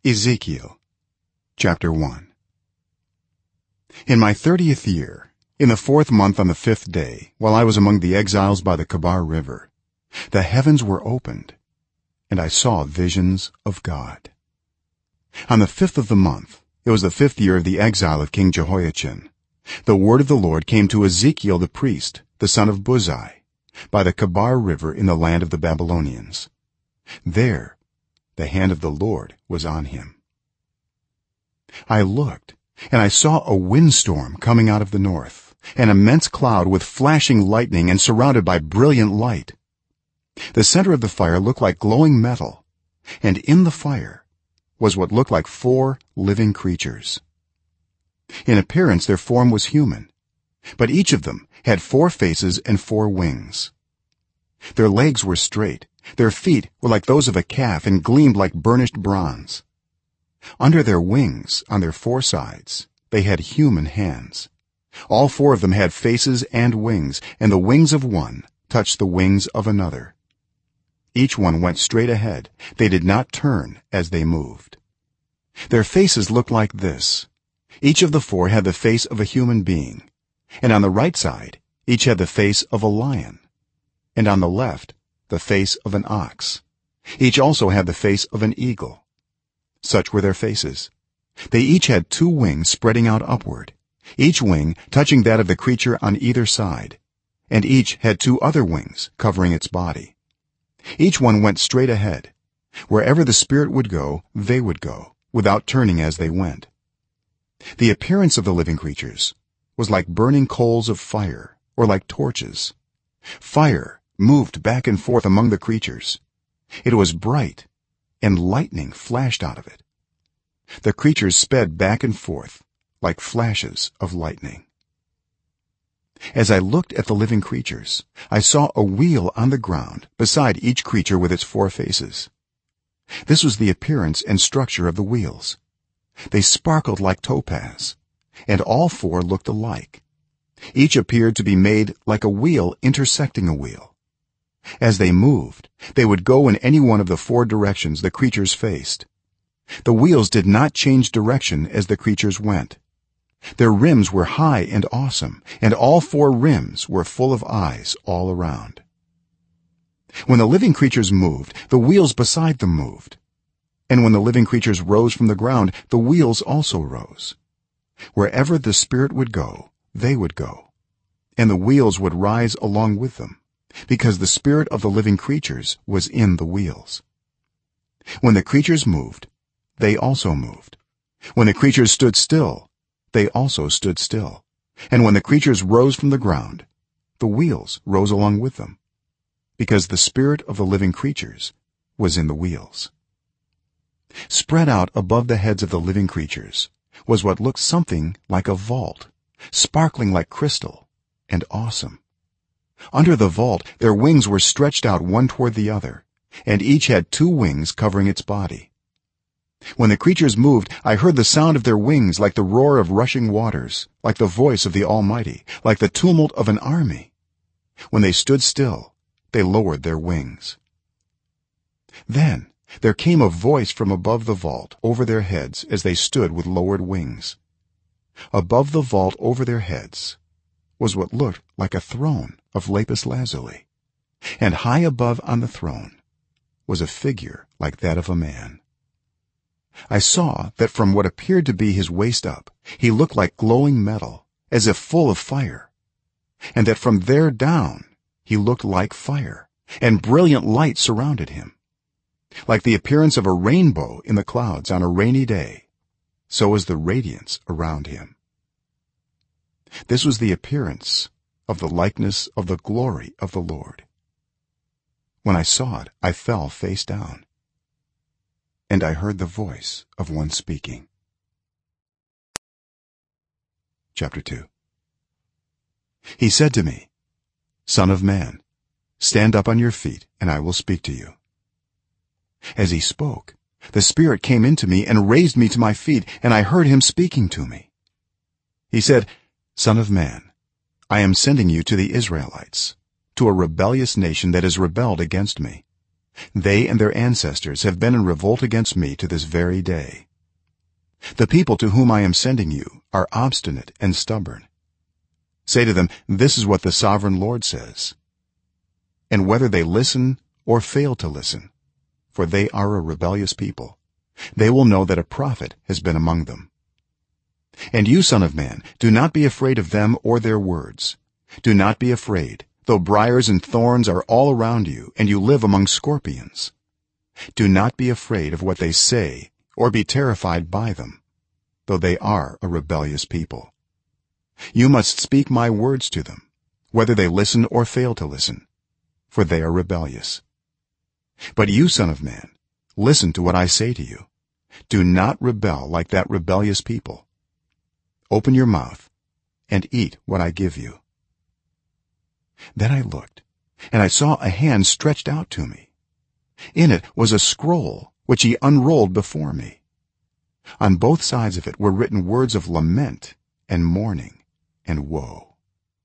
Ezekiel chapter 1. In my 30th year, in the 4th month on the 5th day, while I was among the exiles by the Kebar river, the heavens were opened, and I saw visions of God. On the 5th of the month, it was the 5th year of the exile of King Jehoiachin, the word of the Lord came to Ezekiel the priest, the son of Buzi, by the Kebar river in the land of the Babylonians. There the hand of the Lord was on him. I looked, and I saw a windstorm coming out of the north, an immense cloud with flashing lightning and surrounded by brilliant light. The center of the fire looked like glowing metal, and in the fire was what looked like 4 living creatures. In appearance their form was human, but each of them had 4 faces and 4 wings. Their legs were straight, their feet were like those of a calf and gleamed like burnished bronze. Under their wings, on their 4 sides, they had human hands. All 4 of them had faces and wings, and the wings of one touched the wings of another. Each one went straight ahead, they did not turn as they moved. Their faces looked like this. Each of the 4 had the face of a human being, and on the right side each had the face of a lion, and on the left the face of an ox. Each also had the face of an eagle. Such were their faces. They each had 2 wings spreading out upward, each wing touching that of the creature on either side, and each had 2 other wings covering its body. Each one went straight ahead. Wherever the spirit would go, they would go, without turning as they went. The appearance of the living creatures was like burning coals of fire, or like torches. Fire moved back and forth among the creatures. It was bright, and lightning flashed out of it. The creatures sped back and forth like flashes of lightning. As I looked at the living creatures, I saw a wheel on the ground beside each creature with its 4 faces. This was the appearance and structure of the wheels. They sparkled like topaz, and all 4 looked alike. Each appeared to be made like a wheel intersecting a wheel. As they moved, they would go in any one of the 4 directions the creatures faced. The wheels did not change direction as the creatures went. Their rims were high and awesome, and all 4 rims were full of eyes all around. When the living creatures moved, the wheels beside them moved, and when the living creatures rose from the ground, the wheels also rose. Wherever the spirit would go, they would go, and the wheels would rise along with them, because the spirit of the living creatures was in the wheels. When the creatures moved, they also moved. When the creatures stood still, they also stood still, and when the creatures rose from the ground, the wheels rose along with them, because the spirit of the living creatures was in the wheels. Spread out above the heads of the living creatures was what looked something like a vault, sparkling like crystal and awesome. Under the vault their wings were stretched out one toward the other, and each had 2 wings covering its body. When the creatures moved, I heard the sound of their wings like the roar of rushing waters, like the voice of the Almighty, like the tumult of an army. When they stood still, they lowered their wings. Then there came a voice from above the vault over their heads as they stood with lowered wings. Above the vault over their heads was what looked like a throne of lapis lazuli, and high above on the throne was a figure like that of a man. I saw that from what appeared to be his waist up, he looked like glowing metal, as if full of fire, and that from there down he looked like fire, and brilliant light surrounded him. Like the appearance of a rainbow in the clouds on a rainy day, so was the radiance around him. This was the appearance of the likeness of the glory of the Lord. When I saw it, I fell face down, and I heard the voice of one speaking. Chapter 2. He said to me, "Son of man, stand up on your feet, and I will speak to you." As he spoke, the Spirit came into me and raised me to my feet, and I heard him speaking to me. He said, "Son of man, I am sending you to the Israelites, to a rebellious nation that has rebelled against me. they and their ancestors have been in revolt against me to this very day. The people to whom I am sending you are obstinate and stubborn. Say to them, this is what the sovereign Lord says. And whether they listen or fail to listen, for they are a rebellious people, they will know that a prophet has been among them. And you, son of man, do not be afraid of them or their words. Do not be afraid, though briars and thorns are all around you and you live among scorpions. Do not be afraid of what they say or be terrified by them, though they are a rebellious people. You must speak my words to them, whether they listen or fail to listen, for they are rebellious. But you, son of man, listen to what I say to you. Do not rebel like that rebellious people. Open your mouth and eat what I give you. Then I looked, and I saw a hand stretched out to me. In it was a scroll which he unrolled before me. On both sides of it were written words of lament and mourning and woe.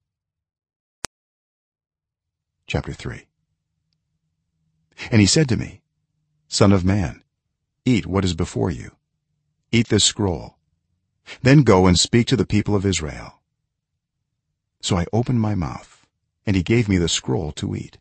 Chapter 3. And he said to me, Son of man, eat what is before you. Eat this scroll. Then go and speak to the people of Israel. So I opened my mouth, and he gave me the scroll to eat.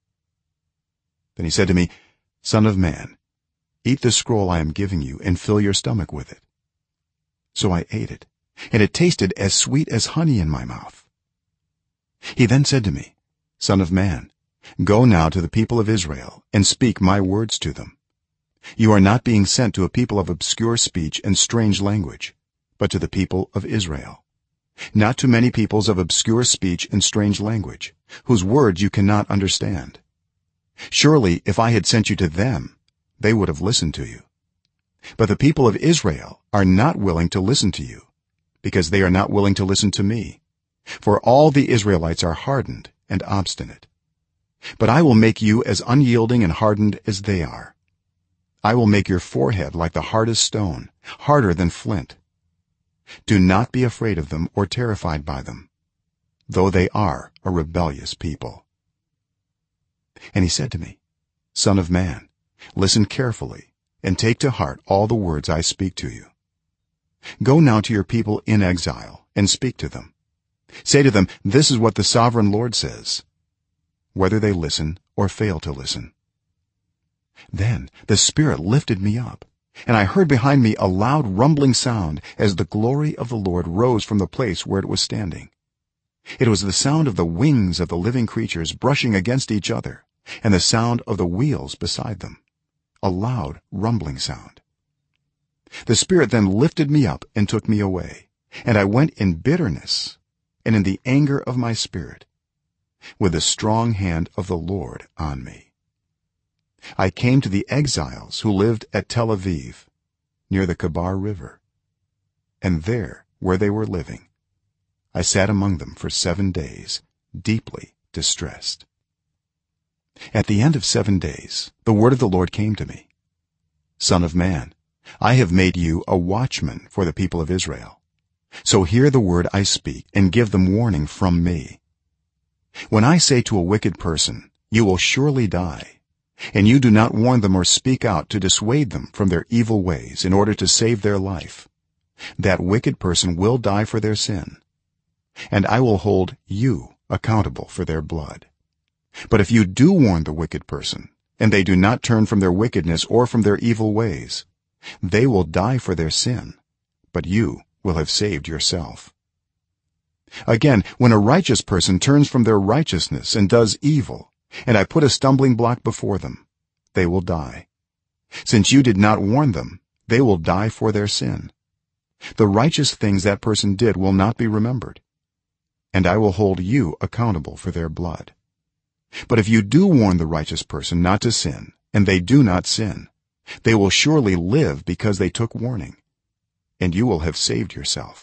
Then he said to me, Son of man, eat the scroll I am giving you and fill your stomach with it. So I ate it, and it tasted as sweet as honey in my mouth. He then said to me, Son of man, go now to the people of Israel and speak my words to them. You are not being sent to a people of obscure speech and strange language, but to the people of Israel, not to many peoples of obscure speech and strange language, whose words you cannot understand. Surely if I had sent you to them, they would have listened to you. But the people of Israel are not willing to listen to you, because they are not willing to listen to me, for all the Israelites are hardened and obstinate. But I will make you as unyielding and hardened as they are. I will make your forehead like the hardest stone, harder than flint. Do not be afraid of them or terrified by them, though they are a rebellious people. And he said to me, Son of man, listen carefully and take to heart all the words I speak to you. Go now to your people in exile and speak to them. Say to them, this is what the sovereign Lord says, whether they listen or fail to listen. Then the Spirit lifted me up, and I heard behind me a loud rumbling sound as the glory of the Lord rose from the place where it was standing. It was the sound of the wings of the living creatures brushing against each other, and the sound of the wheels beside them, a loud rumbling sound. The Spirit then lifted me up and took me away, and I went in bitterness and in the anger of my spirit, with the strong hand of the Lord on me. I came to the exiles who lived at Tel Aviv, near the Kebar River, and there, where they were living, I sat among them for 7 days, deeply distressed. At the end of 7 days, the word of the Lord came to me, Son of man, I have made you a watchman for the people of Israel. So hear the word I speak and give them warning from me. When I say to a wicked person, you will surely die, and you do not warn them or speak out to dissuade them from their evil ways in order to save their life, that wicked person will die for their sin, and I will hold you accountable for their blood. But if you do warn the wicked person, and they do not turn from their wickedness or from their evil ways, they will die for their sin, but you will have saved yourself. Again, when a righteous person turns from their righteousness and does evil, and I put a stumbling block before them, they will die. Since you did not warn them, they will die for their sin. The righteous things that person did will not be remembered, and I will hold you accountable for their blood. But if you do warn the righteous person not to sin, and they do not sin, they will surely live because they took warning, and you will have saved yourself.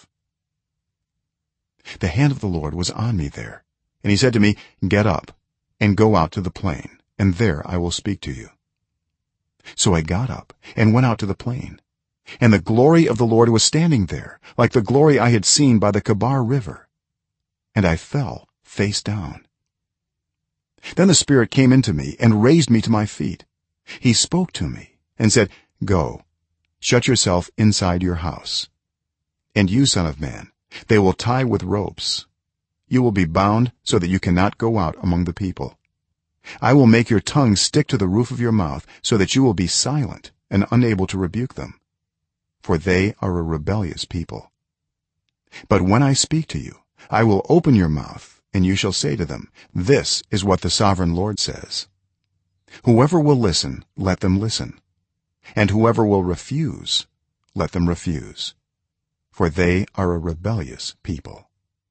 The hand of the Lord was on me there, and he said to me, Get up and go out to the plain, and there I will speak to you. So I got up and went out to the plain, and the glory of the Lord was standing there, like the glory I had seen by the Kebar River, and I fell face down. Then the Spirit came into me and raised me to my feet, he spoke to me and said, go, shut yourself inside your house, and you, son of man, they will tie with ropes. You will be bound so that you cannot go out among the people. I will make your tongue stick to the roof of your mouth so that you will be silent and unable to rebuke them, for they are a rebellious people. But when I speak to you, I will open your mouth, and you shall say to them, this is what the sovereign Lord says. Whoever will listen, let them listen, and whoever will refuse, let them refuse, for they are a rebellious people.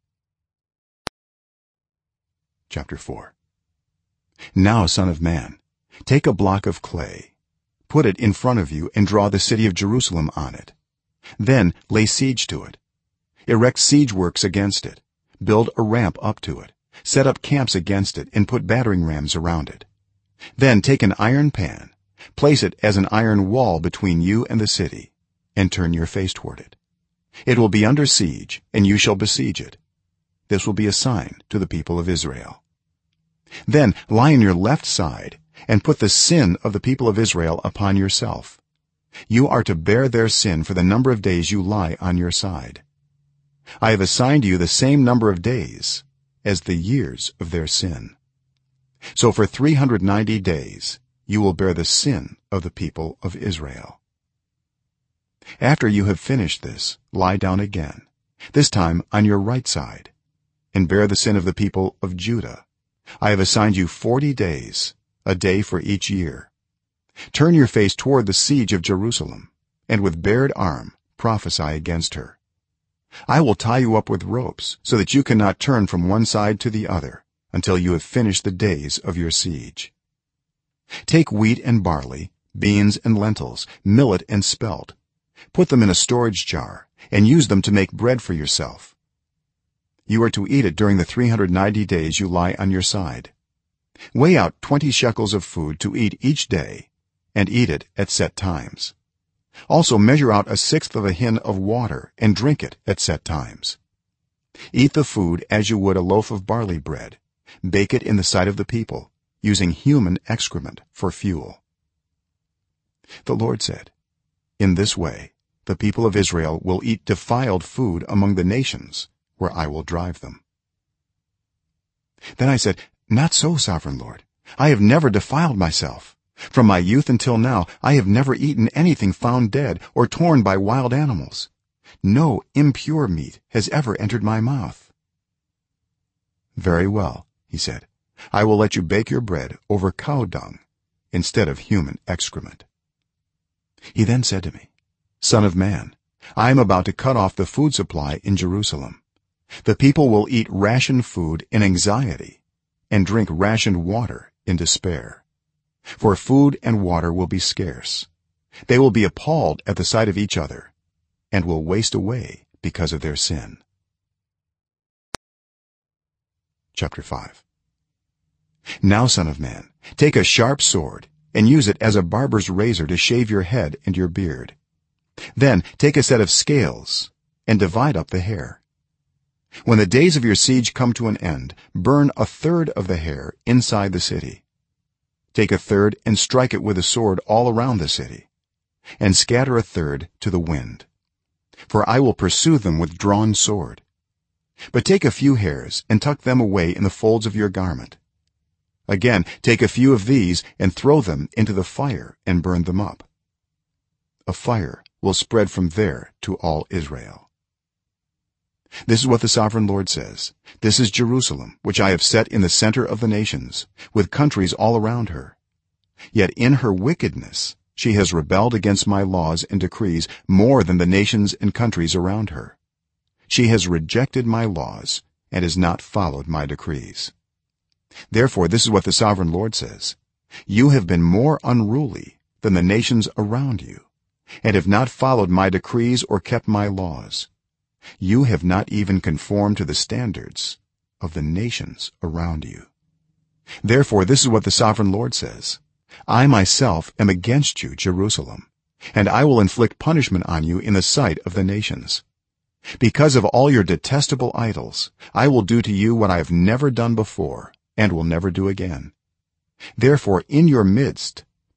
Chapter 4. Now, son of man, take a block of clay, put it in front of you, and draw the city of Jerusalem on it. Then lay siege to it, erect siege works against it, build a ramp up to it, set up camps against it, and put battering rams around it. Then take an iron pan, place it as an iron wall between you and the city, and turn your face toward it. It will be under siege, and you shall besiege it. This will be a sign to the people of Israel. Then lie on your left side and put the sin of the people of Israel upon yourself. You are to bear their sin for the number of days you lie on your side. I have assigned you the same number of days as the years of their sin. So for 390 days you will bear the sin of the people of Israel. After you have finished this, lie down again, this time on your right side, and bear the sin of the people of Judah. I have assigned you 40 days, a day for each year. Turn your face toward the siege of Jerusalem, and with bared arm prophesy against her. I will tie you up with ropes so that you cannot turn from one side to the other until you have finished the days of your siege. Take wheat and barley, beans and lentils, millet and spelt, put them in a storage jar, and use them to make bread for yourself. You are to eat it during the 390 days you lie on your side. Weigh out 20 shekels of food to eat each day, and eat it at set times. Also measure out a sixth of a hin of water and drink it at set times. Eat the food as you would a loaf of barley bread. Bake it in the sight of the people, using human excrement for fuel. The Lord said, in this way the people of Israel will eat defiled food among the nations where I will drive them. Then I said, not so, sovereign Lord. I have never defiled myself. From my youth until now I have never eaten anything found dead or torn by wild animals. No impure meat has ever entered my mouth. Very well, he said, I will let you bake your bread over cow dung instead of human excrement. He then said to me, son of man, I am about to cut off the food supply in Jerusalem. The people will eat rationed food in anxiety and drink rationed water in despair, for food and water will be scarce. They will be appalled at the sight of each other and will waste away because of their sin. Chapter 5. Now, son of man, take a sharp sword and use it as a barber's razor to shave your head and your beard. Then take a set of scales and divide up the hair. When the days of your siege come to an end, burn a third of the hair inside the city. Take a third and strike it with a sword all around the city, and scatter a third to the wind, for I will pursue them with drawn sword. But take a few hairs and tuck them away in the folds of your garment. Again take a few of these and throw them into the fire and burn them up. A fire will spread from there to all Israel. This is what the sovereign Lord says, this is Jerusalem, which I have set in the center of the nations, with countries all around her. Yet in her wickedness she has rebelled against my laws and decrees more than the nations and countries around her. She has rejected my laws and has not followed my decrees. Therefore this is what the sovereign Lord says, you have been more unruly than the nations around you, and have not followed my decrees or kept my laws. You have not even conformed to the standards of the nations around you. Therefore this is what the sovereign Lord says, I myself am against you, Jerusalem, and I will inflict punishment on you in the sight of the nations. Because of all your detestable idols, I will do to you what I have never done before and will never do again. Therefore in your midst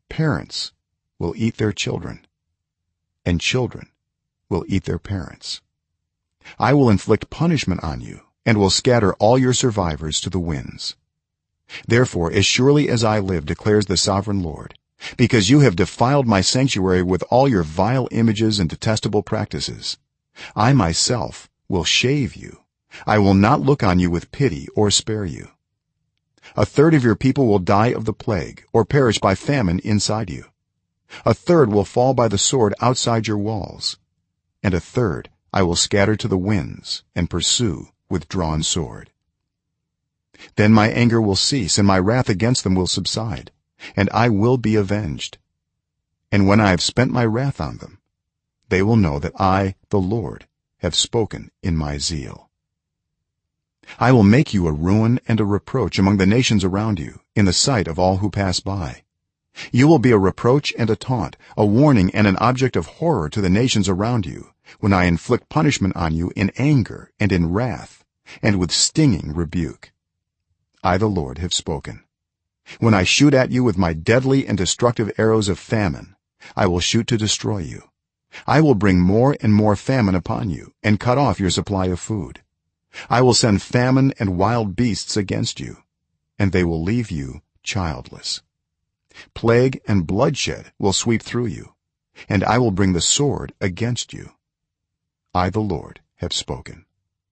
parents will eat their children and children will eat their parents. I will inflict punishment on you and will scatter all your survivors to the winds. Therefore, as surely as I live, declares the sovereign Lord, because you have defiled my sanctuary with all your vile images and detestable practices, I myself will shave you. I will not look on you with pity or spare you. A third of your people will die of the plague or perish by famine inside you. A third will fall by the sword outside your walls, and a third I will scatter to the winds and pursue with drawn sword. Then my anger will cease and my wrath against them will subside, and I will be avenged. And when I have spent my wrath on them, they will know that I, the Lord, have spoken in my zeal. I will make you a ruin and a reproach among the nations around you, in the sight of all who pass by. You will be a reproach and a taunt, a warning and an object of horror to the nations around you, when I inflict punishment on you in anger and in wrath and with stinging rebuke. I, the Lord, have spoken. When I shoot at you with my deadly and destructive arrows of famine, I will shoot to destroy you. I will bring more and more famine upon you and cut off your supply of food. I will send famine and wild beasts against you, and they will leave you childless. Plague and bloodshed will sweep through you, and I will bring the sword against you. I, the Lord, have spoken.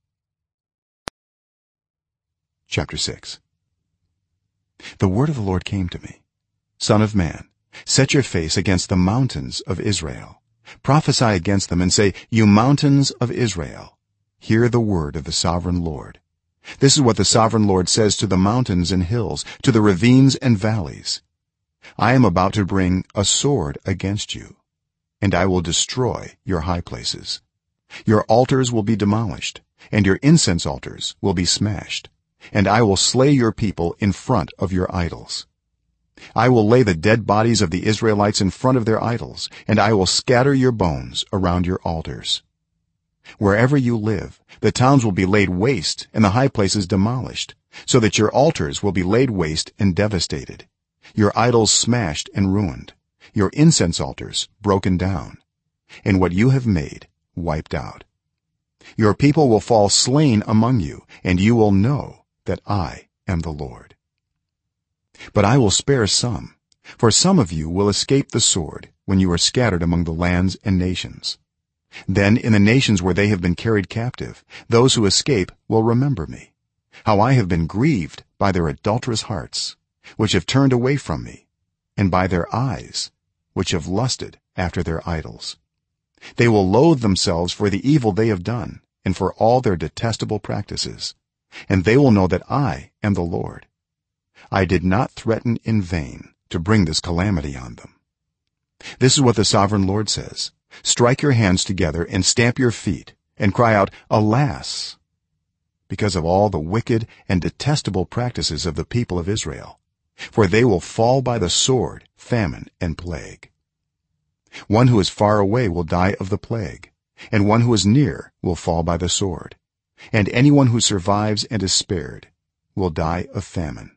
Chapter 6. The word of the Lord came to me: Son of man, set your face against the mountains of Israel. Prophesy against them and say, you mountains of Israel, hear the word of the sovereign Lord. This is what the sovereign Lord says to the mountains and hills, to the ravines and valleys: I am about to bring a sword against you, and I will destroy your high places. Your altars will be demolished, and your incense altars will be smashed, and I will slay your people in front of your idols. I will lay the dead bodies of the Israelites in front of their idols, and I will scatter your bones around your altars. Wherever you live, the towns will be laid waste and the high places demolished, so that your altars will be laid waste and devastated, your idols smashed and ruined, your incense altars broken down, and what you have made wiped out. Your people will fall slain among you, and you will know that I am the Lord. But I will spare some, for some of you will escape the sword when you are scattered among the lands and nations. Then in the nations where they have been carried captive, those who escape will remember me, how I have been grieved by their adulterous hearts, which have turned away from me, and by their eyes, which have lusted after their idols. They will loathe themselves for the evil they have done and for all their detestable practices, and they will know that I am the Lord. I did not threaten in vain to bring this calamity on them. This is what the sovereign Lord says: strike your hands together and stamp your feet and cry out, alas, because of all the wicked and detestable practices of the people of Israel, for they will fall by the sword, famine, and plague. One who is far away will die of the plague, and one who is near will fall by the sword, and anyone who survives and is spared will die of famine.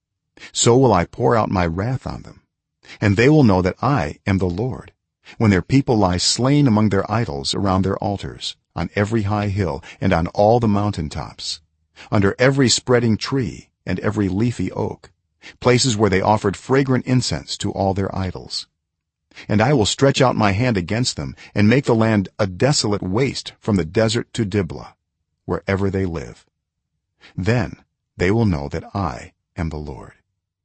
So will I pour out my wrath on them, and they will know that I am the Lord, when their people lie slain among their idols around their altars, on every high hill and on all the mountain tops, under every spreading tree and every leafy oak, places where they offered fragrant incense to all their idols. And I will stretch out my hand against them and make the land a desolate waste from the desert to Diblah, wherever they live. Then they will know that I am the Lord.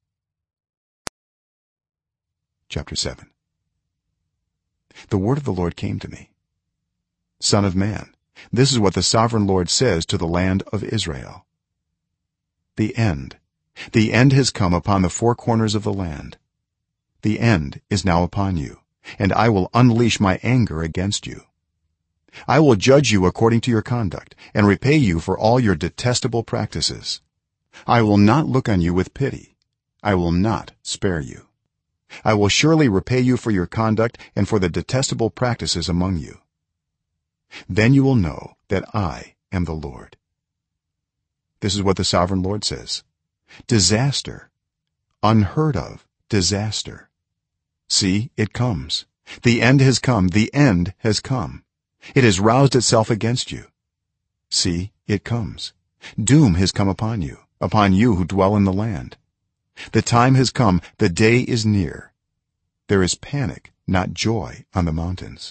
Chapter 7. The word of the Lord came to me: Son of man, this is what the sovereign Lord says to the land of Israel: the end has come upon the four corners of the land. The end is now upon you, and I will unleash my anger against you. I will judge you according to your conduct and repay you for all your detestable practices. I will not look on you with pity. I will not spare you. I will surely repay you for your conduct and for the detestable practices among you. Then you will know that I am the Lord. This is what the sovereign Lord says: disaster, unheard of disaster, see, it comes, the end has come, the end has come, it has roused itself against you. See, it comes, doom has come upon you who dwell in the land. The time has come, the day is near. There is panic, not joy, on the mountains.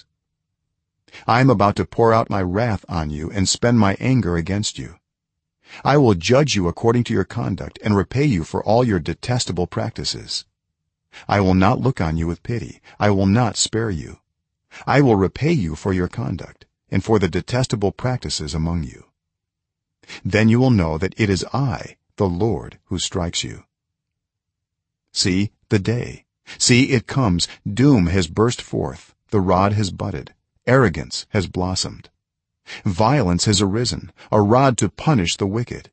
I am about to pour out my wrath on you and spend my anger against you. I will judge you according to your conduct and repay you for all your detestable practices. I will not look on you with pity, I will not spare you. I will repay you for your conduct and for the detestable practices among you. Then you will know that it is I, the Lord, who strikes you. See, the day, see, it comes, doom has burst forth, the rod has budded, arrogance has blossomed, violence has arisen, a rod to punish the wicked.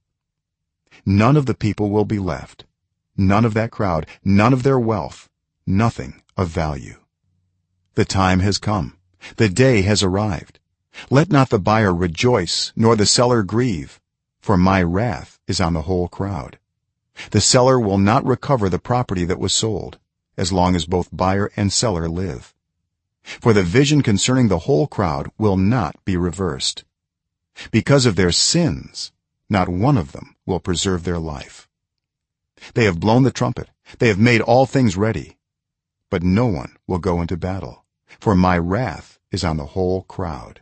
None of the people will be left, none of that crowd, none of their wealth, nothing of value. The time has come, the day has arrived. Let not the buyer rejoice nor the seller grieve, for my wrath is on the whole crowd. The seller will not recover the property that was sold, as long as both buyer and seller live. For the vision concerning the whole crowd will not be reversed. Because of their sins, not one of them will preserve their life. They have blown the trumpet, they have made all things ready, but no one will go into battle, for my wrath is on the whole crowd.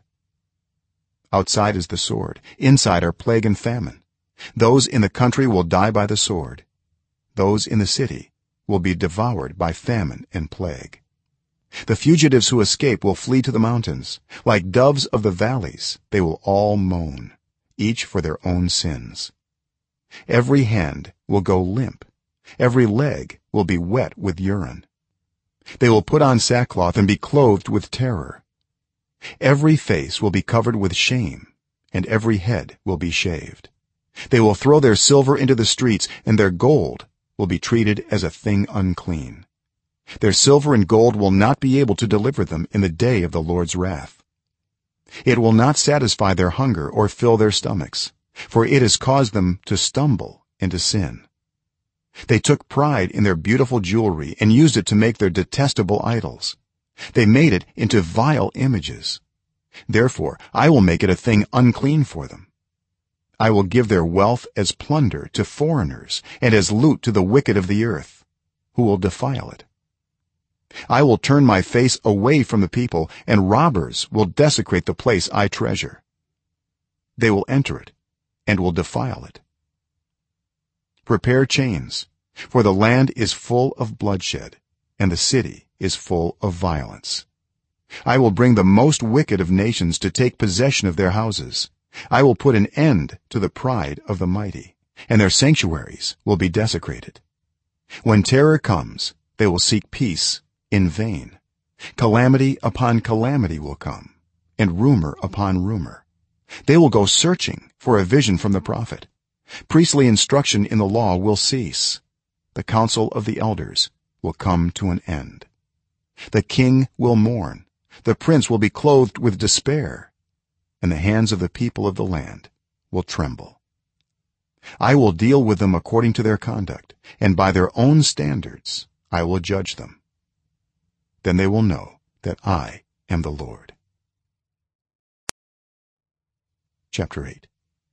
Outside is the sword, inside are plague and famine. Those in the country will die by the sword, those in the city will be devoured by famine and plague. The fugitives who escape will flee to the mountains, like doves of the valleys they will all moan, each for their own sins. Every hand will go limp, every leg will be wet with urine. They will put on sackcloth and be clothed with terror. Every face will be covered with shame, and every head will be shaved. They will throw their silver into the streets, and their gold will be treated as a thing unclean. Their silver and gold will not be able to deliver them in the day of the Lord's wrath. It will not satisfy their hunger or fill their stomachs, for it has caused them to stumble and to sin. They took pride in their beautiful jewelry and used it to make their detestable idols. They made it into vile images. Therefore I will make it a thing unclean for them. I will give their wealth as plunder to foreigners and as loot to the wicked of the earth, who will defile it. I will turn my face away from the people, and robbers will desecrate the place I treasure. They will enter it and will defile it. Prepare chains, for the land is full of bloodshed, and the city is full of violence. I will bring the most wicked of nations to take possession of their houses. I will put an end to the pride of the mighty, and their sanctuaries will be desecrated. When terror comes, they will seek peace in vain. Calamity upon calamity will come, and rumor upon rumor. They will go searching for a vision from the prophet. Priestly instruction in the law will cease. The counsel of the elders will come to an end. The king will mourn, the prince will be clothed with despair, and the hands of the people of the land will tremble. I will deal with them according to their conduct, and by their own standards I will judge them. Then they will know that I am the Lord. Chapter 8.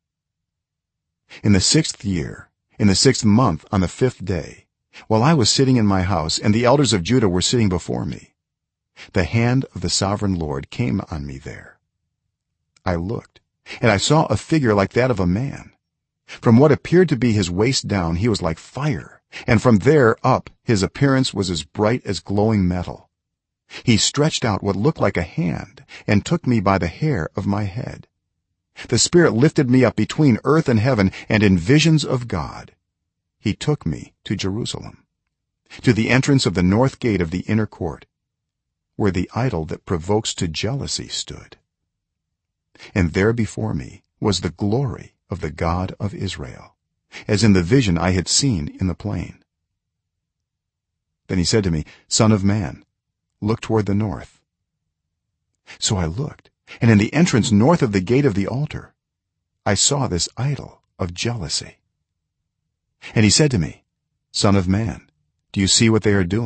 In the 6th year, in the 6th month, on the 5th day, while I was sitting in my house and the elders of Judah were sitting before me, the hand of the sovereign Lord came on me there. I looked, and I saw a figure like that of a man. From what appeared to be his waist down he was like fire, and from there up his appearance was as bright as glowing metal. He stretched out what looked like a hand and took me by the hair of my head. The Spirit lifted me up between earth and heaven, and in visions of God he took me to Jerusalem, to the entrance of the north gate of the inner court, where the idol that provokes to jealousy stood. And there before me was the glory of the God of Israel, as in the vision I had seen in the plain. Then he said to me, "Son of man, look toward the north." So I looked, and in the entrance north of the gate of the altar I saw this idol of jealousy. And he said to me, "Son of man, do you see what they are doing?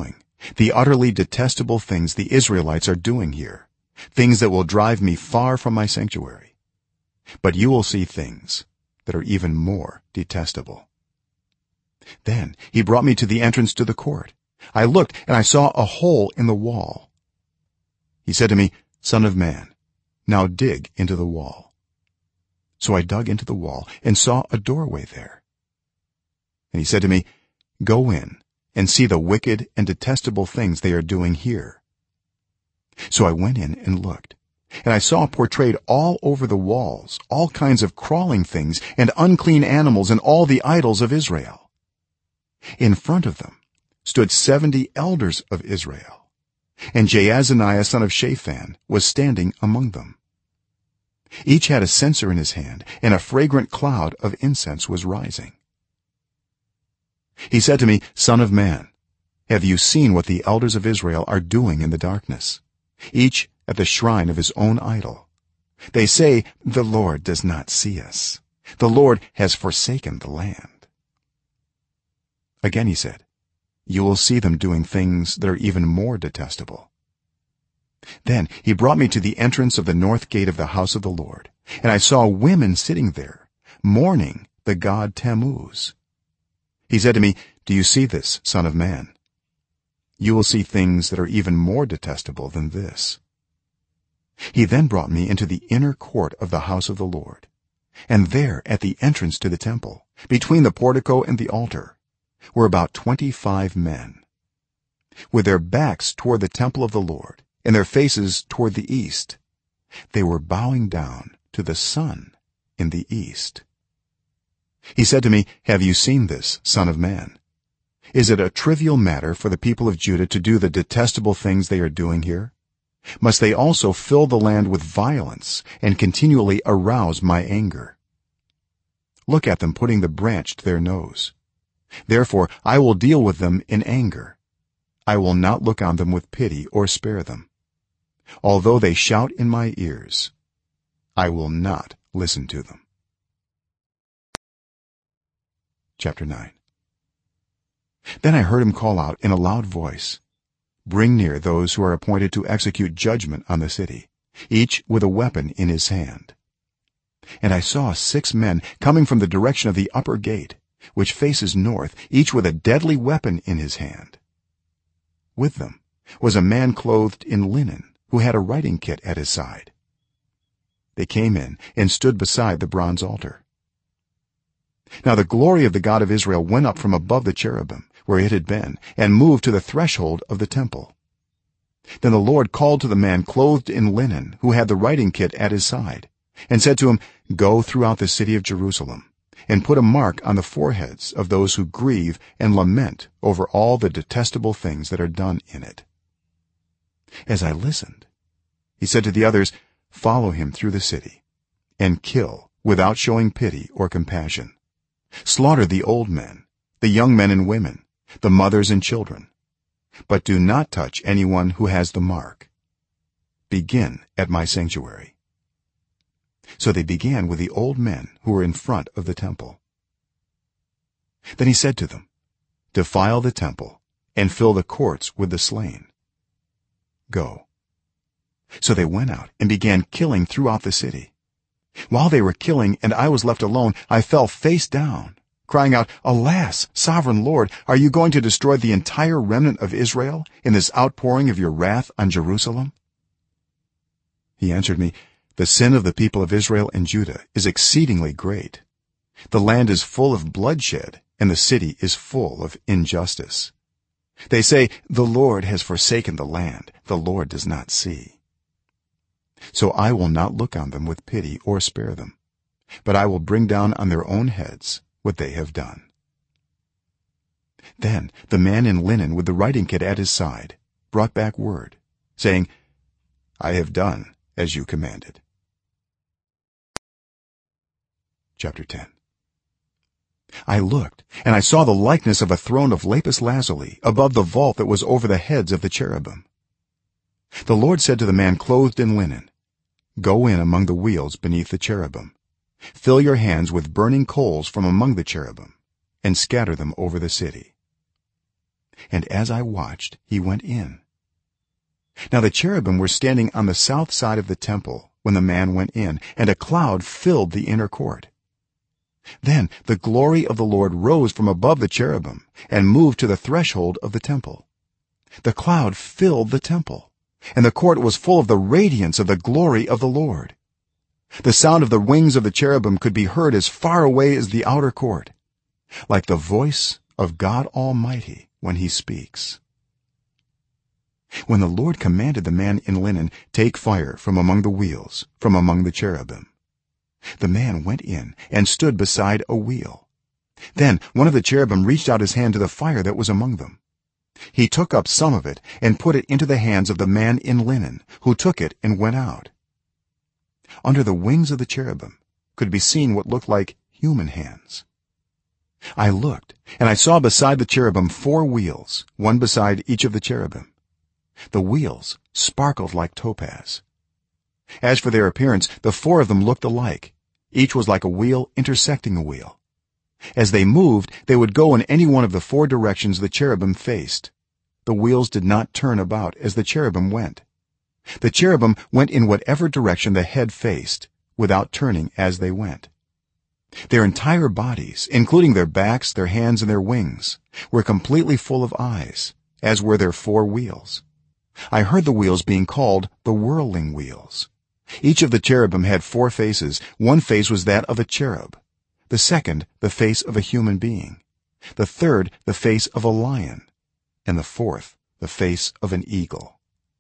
the utterly detestable things the israelites are doing here, things that will drive me far from my sanctuary. But you will see things that are even more detestable." Then he brought me to the entrance to the court. I looked, and I saw a hole in the wall. He said to me, "Son of man, now dig into the wall." So I dug into the wall and saw a doorway there. And he said to me, "Go in and see the wicked and detestable things they are doing here." So I went in and looked, and I saw portrayed all over the walls all kinds of crawling things and unclean animals and all the idols of Israel. In front of them stood 70 elders of Israel, and Jaazaniah son of Shaphan was standing among them. Each had a censer in his hand, and a fragrant cloud of incense was rising. He said to me, "Son of man, have you seen what the elders of Israel are doing in the darkness, each at the shrine of his own idol? They say, 'The Lord does not see us. The Lord has forsaken the land.'" Again he said, "You will see them doing things that are even more detestable." Then he brought me to the entrance of the north gate of the house of the Lord, and I saw women sitting there, mourning the god Tammuz. He said to me, "Do you see this, son of man? You will see things that are even more detestable than this." He then brought me into the inner court of the house of the Lord, and there at the entrance to the temple, between the portico and the altar, were about 25 men. With their backs toward the temple of the Lord and their faces toward the east, they were bowing down to the sun in the east. He said to me, "Have you seen this, son of man? Is it a trivial matter for the people of Judah to do the detestable things they are doing here? Must they also fill the land with violence and continually arouse my anger? Look at them putting the branch to their nose. Therefore I will deal with them in anger. I will not look on them with pity or spare them. Although they shout in my ears, I will not listen to them." Chapter 9. Then I heard him call out in a loud voice, "Bring near those who are appointed to execute judgment on the city, each with a weapon in his hand." And I saw 6 men coming from the direction of the upper gate, which faces north, each with a deadly weapon in his hand. With them was a man clothed in linen, who had a writing kit at his side. They came in and stood beside the bronze altar. Now the glory of the God of Israel went up from above the cherubim, where it had been, and moved to the threshold of the temple. Then the Lord called to the man clothed in linen, who had the writing kit at his side, and said to him, "Go throughout the city of Jerusalem, and put a mark on the foreheads of those who grieve and lament over all the detestable things that are done in it." As I listened, he said to the others, "Follow him through the city and kill without showing pity or compassion. Slaughter the old men, the young men and women, the mothers and children, but do not touch anyone who has the mark. Begin at my sanctuary." So they began with the old men who were in front of the temple. Then he said to them, "Defile the temple and fill the courts with the slain. Go." So they went out and began killing throughout the city. While they were killing and I was left alone, I fell face down, crying out, "Alas, sovereign Lord, are you going to destroy the entire remnant of Israel in this outpouring of your wrath on Jerusalem?" He answered me, "The sin of the people of Israel and Judah is exceedingly great. The land is full of bloodshed, and the city is full of injustice. They say, 'The Lord has forsaken the land, the Lord does not see.' So I will not look on them with pity or spare them, but I will bring down on their own heads what they have done." Then the man in linen with the writing kit at his side brought back word, saying, "I have done as you commanded." Chapter 10. I looked, and I saw the likeness of a throne of lapis lazuli above the vault that was over the heads of the cherubim. The Lord said to the man clothed in linen, "Go in among the wheels beneath the cherubim, fill your hands with burning coals from among the cherubim, and scatter them over the city." and as I watched he went in. Now the cherubim were standing on the south side of the temple when the man went in, and a cloud filled the inner court. Then the glory of the Lord rose from above the cherubim and moved to the threshold of the temple. The cloud filled the temple, and the court was full of the radiance of the glory of the Lord. The sound of the wings of the cherubim could be heard as far away as the outer court, like the voice of God Almighty when he speaks. When the Lord commanded the man in linen, "Take fire from among the wheels, from among the cherubim," the man went in and stood beside a wheel. Then one of the cherubim reached out his hand to the fire that was among them. He took up some of it and put it into the hands of the man in linen, who took it and went out. Under the wings of the cherubim could be seen what looked like human hands. I looked, and I saw beside the cherubim 4 wheels, one beside each of the cherubim. The wheels sparkled like topaz. As for their appearance, the 4 of them looked alike. Each was like a wheel intersecting a wheel. As they moved, they would go in any one of the 4 directions the cherubim faced. The wheels did not turn about as the cherubim went. The cherubim went in whatever direction the head faced, without turning as they went. Their entire bodies, including their backs, their hands, and their wings, were completely full of eyes, as were their 4 wheels. I heard the wheels being called the whirling wheels. Each of the cherubim had 4 faces. One face was that of a cherub, the second the face of a human being, the third the face of a lion, and the fourth the face of an eagle.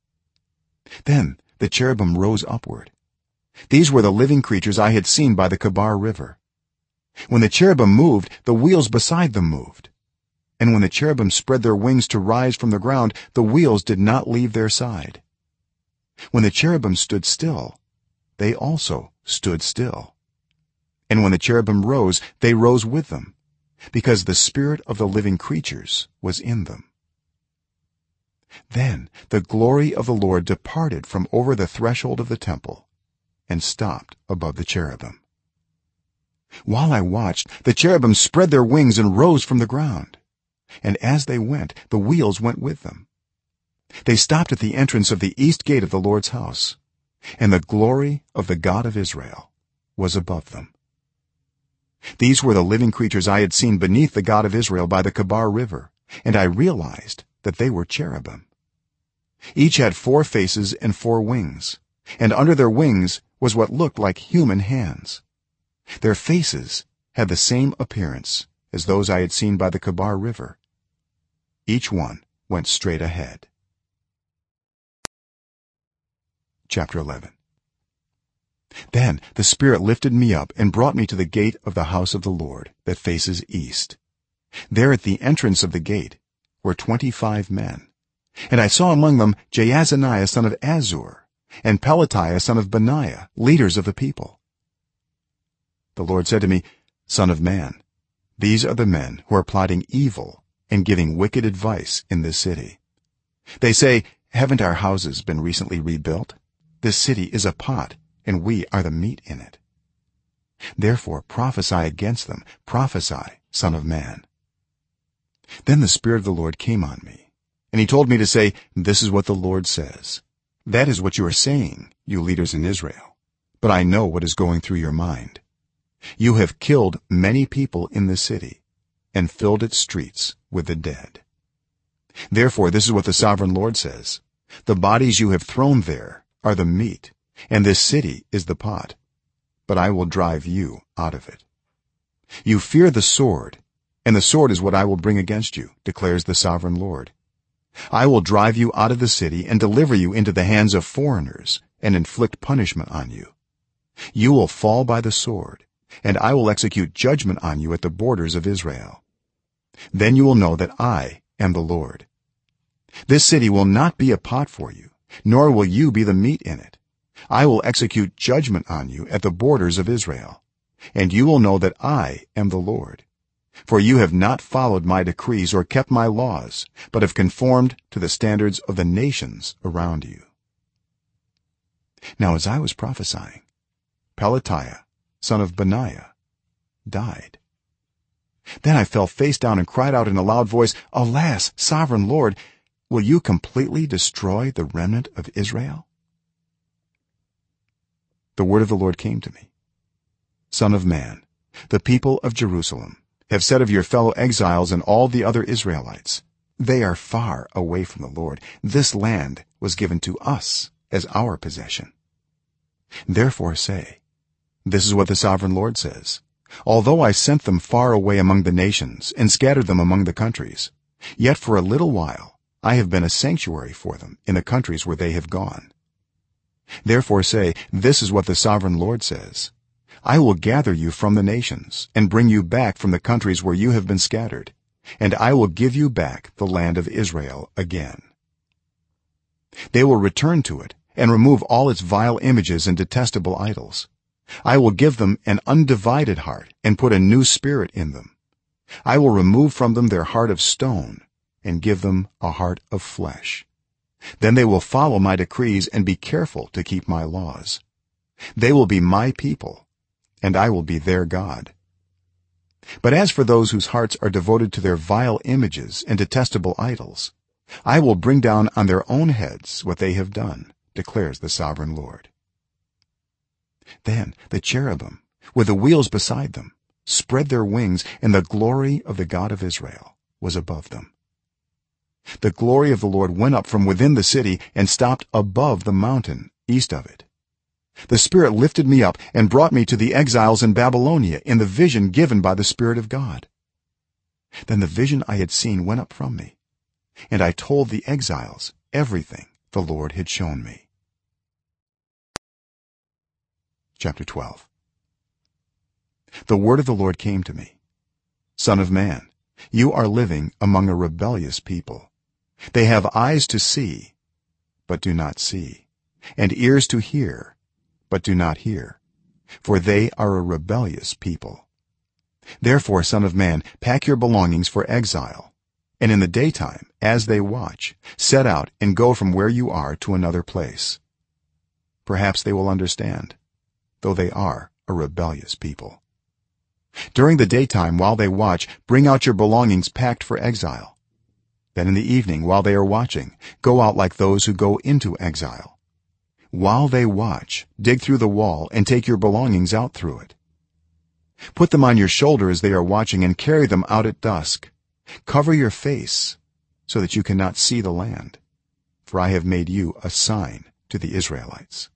Then the cherubim rose upward. These were the living creatures I had seen by the Kebar River. When the cherubim moved, the wheels beside them moved, and when the cherubim spread their wings to rise from the ground, the wheels did not leave their side. When the cherubim stood still, they also stood still, and when the cherubim rose, they rose with them, because the spirit of the living creatures was in them. Then the glory of the Lord departed from over the threshold of the temple and stopped above the cherubim. While I watched, the cherubim spread their wings and rose from the ground, and as they went, the wheels went with them. They stopped at the entrance of the east gate of the Lord's house, and the glory of the God of Israel was above them. These were the living creatures I had seen beneath the God of Israel by the Kebar River, and I realized that they were cherubim. Each had 4 faces and 4 wings, and under their wings was what looked like human hands. Their faces had the same appearance as those I had seen by the Kebar River. Each one went straight ahead. Chapter 11. Then the Spirit lifted me up and brought me to the gate of the house of the Lord that faces east. There at the entrance of the gate were 25 men, and I saw among them Jaazaniah son of Azur and Pelatiah son of Benaiah, leaders of the people. The Lord said to me, "Son of man, these are the men who are plotting evil and giving wicked advice in this city. They say, 'Haven't our houses been recently rebuilt? This city is a pot, and we are the meat in it.' Therefore prophesy against them, prophesy, son of man." Then the Spirit of the Lord came on me, and he told me to say, "This is what the Lord says. That is what you are saying, you leaders in Israel, but I know what is going through your mind. You have killed many people in the city and filled its streets with the dead. Therefore this is what the sovereign Lord says: the bodies you have thrown there are the meat, and this city is the pot, but I will drive you out of it. You fear the sword, and the sword is what I will bring against you, declares the sovereign Lord. I will drive you out of the city and deliver you into the hands of foreigners and inflict punishment on you. You will fall by the sword, and I will execute judgment on you at the borders of Israel. Then you will know that I am the Lord. This city will not be a pot for you, nor will you be the meat in it. I will execute judgment on you at the borders of Israel, and you will know that I am the Lord. For you have not followed my decrees or kept my laws, but have conformed to the standards of the nations around you." Now as I was prophesying, Pelatiah son of Benaiah died. then I fell face down and cried out in a loud voice, "Alas, sovereign lord, will you completely destroy the remnant of Israel?" The word of the Lord came to me: "Son of man, the people of Jerusalem have said of your fellow exiles and all the other Israelites, 'They are far away from the Lord. This land was given to us as our possession.' Therefore say, this is what the sovereign Lord says: Although I sent them far away among the nations and scattered them among the countries, yet for a little while I have been a sanctuary for them in the countries where they have gone. Therefore say, this is what the sovereign Lord says: I will gather you from the nations and bring you back from the countries where you have been scattered, and I will give you back the land of Israel again. They will return to it and remove all its vile images and detestable idols. I will give them an undivided heart and put a new spirit in them. I will remove from them their heart of stone and give them a heart of flesh. Then they will follow my decrees and be careful to keep my laws. They will be my people, and I will be their God. But as for those whose hearts are devoted to their vile images and detestable idols, I will bring down on their own heads what they have done, declares the sovereign Lord." Then the cherubim, with the wheels beside them, spread their wings, and the glory of the God of Israel was above them. The glory of the Lord went up from within the city and stopped above the mountain east of it. The Spirit lifted me up and brought me to the exiles in Babylonia in the vision given by the Spirit of God. Then the vision I had seen went up from me, and I told the exiles everything the Lord had shown me. Chapter 12. The word of the Lord came to me: "Son of man, you are living among a rebellious people. They have eyes to see, but do not see, and ears to hear, but do not hear, for they are a rebellious people. Therefore, son of man, pack your belongings for exile, and in the daytime, as they watch, set out and go from where you are to another place. Perhaps they will understand, though they are a rebellious people. During the daytime, while they watch, bring out your belongings packed for exile. Then in the evening, while they are watching, go out like those who go into exile. While they watch, dig through the wall and take your belongings out through it. Put them on your shoulder as they are watching, and carry them out at dusk. Cover your face so that you cannot see the land, for I have made you a sign to the Israelites."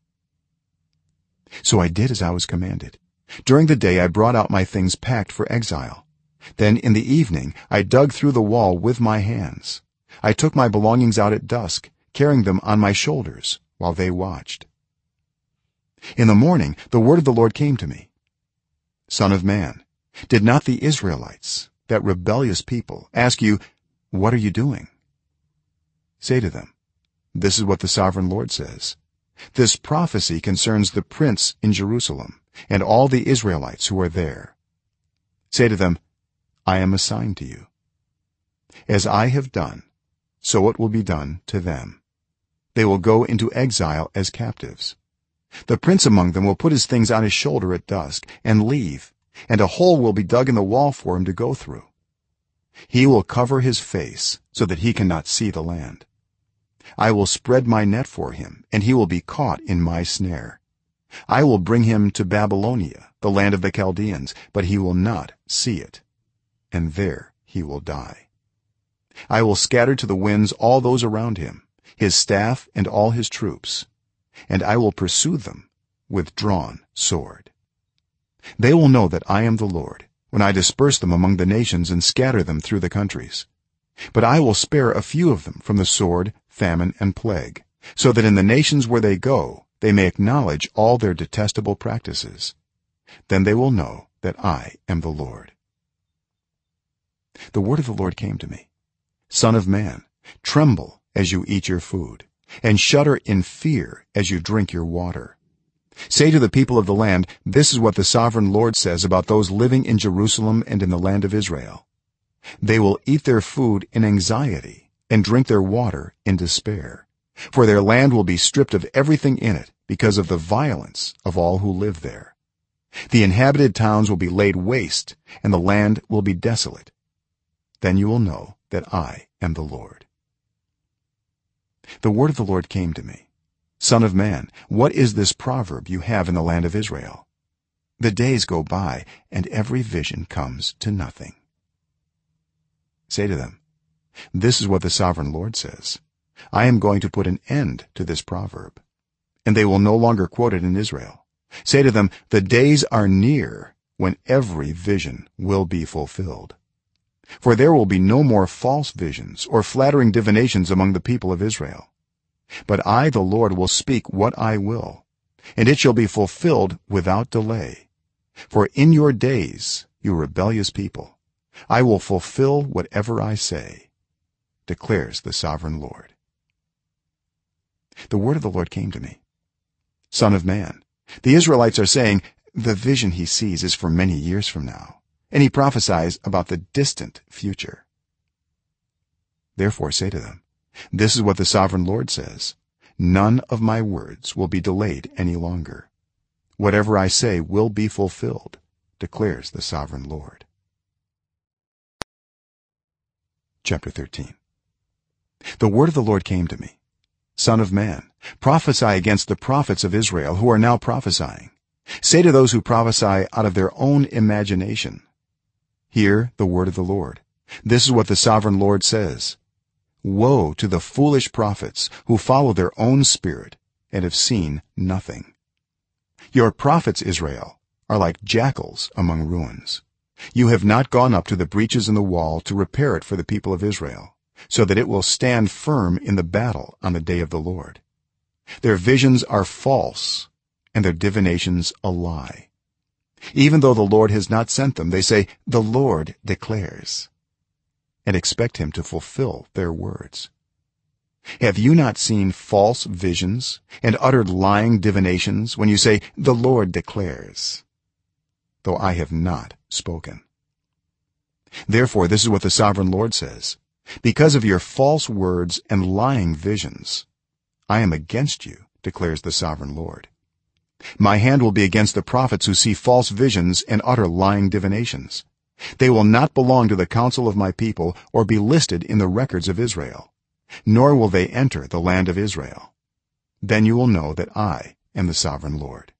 So I did as I was commanded. During the day I brought out my things packed for exile. Then in the evening I dug through the wall with my hands. I took my belongings out at dusk, carrying them on my shoulders while they watched. In the morning the word of the Lord came to me: "Son of man, did not the Israelites, that rebellious people, ask you, 'What are you doing?' Say to them, this is what the sovereign Lord says: This prophecy concerns the prince in Jerusalem and all the Israelites who are there. Say to them, I am assigned to you. As I have done, so it will be done to them. They will go into exile as captives. The prince among them will put his things on his shoulder at dusk and leave, and a hole will be dug in the wall for him to go through. He will cover his face so that he cannot see the land. I will spread my net for him, and he will be caught in my snare. I will bring him to Babylonia, the land of the Chaldeans, but he will not see it, and there he will die. I will scatter to the winds all those around him, his staff and all his troops, and I will pursue them with drawn sword. They will know that I am the Lord when I disperse them among the nations and scatter them through the countries. But I will spare a few of them from the sword, famine, and plague, so that in the nations where they go they may acknowledge all their detestable practices. Then they will know that I am the Lord." The word of the Lord came to me: "Son of man, tremble as you eat your food, and shudder in fear as you drink your water. Say to the people of the land, this is what the sovereign Lord says about those living in Jerusalem and in the land of Israel. They will eat their food in anxiety and drink their water in despair, for their land will be stripped of everything in it because of the violence of all who live there. the inhabited towns will be laid waste and the land will be desolate. Then you will know that I am the Lord. The word of the Lord came to me: Son of man, what is this proverb you have in the land of Israel? The days go by and every vision comes to nothing. Say to them, this is what the sovereign Lord says: I am going to put an end to this proverb, and they will no longer quote it in Israel. Say to them, the days are near when every vision will be fulfilled. For there will be no more false visions or flattering divinations among the people of Israel. But I, the Lord, will speak what I will, and it shall be fulfilled without delay. For in your days, you rebellious people, I will fulfill whatever I say, declares the sovereign Lord. The word of the Lord came to me: Son of man, the Israelites are saying, the vision he sees is for many years from now, and he prophesies about the distant future. Therefore say to them, this is what the sovereign Lord says: none of my words will be delayed any longer. Whatever I say will be fulfilled, declares the sovereign Lord. Chapter 13. The word of the Lord came to me: Son of man, prophesy against the prophets of Israel who are now prophesying. Say to those who prophesy out of their own imagination, hear the word of the Lord. This is what the sovereign Lord says: woe to the foolish prophets who follow their own spirit and have seen nothing. Your prophets, Israel, are like jackals among ruins. You have not gone up to the breaches in the wall to repair it for the people of Israel, so that it will stand firm in the battle on the day of the Lord. Their visions are false and their divinations a lie. Even though the Lord has not sent them, they say, the Lord declares, and expect him to fulfill their words. Have you not seen false visions and uttered lying divinations when you say, the Lord declares, though I have not spoken? Therefore this is what the sovereign Lord says: because of your false words and lying visions, I am against you, declares the sovereign Lord. My hand will be against the prophets who see false visions and utter lying divinations. They will not belong to the council of my people or be listed in the records of Israel, nor will they enter the land of Israel. Then you will know that I am the sovereign Lord.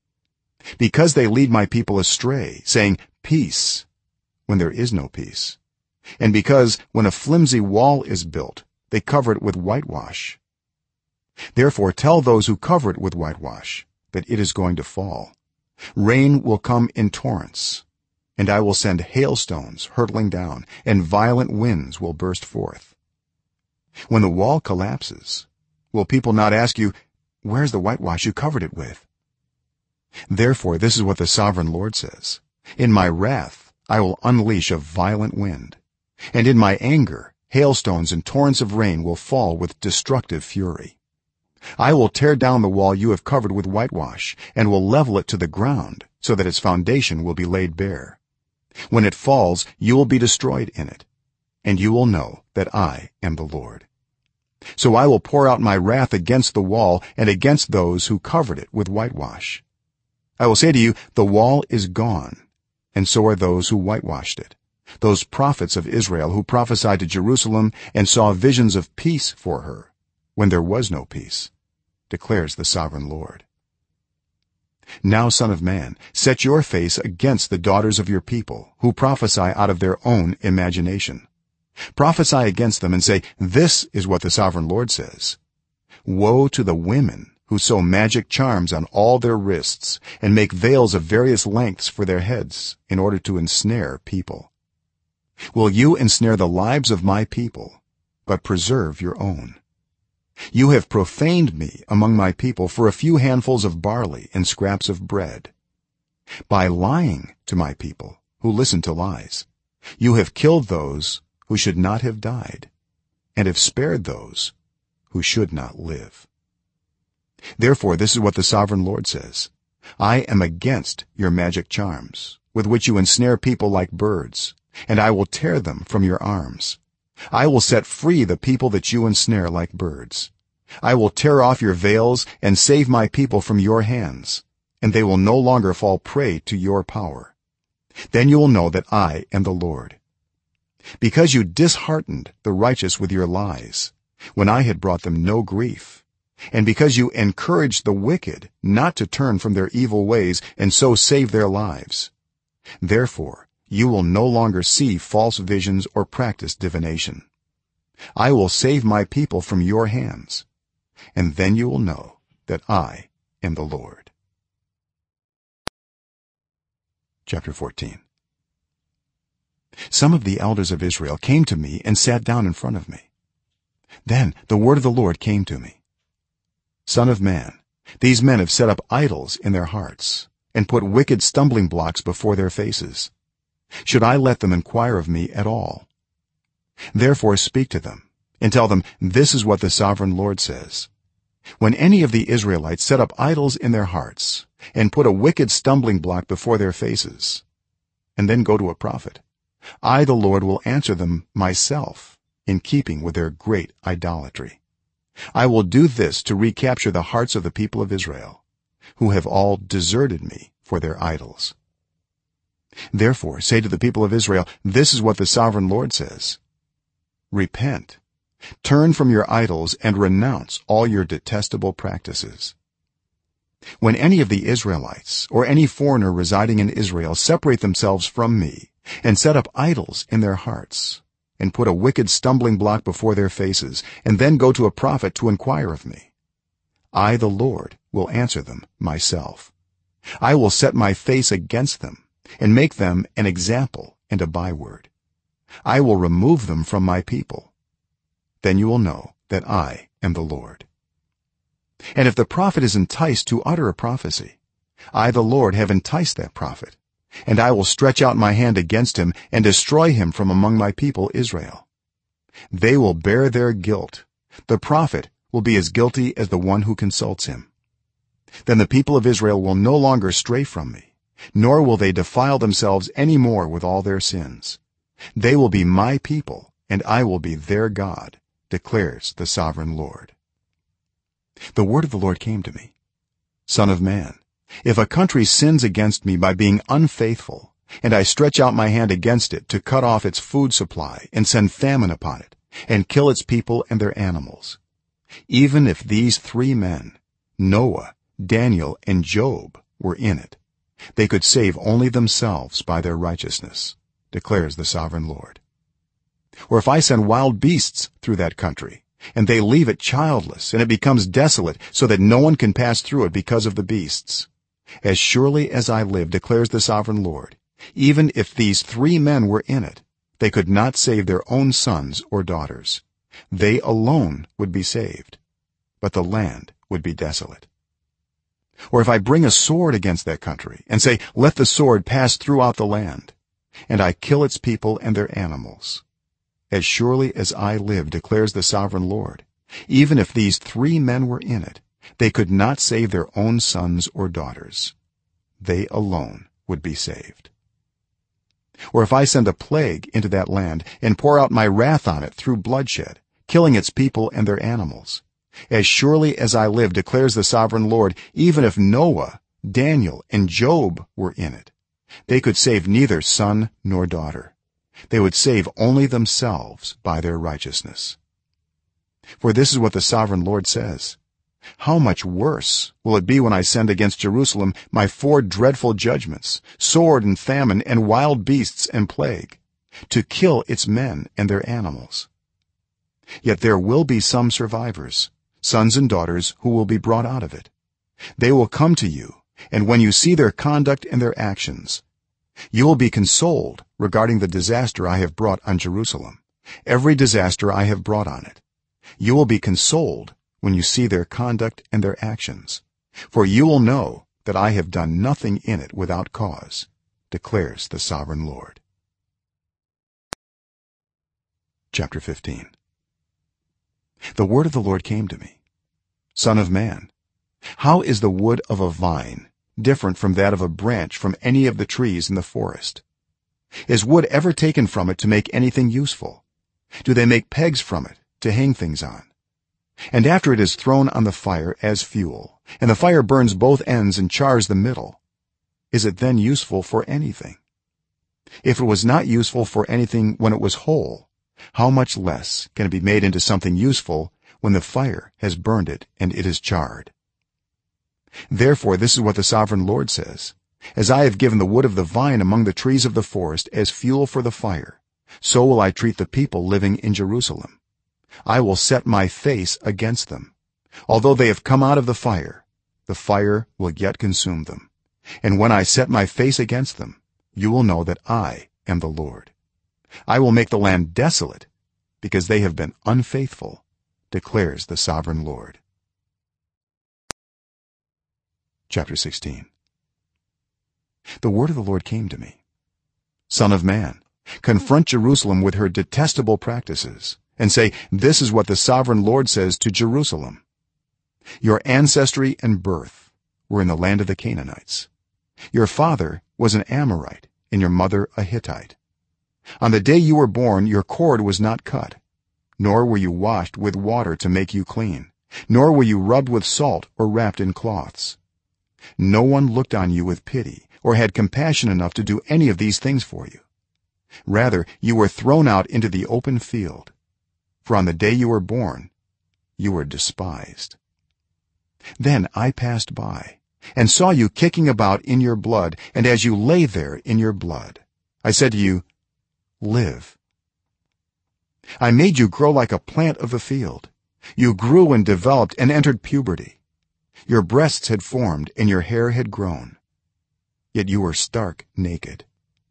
Because they lead my people astray, saying, peace, when there is no peace, and because when a flimsy wall is built, they cover it with whitewash. Therefore tell those who cover it with whitewash that it is going to fall. Rain will come in torrents, and I will send hailstones hurtling down, and violent winds will burst forth. When the wall collapses, will people not ask you, where's the whitewash you covered it with? Therefore this is what the sovereign Lord says: in my wrath I will unleash a violent wind, and in my anger hailstones and torrents of rain will fall with destructive fury. I will tear down the wall you have covered with whitewash, and will level it to the ground, so that its foundation will be laid bare. When it falls, you will be destroyed in it, and you will know that I am the Lord. So I will pour out my wrath against the wall and against those who covered it with whitewash. I will say to you, the wall is gone, and so are those who whitewashed it, those prophets of Israel who prophesied to Jerusalem and saw visions of peace for her when there was no peace, declares the sovereign Lord. Now, son of man, set your face against the daughters of your people who prophesy out of their own imagination. Prophesy against them and say, this is what the sovereign Lord says: woe to the women who sew magic charms on all their wrists and make veils of various lengths for their heads in order to ensnare people. Will you ensnare the lives of my people but preserve your own? You have profaned me among my people for a few handfuls of barley and scraps of bread. By lying to my people who listen to lies, you have killed those who should not have died and have spared those who should not live. Therefore this is what the sovereign Lord says: I am against your magic charms with which you ensnare people like birds, and I will tear them from your arms. I will set free the people that you ensnare like birds. I will tear off your veils and save my people from your hands, and they will no longer fall prey to your power. Then you will know that I am the Lord. Because you disheartened the righteous with your lies when I had brought them no grief, and because you encouraged the wicked not to turn from their evil ways and so save their lives, therefore you will no longer see false visions or practice divination. I will save my people from your hands, and then you will know that I am the Lord. Chapter 14. Some of the elders of Israel came to me and sat down in front of me. Then the word of the Lord came to me: Son of man, these men have set up idols in their hearts and put wicked stumbling blocks before their faces. Should I let them inquire of me at all? Therefore speak to them and tell them, this is what the sovereign Lord says: when any of the Israelites set up idols in their hearts and put a wicked stumbling block before their faces and then go to a prophet, I the Lord will answer them myself in keeping with their great idolatry. I will do this to recapture the hearts of the people of Israel, who have all deserted me for their idols. Therefore say to the people of Israel, this is what the sovereign Lord says: repent, turn from your idols and renounce all your detestable practices. When any of the Israelites or any foreigner residing in Israel separate themselves from me and set up idols in their hearts and put a wicked stumbling block before their faces and then go to a prophet to inquire of me, I the Lord will answer them myself. I will set my face against them and make them an example and a byword. I will remove them from my people. Then you will know that I am the Lord. And if the prophet is enticed to utter a prophecy, I the Lord have enticed that prophet, and I will stretch out my hand against him and destroy him from among my people Israel. They will bear their guilt. The prophet will be as guilty as the one who consults him. Then the people of Israel will no longer stray from me, nor will they defile themselves any more with all their sins. They will be my people, and I will be their God, declares the sovereign Lord. The word of the Lord came to me: Son of man, if a country sins against me by being unfaithful, and I stretch out my hand against it to cut off its food supply and send famine upon it and kill its people and their animals, even if these 3 men, Noah, Daniel, and Job, were in it, they could save only themselves by their righteousness, declares the sovereign Lord. Or if I send wild beasts through that country and they leave it childless and it becomes desolate so that no one can pass through it because of the beasts, as surely as I live, declares the sovereign Lord, even if these 3 men were in it, they could not save their own sons or daughters. They alone would be saved, but the land would be desolate. Or if I bring a sword against that country and say, let the sword pass throughout the land, and I kill its people and their animals, as surely as I live, declares the sovereign Lord, even if these 3 men were in it, they could not save their own sons or daughters. They alone would be saved. Or if I send a plague into that land and pour out my wrath on it through bloodshed, killing its people and their animals, as surely as I live, declares the sovereign Lord, even if Noah, Daniel, and Job were in it, they could save neither son nor daughter. They would save only themselves by their righteousness. For this is what the sovereign Lord says: how much worse will it be when I send against Jerusalem my 4 dreadful judgments, sword and famine and wild beasts and plague, to kill its men and their animals. Yet there will be some survivors, sons and daughters, who will be brought out of it. They will come to you, and when you see their conduct and their actions, you will be consoled regarding the disaster I have brought on Jerusalem, every disaster I have brought on it. You will be consoled when you see their conduct and their actions, for you will know that I have done nothing in it without cause, declares the sovereign Lord. Chapter 15. The word of the Lord came to me: Son of man, how is the wood of a vine different from that of a branch from any of the trees in the forest? Is wood ever taken from it to make anything useful? Do they make pegs from it to hang things on? And after it is thrown on the fire as fuel, and the fire burns both ends and chars the middle, is it then useful for anything? If it was not useful for anything when it was whole, how much less can it be made into something useful when the fire has burned it and it is charred? Therefore this is what the sovereign Lord says: as I have given the wood of the vine among the trees of the forest as fuel for the fire, so will I treat the people living in Jerusalem. I will set my face against them. Although they have come out of the fire will yet consume them. And when I set my face against them, you will know that I am the Lord. I will make the land desolate because they have been unfaithful, declares the sovereign Lord. Chapter 16. The word of the Lord came to me: Son of man, confront Jerusalem with her detestable practices and say, this is what the sovereign Lord says to Jerusalem: your ancestry and birth were in the land of the Canaanites. Your father was an Amorite and your mother a Hittite. On the day you were born your cord was not cut, nor were you washed with water to make you clean, nor were you rubbed with salt or wrapped in cloths. No one looked on you with pity or had compassion enough to do any of these things for you. Rather, you were thrown out into the open field, for on the day you were born you were despised. Then I passed by and saw you kicking about in your blood, and as you lay there in your blood, I said to you, live. I made you grow like a plant of the field. You grew and developed and entered puberty. Your breasts had formed and your hair had grown, yet you were stark naked.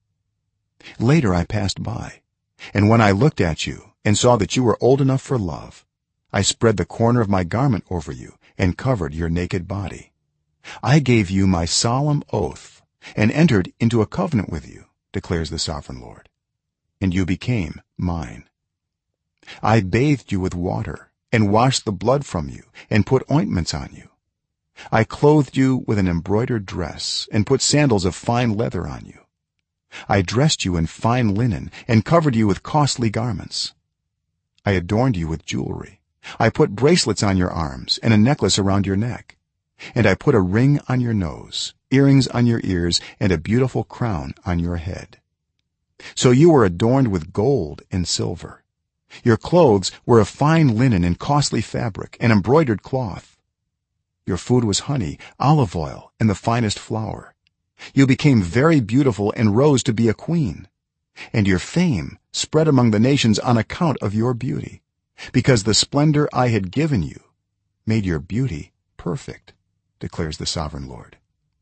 Later I passed by, and when I looked at you and saw that you were old enough for love, I spread the corner of my garment over you and covered your naked body. I gave you my solemn oath and entered into a covenant with you, declares the sovereign Lord, and you became mine. I bathed you with water and washed the blood from you and put ointments on you. I clothed you with an embroidered dress and put sandals of fine leather on you. I dressed you in fine linen and covered you with costly garments. I adorned you with jewelry. I put bracelets on your arms and a necklace around your neck, and I put a ring on your nose, earrings on your ears, and a beautiful crown on your head. So you were adorned with gold and silver. Your clothes were of fine linen and costly fabric and embroidered cloth. Your food was honey, olive oil, and the finest flour. You became very beautiful and rose to be a queen, and your fame spread among the nations on account of your beauty, because the splendor I had given you made your beauty perfect, declares the sovereign Lord.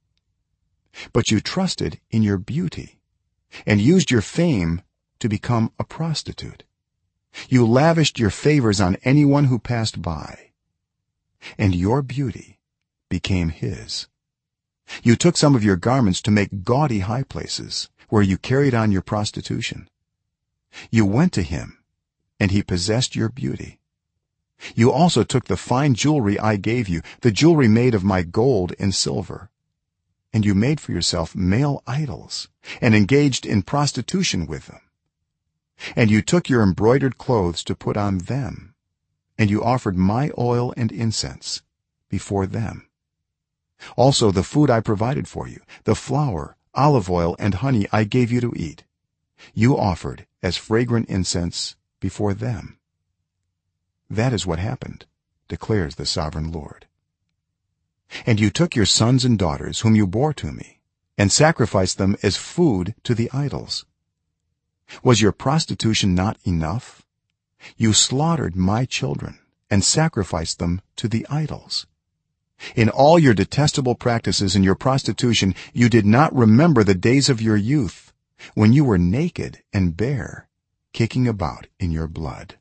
But you trusted in your beauty and used your fame to become a prostitute. You lavished your favors on anyone who passed by, and your beauty became his. You took some of your garments to make gaudy high places where you carried on your prostitution. You went to him and he possessed your beauty. You also took the fine jewelry I gave you, the jewelry made of my gold and silver, and you made for yourself male idols and engaged in prostitution with them. And you took your embroidered clothes to put on them, and you offered my oil and incense before them. Also the food I provided for you, the flour, olive oil, and honey I gave you to eat, you offered as fragrant incense before them. That is what happened, declares the sovereign Lord. And you took your sons and daughters whom you bore to me and sacrificed them as food to the idols. Was your prostitution not enough? You slaughtered my children and sacrificed them to the idols. In all your detestable practices and your prostitution you did not remember the days of your youth, when you were naked and bare, kicking about in your blood.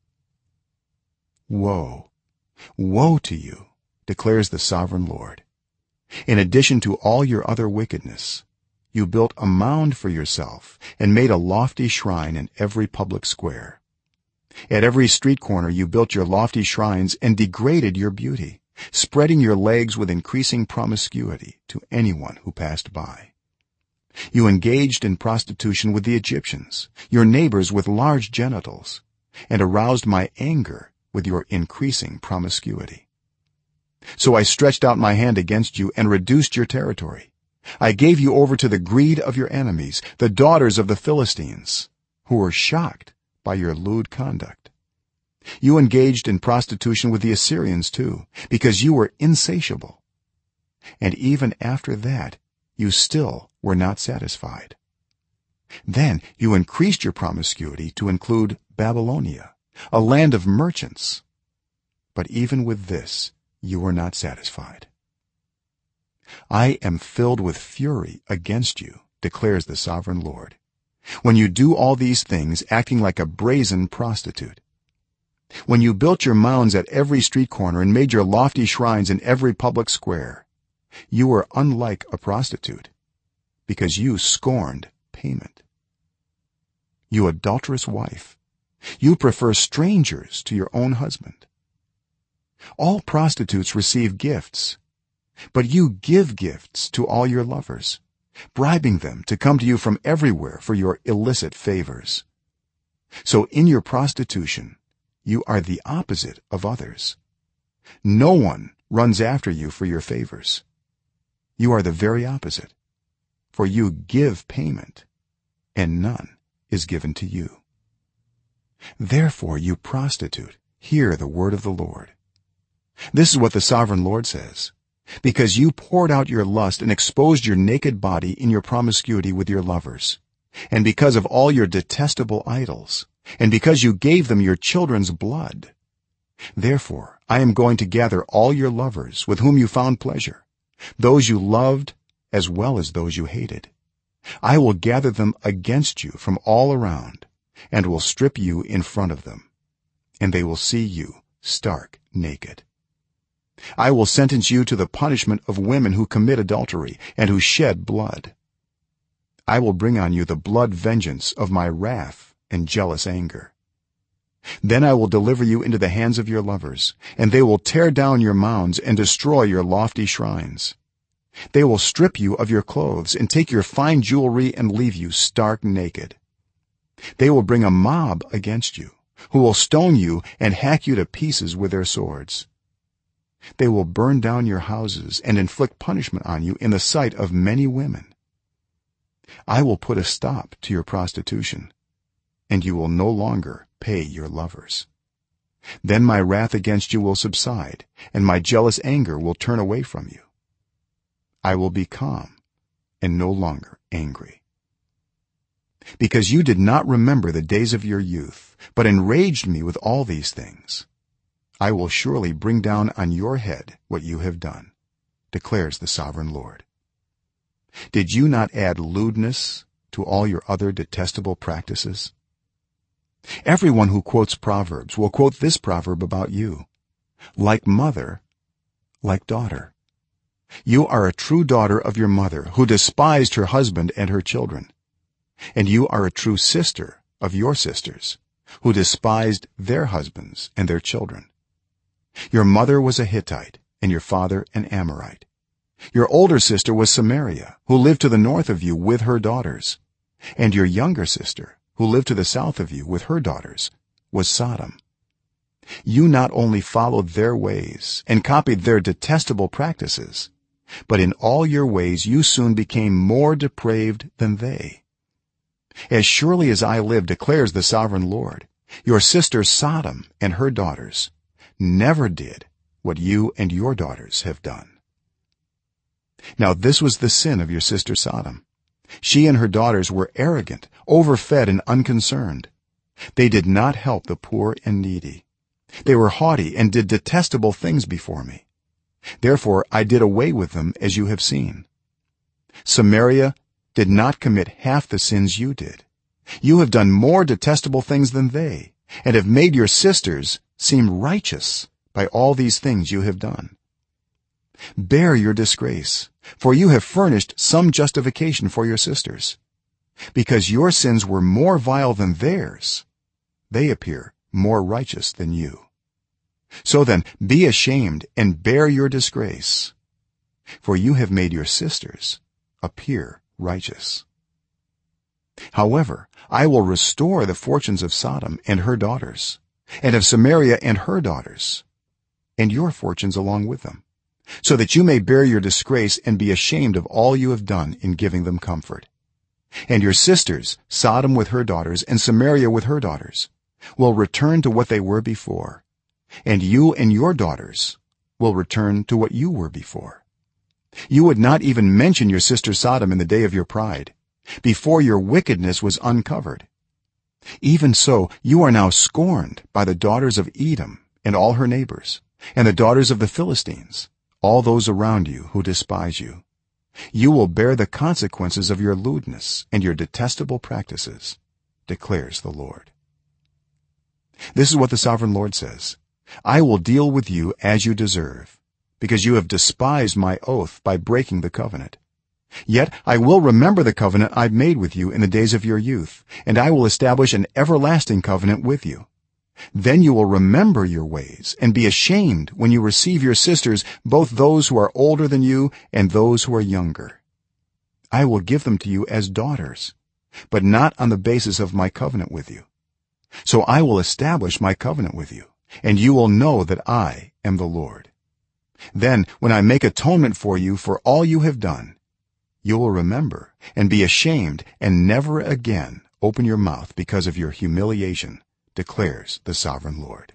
Woe to you, declares the sovereign Lord. In addition to all your other wickedness, you built a mound for yourself and made a lofty shrine in every public square. At every street corner you built your lofty shrines and degraded your beauty, spreading your legs with increasing promiscuity to anyone who passed by. You engaged in prostitution with the Egyptians, your neighbors with large genitals, and aroused my anger with your increasing promiscuity. so I stretched out my hand against you and reduced your territory. I gave you over to the greed of your enemies, the daughters of the Philistines, who were shocked by your lewd conduct. You engaged in prostitution with the Assyrians too, because you were insatiable. And even after that you still were not satisfied. Then you increased your promiscuity to include Babylonia, a land of merchants. But even with this you were not satisfied. I am filled with fury against you, declares the sovereign Lord, when you do all these things acting like a brazen prostitute. When you built your mounds at every street corner and made your lofty shrines in every public square, you were unlike a prostitute, because you scorned payment. You adulterous wife, you prefer strangers to your own husband. All prostitutes receive gifts, but you give gifts to all your lovers, bribing them to come to you from everywhere for your illicit favors. So in your prostitution you are the opposite of others. No one runs after you for your favors. You are the very opposite, for you give payment and none is given to you. Therefore, you prostitute, hear the word of the Lord. This is what the sovereign Lord says: because you poured out your lust and exposed your naked body in your promiscuity with your lovers, and because of all your detestable idols, and because you gave them your children's blood, therefore I am going to gather all your lovers with whom you found pleasure, those you loved as well as those you hated. I will gather them against you from all around and will strip you in front of them, and they will see you stark naked. I will sentence you to the punishment of women who commit adultery and who shed blood. I will bring on you the blood vengeance of my wrath and jealous anger. Then I will deliver you into the hands of your lovers, and they will tear down your mounds and destroy your lofty shrines. They will strip you of your clothes and take your fine jewelry and leave you stark naked. They will bring a mob against you, who will stone you and hack you to pieces with their swords. They will burn down your houses and inflict punishment on you in the sight of many women. I will put a stop to your prostitution, and you will no longer pay your lovers. Then my wrath against you will subside, and my jealous anger will turn away from you. I will be calm and no longer angry. Because you did not remember the days of your youth, but enraged me with all these things, I will surely bring down on your head what you have done, declares the sovereign Lord. Did you not add lewdness to all your other detestable practices? Everyone who quotes Proverbs will quote this proverb about you: like mother, like daughter. You are a true daughter of your mother, who despised her husband and her children, and you are a true sister of your sisters, who despised their husbands and their children. Your mother was a Hittite and your father an Amorite. Your older sister was Samaria, who lived to the north of you with her daughters, and your younger sister, who lived to the south of you with her daughters, was Sodom. You not only followed their ways and copied their detestable practices, but in all your ways you soon became more depraved than they. As surely as I live, declares the sovereign Lord, your sister Sodom and her daughters never did what you and your daughters have done. Now this was the sin of your sister Sodom. She and her daughters were arrogant, overfed and unconcerned. They did not help the poor and needy. They were haughty and did detestable things before me. Therefore I did away with them, as you have seen. Samaria did not commit half the sins you did. You have done more detestable things than they, and have made your sisters seem righteous by all these things you have done. Bear your disgrace, for you have furnished some justification for your sisters. Because your sins were more vile than theirs, they appear more righteous than you. So then, be ashamed and bear your disgrace, for you have made your sisters appear righteous. However, I will restore the fortunes of Sodom and her daughters, and of Samaria and her daughters, and your fortunes along with them, so that you may bear your disgrace and be ashamed of all you have done in giving them comfort. And your sisters, Sodom with her daughters and Samaria with her daughters, will return to what they were before, and you and your daughters will return to what you were before. You would not even mention your sister Sodom in the day of your pride, before your wickedness was uncovered. Even so you are now scorned by the daughters of Edom and all her neighbors, and the daughters of the Philistines, all those around you who despise you. You will bear the consequences of your lewdness and your detestable practices, declares the Lord. This is what the sovereign Lord says: I will deal with you as you deserve, because you have despised my oath by breaking the covenant. Yet I will remember the covenant I made with you in the days of your youth, and I will establish an everlasting covenant with you. Then you will remember your ways and be ashamed when you receive your sisters, both those who are older than you and those who are younger. I will give them to you as daughters, but not on the basis of my covenant with you. So I will establish my covenant with you, and you will know that I am the Lord. Then when I make atonement for you for all you have done, you will remember and be ashamed and never again open your mouth because of your humiliation, declares the sovereign Lord.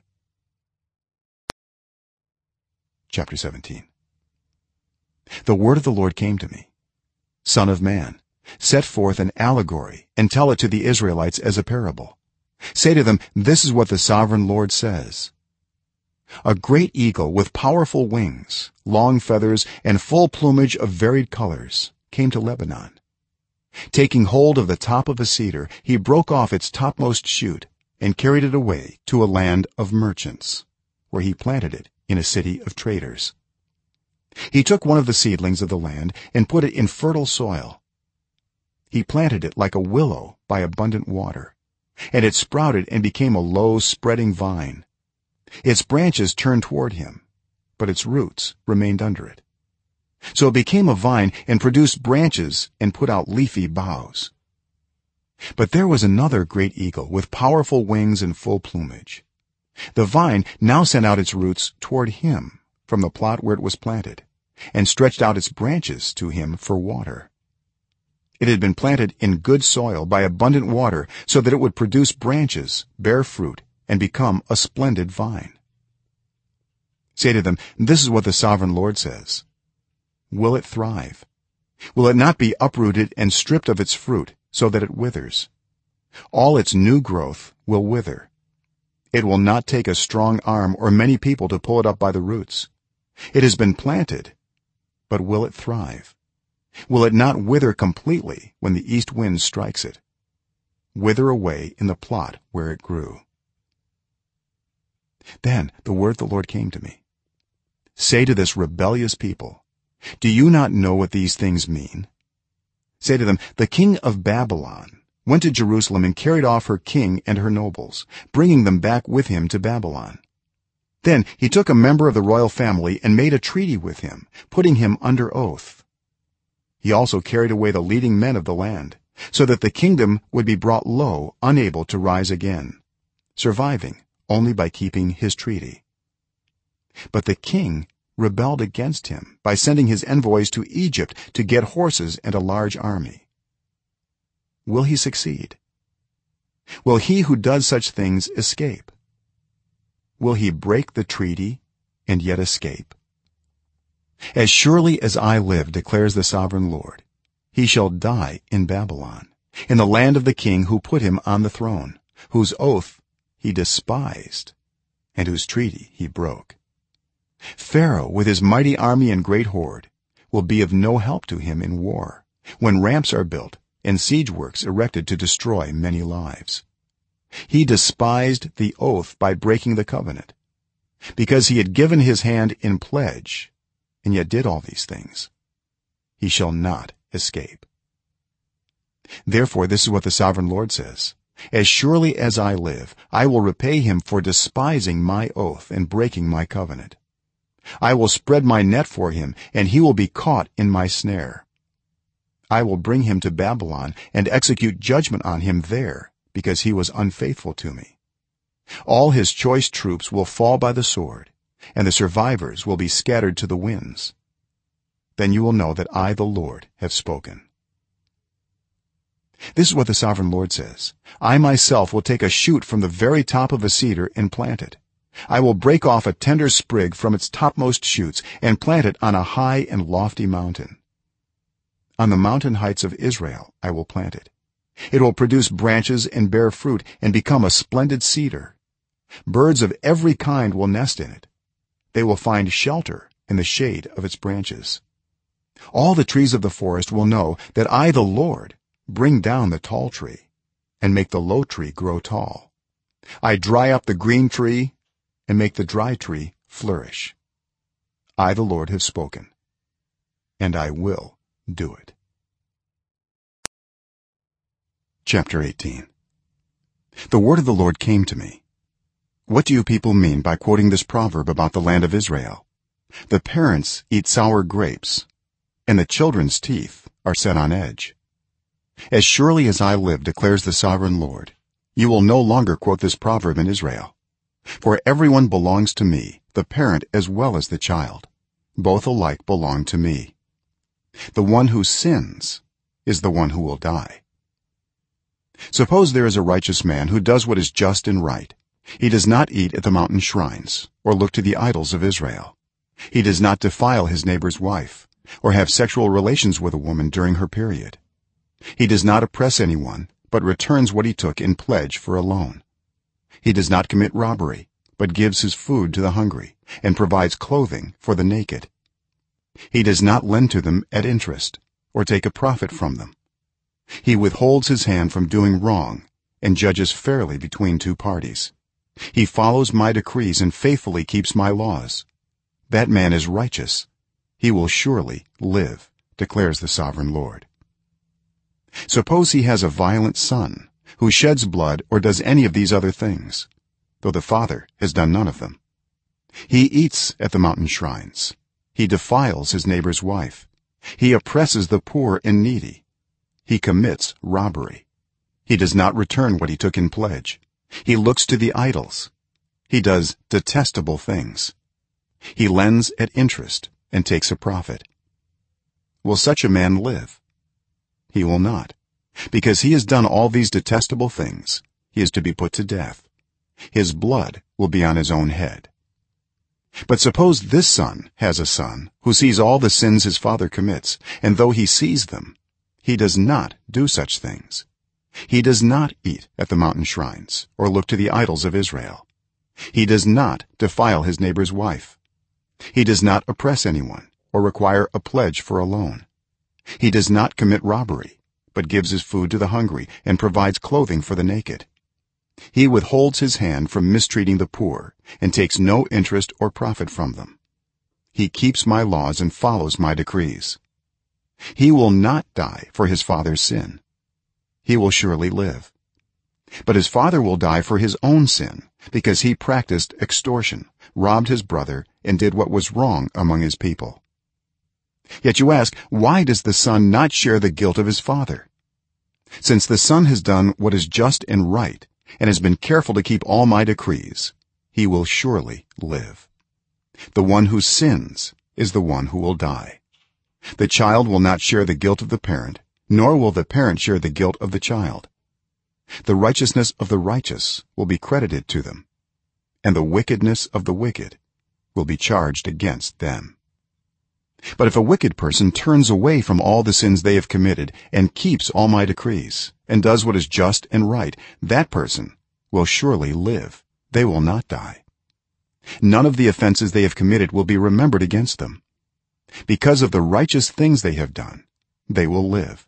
Chapter 17. The word of the Lord came to me: Son of man, set forth an allegory and tell it to the Israelites as a parable. Say to them, this is what the sovereign Lord says: A great eagle with powerful wings, long feathers, and full plumage of varied colors came to Lebanon. Taking hold of the top of a cedar, he broke off its topmost shoot and carried it away to a land of merchants, where he planted it in a city of traders. He took one of the seedlings of the land and put it in fertile soil. He planted it like a willow by abundant water, and it sprouted and became a low spreading vine. Its branches turned toward him, but its roots remained under it. So it became a vine and produced branches and put out leafy boughs. But there was another great eagle with powerful wings and full plumage. The vine now sent out its roots toward him from the plot where it was planted, and stretched out its branches to him for water. It had been planted in good soil by abundant water, so that it would produce branches, bear fruit, and become a splendid vine. Say to them, this is what the sovereign Lord says: Will it thrive? Will it not be uprooted and stripped of its fruit, so that it withers? All its new growth will wither. It will not take a strong arm or many people to pull it up by the roots. It has been planted, but will it thrive? Will it not wither completely when the east wind strikes it? Wither away in the plot where it grew. Then the word of the Lord came to me: Say to this rebellious people, do you not know what these things mean? Say to them, the king of Babylon went to Jerusalem and carried off her king and her nobles, bringing them back with him to Babylon. Then he took a member of the royal family and made a treaty with him, putting him under oath. He also carried away the leading men of the land, so that the kingdom would be brought low, unable to rise again, surviving only by keeping his treaty. But the king rebelled against him by sending his envoys to Egypt to get horses and a large army. Will he succeed? Will he who does such things escape? Will he break the treaty and yet escape? As surely as I live, declares the sovereign Lord, he shall die in Babylon, in the land of the king who put him on the throne, whose oath he despised and whose treaty he broke. Pharaoh with his mighty army and great horde will be of no help to him in war, when ramps are built and siege works erected to destroy many lives. He despised the oath by breaking the covenant, because he had given his hand in pledge and yet did all these things. He shall not escape. Therefore this is what the sovereign Lord says: As surely as I live, I will repay him for despising my oath and breaking my covenant. I will spread my net for him, and he will be caught in my snare. I will bring him to Babylon and execute judgment on him there, because he was unfaithful to me. All his choice troops will fall by the sword, and the survivors will be scattered to the winds. Then you will know that I, the Lord, have spoken. This is what the sovereign Lord says: I myself will take a shoot from the very top of a cedar and plant it. I will break off a tender sprig from its topmost shoots and plant it on a high and lofty mountain. On the mountain heights of Israel I will plant it. It will produce branches and bear fruit and become a splendid cedar. Birds of every kind will nest in it. They will find shelter in the shade of its branches. All the trees of the forest will know that I, the Lord, bring down the tall tree and make the low tree grow tall. I dry up the green tree and make the dry tree flourish. I, the Lord, have spoken, and I will do it. Chapter 18. The word of the Lord came to me: What do you people mean by quoting this proverb about the land of Israel? The parents eat sour grapes, and the children's teeth are set on edge. As surely as I live, declares the sovereign Lord, you will no longer quote this proverb in Israel. For everyone belongs to me, the parent as well as the child. Both alike belong to me. The one who sins is the one who will die. Suppose there is a righteous man who does what is just and right. He does not eat at the mountain shrines or look to the idols of Israel. He does not defile his neighbor's wife or have sexual relations with a woman during her period. He does not oppress anyone but returns what he took in pledge for a loan. He does not commit robbery but gives his food to the hungry and provides clothing for the naked. He does not lend to them at interest or take a profit from them. He withholds his hand from doing wrong and judges fairly between two parties. He follows my decrees and faithfully keeps my laws. That man is righteous. He will surely live, declares the sovereign Lord. Suppose he has a violent son who sheds blood or does any of these other things, though the father has done none of them. He eats at the mountain shrines. He defiles his neighbor's wife. He oppresses the poor and needy. He commits robbery. He does not return what he took in pledge. He looks to the idols. He does detestable things. He lends at interest and takes a profit. Will such a man live? He will not. Because he has done all these detestable things, he is to be put to death. His blood will be on his own head. But suppose this son has a son who sees all the sins his father commits, and though he sees them, he does not do such things. He does not eat at the mountain shrines or look to the idols of Israel. He does not defile his neighbor's wife. He does not oppress anyone or require a pledge for a loan. He does not commit robbery but gives his food to the hungry and provides clothing for the naked. He withholds his hand from mistreating the poor and takes no interest or profit from them. He keeps my laws and follows my decrees. He will not die for his father's sin. He will surely live. But his father will die for his own sin, because he practiced extortion, robbed his brother, and did what was wrong among his people. Yet you ask, why does the son not share the guilt of his father? Since the son has done what is just and right and has been careful to keep all my decrees, he will surely live. The one who sins is the one who will die. The child will not share the guilt of the parent, nor will the parent share the guilt of the child. The righteousness of the righteous will be credited to them, and the wickedness of the wicked will be charged against them. But if a wicked person turns away from all the sins they have committed and keeps all my decrees and does what is just and right, that person will surely live. They will not die. None of the offenses they have committed will be remembered against them. Because of the righteous things they have done, they will live.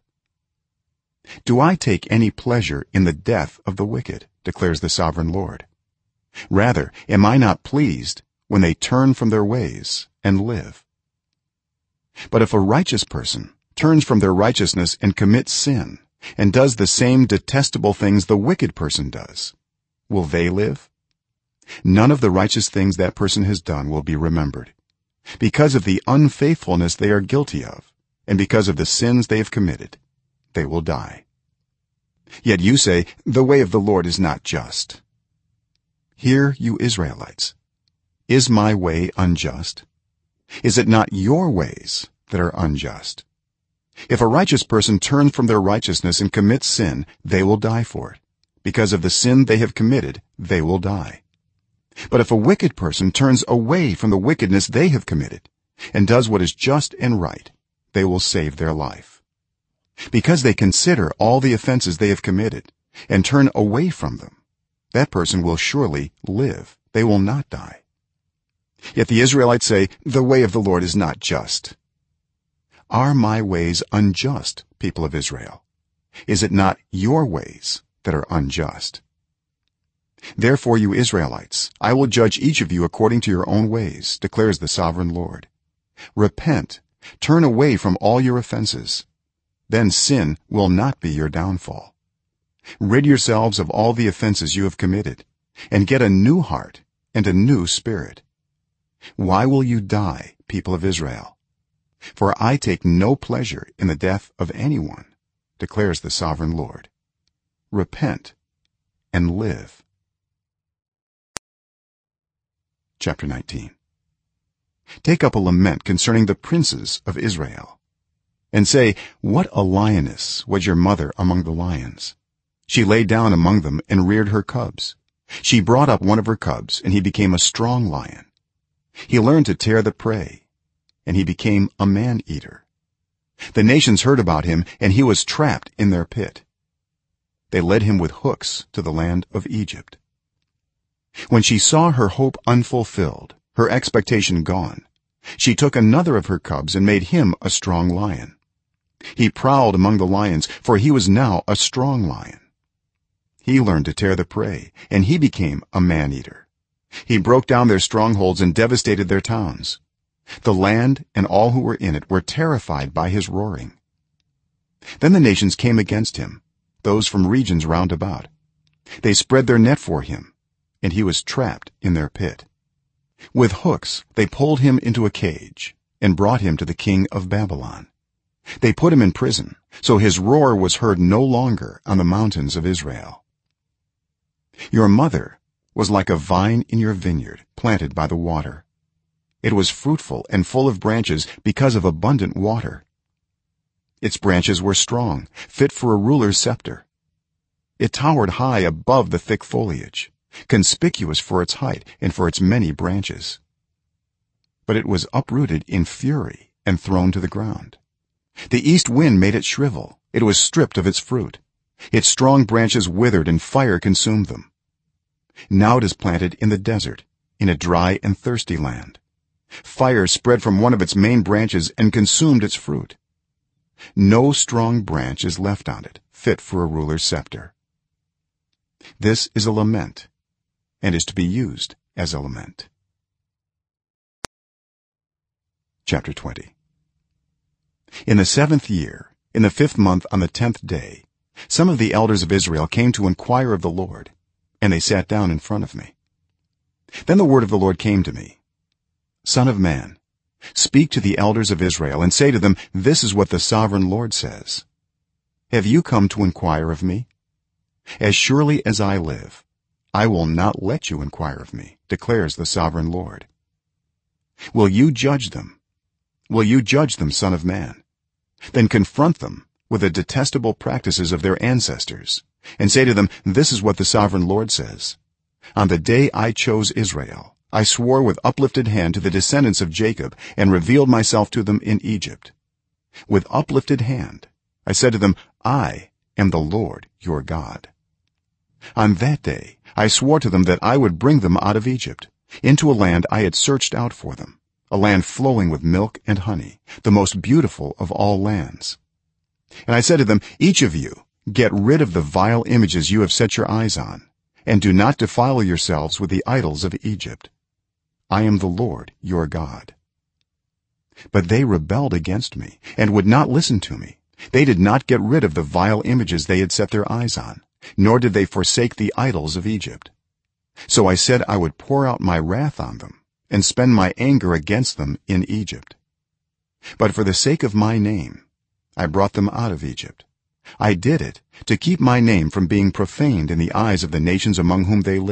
Do I take any pleasure in the death of the wicked, declares the sovereign Lord? Rather, am I not pleased when they turn from their ways and live? But if a righteous person turns from their righteousness and commits sin and does the same detestable things the wicked person does, will they live? None of the righteous things that person has done will be remembered. Because of the unfaithfulness they are guilty of, and because of the sins they have committed, they will die. Yet you say, the way of the Lord is not just. Hear, you Israelites. is my way unjust? Is it not your ways that are unjust? If a righteous person turns from their righteousness and commits sin, they will die for it. Because of the sin they have committed, they will die. But if a wicked person turns away from the wickedness they have committed and does what is just and right, they will save their life. Because they consider all the offenses they have committed and turn away from them, that person will surely live. They will not die. Yet the Israelites say, "The way of the Lord is not just." Are my ways unjust, people of Israel? Is it not your ways that are unjust? Therefore, you Israelites, I will judge each of you according to your own ways, declares the sovereign Lord. Repent, turn away from all your offenses. Then sin will not be your downfall. Rid yourselves of all the offenses you have committed, and get a new heart and a new spirit. Why will you die, people of Israel? For I take no pleasure in the death of anyone, declares the sovereign Lord. Repent and live. Chapter 19. Take up a lament concerning the princes of Israel, and say, "What a lioness was your mother among the lions! She lay down among them and reared her cubs. She brought up one of her cubs, and he became a strong lion. He learned to tear the prey, and he became a man-eater. The nations heard about him, and he was trapped in their pit. They led him with hooks to the land of Egypt. When she saw her hope unfulfilled, her expectation gone, she took another of her cubs and made him a strong lion. He prowled among the lions, for he was now a strong lion. He learned to tear the prey, and he became a man-eater. He broke down their strongholds and devastated their towns. The land and all who were in it were terrified by his roaring. Then the nations came against him, those from regions round about. They spread their net for him, and he was trapped in their pit. With hooks they pulled him into a cage and brought him to the king of Babylon. They put him in prison, so his roar was heard no longer on the mountains of Israel. Your mother was like a vine in your vineyard, planted by the water. It was fruitful and full of branches because of abundant water. Its branches were strong, fit for a ruler's scepter. It towered high above the thick foliage, conspicuous for its height and for its many branches. But it was uprooted in fury and thrown to the ground. The east wind made it shrivel. It was stripped of its fruit. Its strong branches withered and fire consumed them. Now it is planted in the desert, in a dry and thirsty land. Fire spread from one of its main branches and consumed its fruit. No strong branch is left on it, fit for a ruler's scepter. This is a lament, and is to be used as a lament. Chapter 20. In the 7th year, in the 5th month, on the 10th day, some of the elders of Israel came to inquire of the Lord, and they sat down in front of me. Then the word of the Lord came to me: Son of man, speak to the elders of Israel and say to them, "This is what the sovereign Lord says. Have you come to inquire of me? As surely as I live, I will not let you inquire of me, declares the sovereign Lord. Will you judge them? Will you judge them, son of man? Then confront them with the detestable practices of their ancestors, and say to them, "This is what the sovereign Lord says. On the day I chose Israel, I swore with uplifted hand to the descendants of Jacob and revealed myself to them in Egypt. With uplifted hand I said to them, I am the Lord your God. On that day I swore to them that I would bring them out of Egypt, into a land I had searched out for them, a land flowing with milk and honey, the most beautiful of all lands. And I said to them, each of you get rid of the vile images you have set your eyes on, and do not defile yourselves with the idols of Egypt. I am the Lord your God." But they rebelled against me and would not listen to me. They did not get rid of the vile images they had set their eyes on, nor did they forsake the idols of Egypt. So I said I would pour out my wrath on them and spend my anger against them in Egypt. But for the sake of my name I brought them out of Egypt. I did it to keep my name from being profaned in the eyes of the nations among whom they lived,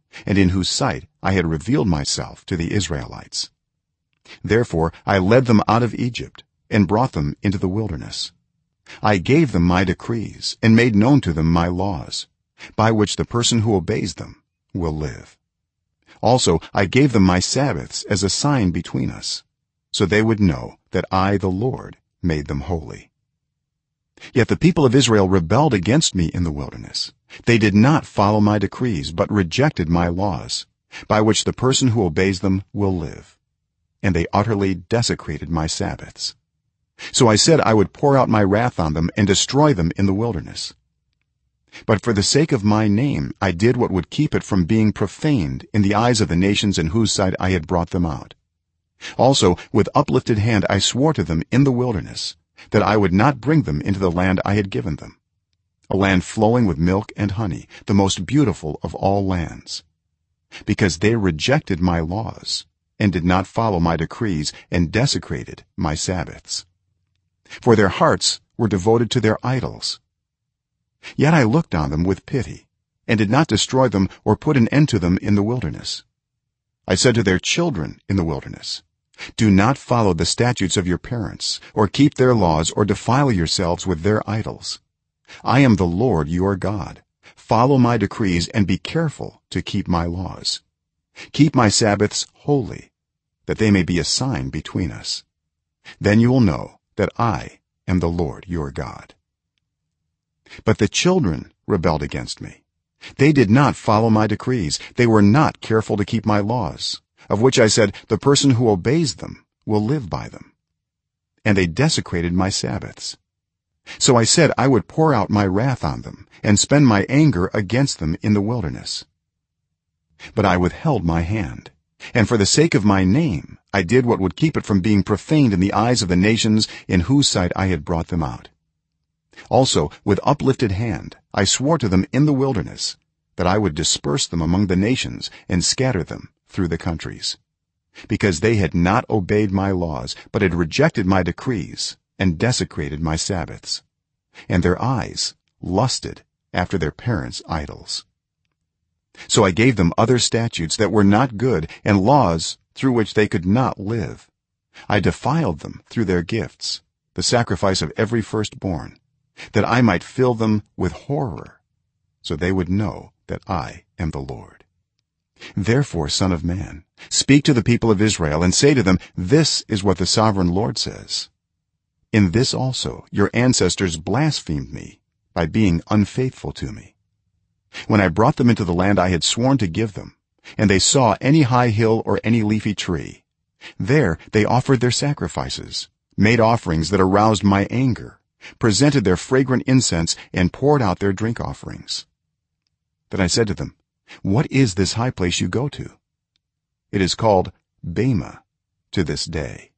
and in whose sight I had revealed myself to the Israelites. Therefore I led them out of Egypt and brought them into the wilderness. I gave them my decrees and made known to them my laws, by which the person who obeys them will live. Also I gave them my Sabbaths as a sign between us, so they would know that I the Lord made them holy. Yet the people of Israel rebelled against me in the wilderness. They did not follow my decrees but rejected my laws, by which the person who obeys them will live, and they utterly desecrated my Sabbaths. So I said I would pour out my wrath on them and destroy them in the wilderness. But for the sake of my name I did what would keep it from being profaned in the eyes of the nations in whose sight I had brought them out. Also with uplifted hand I swore to them in the wilderness that I would not bring them into the land I had given them, a land flowing with milk and honey, the most beautiful of all lands, because they rejected my laws and did not follow my decrees and desecrated my Sabbaths. For their hearts were devoted to their idols. Yet I looked on them with pity and did not destroy them or put an end to them in the wilderness. I said to their children in the wilderness, do not follow the statutes of your parents or keep their laws or defile yourselves with their idols. I am the Lord your God. Follow my decrees and be careful to keep my laws. Keep my Sabbaths holy, that they may be a sign between us. Then you will know that I am the Lord your God. But the children rebelled against me. They did not follow my decrees. They were not careful to keep my laws, of which I said, the person who obeys them will live by them. And they desecrated my Sabbaths. So I said I would pour out my wrath on them and spend my anger against them in the wilderness. But I withheld my hand, and for the sake of my name I did what would keep it from being profaned in the eyes of the nations in whose sight I had brought them out. Also with uplifted hand I swore to them in the wilderness that I would disperse them among the nations and scatter them through the countries, because they had not obeyed my laws but had rejected my decrees and desecrated my Sabbaths, and their eyes lusted after their parents' idols. So I gave them other statutes that were not good and laws through which they could not live. I defiled them through their gifts, the sacrifice of every firstborn, that I might fill them with horror, so they would know that I am the Lord. Therefore, son of man, speak to the people of Israel and say to them, this is what the sovereign Lord says. In this also your ancestors blasphemed me by being unfaithful to me. When I brought them into the land I had sworn to give them, and they saw any high hill or any leafy tree, there they offered their sacrifices, made offerings that aroused my anger, presented their fragrant incense and poured out their drink offerings. Then I said to them, what is this high place you go to? It is called Bamah to this day.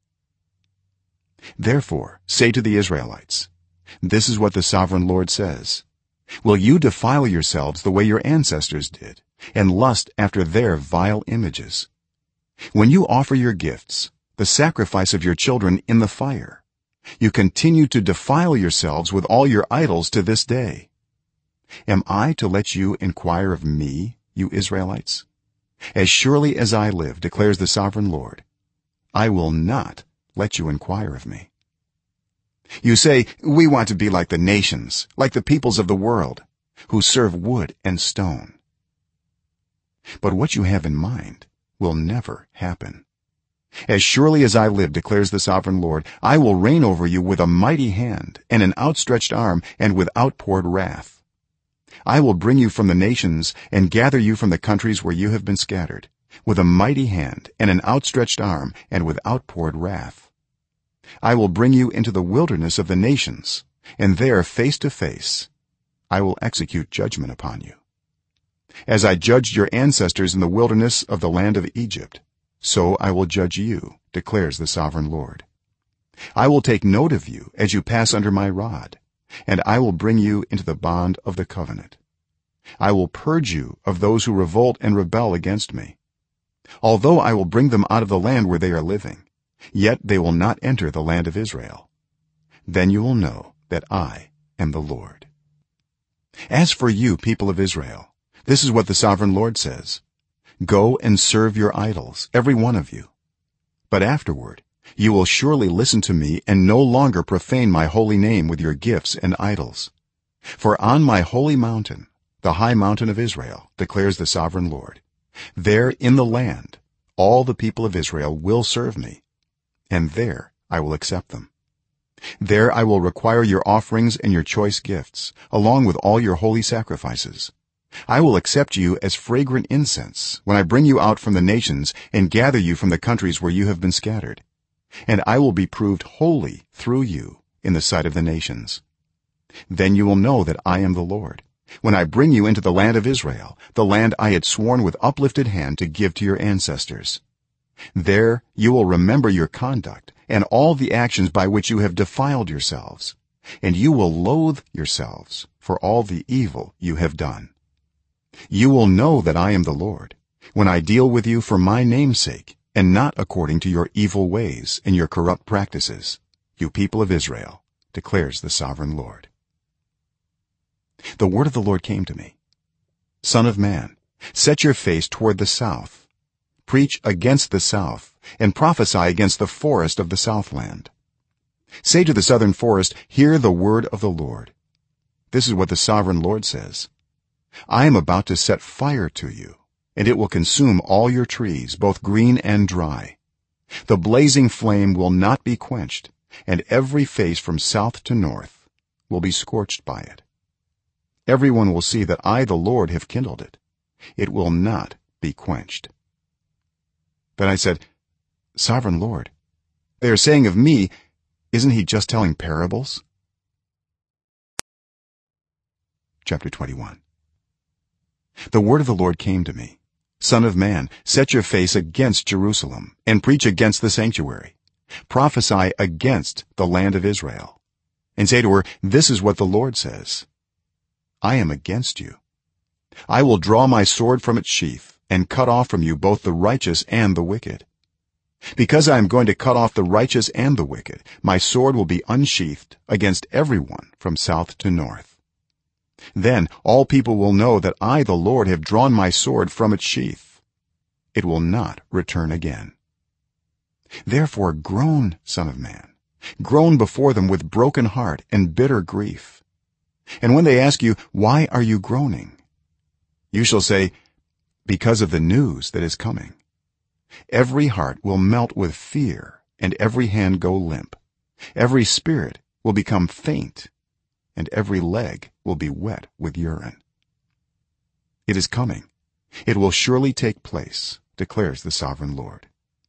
Therefore say to the Israelites, this is what the sovereign Lord says, will you defile yourselves the way your ancestors did and lust after their vile images? When you offer your gifts, the sacrifice of your children in the fire, you continue to defile yourselves with all your idols to this day. Am I to let you inquire of me, you Israelites? As surely as I live, declares the sovereign Lord, I will not let you inquire of me. You say, we want to be like the nations, like the peoples of the world, who serve wood and stone. But what you have in mind will never happen. As surely as I live, declares the sovereign Lord, I will reign over you with a mighty hand and an outstretched arm and with outpoured wrath. I will bring you from the nations and gather you from the countries where you have been scattered, with a mighty hand and an outstretched arm and with outpoured wrath. I will bring you into the wilderness of the nations, and there face to face I will execute judgment upon you. As I judged your ancestors in the wilderness of the land of Egypt, so I will judge you, declares the sovereign Lord. I will take note of you as you pass under my rod, and I will bring you into the bond of the covenant. I will purge you of those who revolt and rebel against me. Although I will bring them out of the land where they are living, yet they will not enter the land of Israel. Then you will know that I am the Lord. As for you, people of Israel, this is what the sovereign Lord says, go and serve your idols every one of you, but afterward you will surely listen to me and no longer profane my holy name with your gifts and idols. For on my holy mountain, the high mountain of Israel, declares the sovereign Lord, there in the land all the people of Israel will serve me, and there I will accept them. There I will require your offerings and your choice gifts, along with all your holy sacrifices. I will accept you as fragrant incense when I bring you out from the nations and gather you from the countries where you have been scattered, and I will be proved holy through you in the sight of the nations. Then you will know that I am the Lord, when I bring you into the land of Israel, the land I had sworn with uplifted hand to give to your ancestors. There you will remember your conduct and all the actions by which you have defiled yourselves, and you will loathe yourselves for all the evil you have done. You will know that I am the Lord, when I deal with you for my name's sake, and not according to your evil ways and your corrupt practices, you people of Israel, declares the sovereign Lord. The word of the Lord came to me: Son of man, set your face toward the south, preach against the south, and prophesy against the forest of the southland. Say to the southern forest, hear the word of the Lord. This is what the sovereign Lord says: I am about to set fire to you, and it will consume all your trees, both green and dry. The blazing flame will not be quenched, and every face from south to north will be scorched by it. Everyone will see that I the Lord have kindled it. It will not be quenched. Then I said, Sovereign Lord, they are saying of me, isn't he just telling parables? Chapter 21. The word of the Lord came to me: Son of man, set your face against Jerusalem and preach against the sanctuary. Prophesy against the land of Israel and say to her, this is what the Lord says: I am against you. I will draw my sword from its sheath and cut off from you both the righteous and the wicked. Because I am going to cut off the righteous and the wicked, my sword will be unsheathed against everyone from south to north. Then all people will know that I the Lord have drawn my sword from its sheath. It will not return again. Therefore groan, son of man, groan before them with broken heart and bitter grief. And when they ask you, why are you groaning, you shall say, because of the news that is coming. Every heart will melt with fear and every hand go limp. Every spirit will become faint and every leg will be wet with urine. It is coming. It will surely take place, declares the sovereign Lord.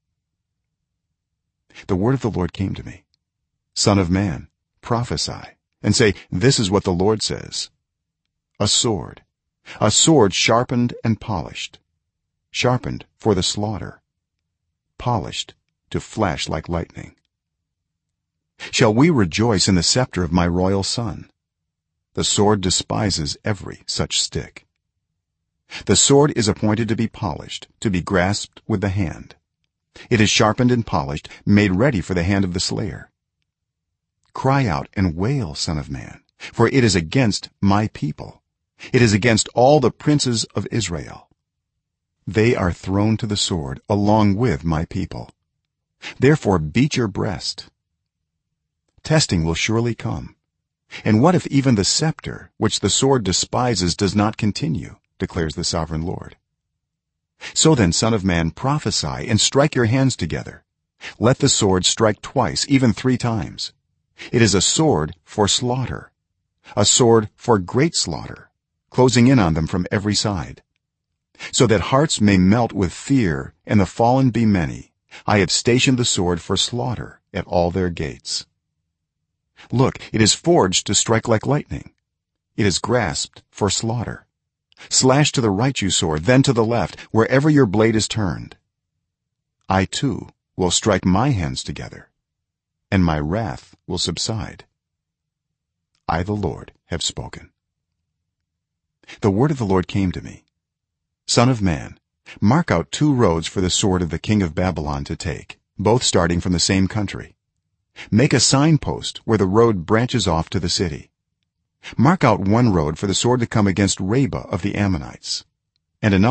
The word of the Lord came to me: Son of man, prophesy and say, this is what the Lord says: a sword sharpened and polished, sharpened for the slaughter, polished to flash like lightning. Shall we rejoice in the scepter of my royal son? The sword despises every such stick. The sword is appointed to be polished, to be grasped with the hand. It is sharpened and polished, made ready for the hand of the slayer. Cry out and wail, son of man, for it is against my people. It is against all the princes of Israel. They are thrown to the sword along with my people. Therefore beat your breast. Testing will surely come. And what if even the scepter which the sword despises does not continue, declares the sovereign Lord. So then, son of man, prophesy and strike your hands together. Let the sword strike twice, even 3 times. It is a sword for slaughter, a sword for great slaughter, closing in on them from every side. So that hearts may melt with fear and the fallen be many, I have stationed the sword for slaughter at all their gates. Look, it is forged to strike like lightning. It is grasped for slaughter. Slash to the right, you sword, then to the left, wherever your blade is turned. I too will strike my hands together, and my wrath will subside. I the Lord have spoken. The word of the Lord came to me: Son of man, mark out 2 roads for the sword of the king of Babylon to take, both starting from the same country. Make a signpost where the road branches off to the city. Mark out one road for the sword to come against Rabbah of the Ammonites, and another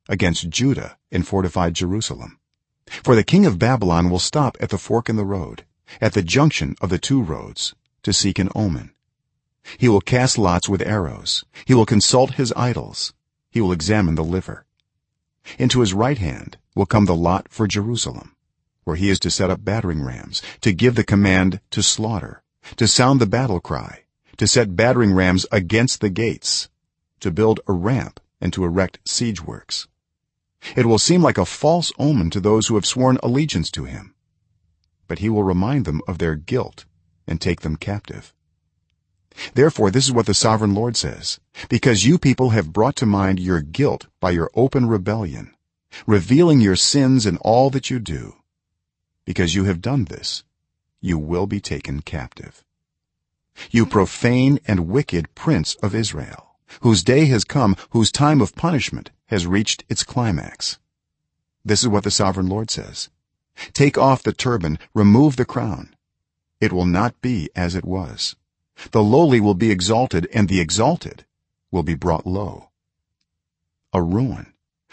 against judah and fortified jerusalem. For the king of babylon will stop at the fork in the road, at the junction of the two roads, to seek an omen. He will cast lots with arrows, he will consult his idols, he will examine the liver. Into his right hand will come the lot for jerusalem, where he is to set up battering rams, to give the command to slaughter, to sound the battle cry, to set battering rams against the gates, to build a ramp and to erect siege works. It will seem like a false omen to those who have sworn allegiance to him, but he will remind them of their guilt and take them captive. Therefore this is what the sovereign lord says: because you people have brought to mind your guilt by your open rebellion, revealing your sins in all that you do, because you have done this, you will be taken captive. You profane and wicked prince of israel, whose day has come, whose time of punishment has reached its climax. This is what the sovereign lord says: take off the turban, remove the crown. It will not be as it was. The lowly will be exalted, and the exalted will be brought low. A ruin,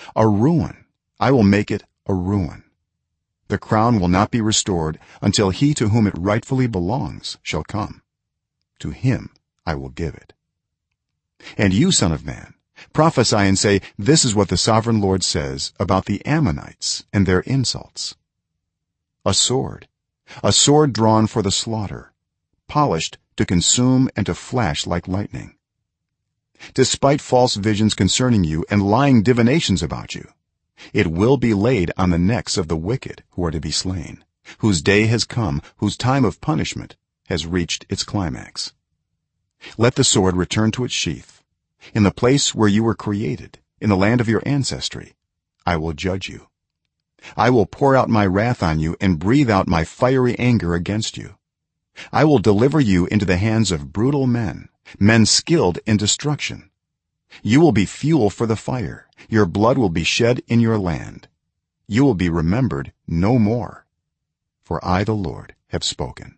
I will make it a ruin. The crown will not be restored until he to whom it rightfully belongs shall come. To him I will give it. And you, son of man, prophesy and say, this is what the sovereign lord says about the ammonites and their insults: a sword drawn for the slaughter, polished to consume and to flash like lightning. Despite false visions concerning you and lying divinations about you, it will be laid on the necks of the wicked who are to be slain, whose day has come, whose time of punishment has reached its climax. Let the sword return to its sheath. In the place where you were created, in the land of your ancestry, I will judge you. I will pour out my wrath on you and breathe out my fiery anger against you. I will deliver you into the hands of brutal men skilled in destruction. You will be fuel for the fire, your blood will be shed in your land. You will be remembered no more, for I the lord have spoken.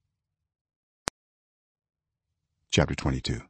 Chapter 22.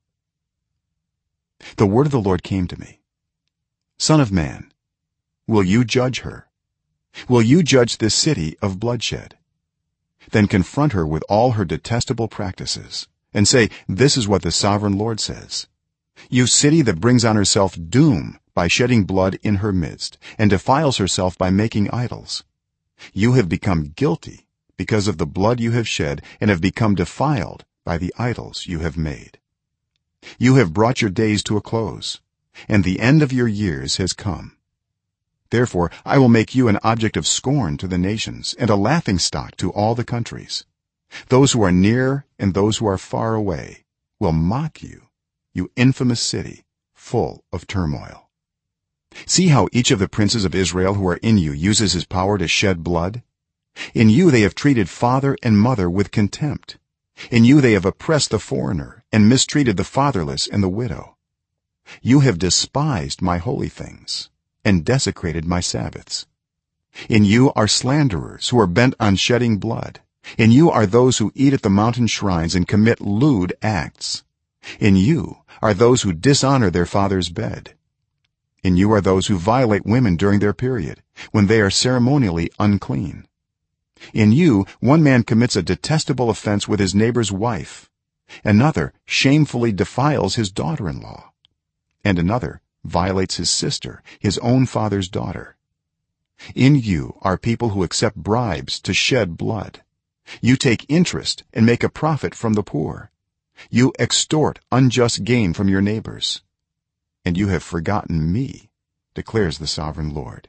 The word of the lord came to me: son of man, will you judge her? Will you judge this city of bloodshed? Then confront her with all her detestable practices and say, this is what the sovereign lord says: you city that brings on herself doom by shedding blood in her midst and defiles herself by making idols, you have become guilty because of the blood you have shed and have become defiled by the idols you have made. You have brought your days to a close, and the end of your years has come. Therefore I will make you an object of scorn to the nations and a laughingstock to all the countries. Those who are near and those who are far away will mock you, you infamous city full of turmoil. See how each of the princes of israel who are in you uses his power to shed blood. In you they have treated father and mother with contempt. In you they have oppressed the foreigner and mistreated the fatherless and the widow. You have despised my holy things and desecrated my sabbaths. In you are slanderers who are bent on shedding blood. In you are those who eat at the mountain shrines and commit lewd acts. In you are those who dishonor their father's bed. In you are those who violate women during their period, when they are ceremonially unclean. In you one man commits a detestable offense with his neighbor's wife, another shamefully defiles his daughter-in-law, and another violates his sister, his own father's daughter. In you are people who accept bribes to shed blood. You take interest and make a profit from the poor. You extort unjust gain from your neighbors, and you have forgotten me, declares the sovereign lord.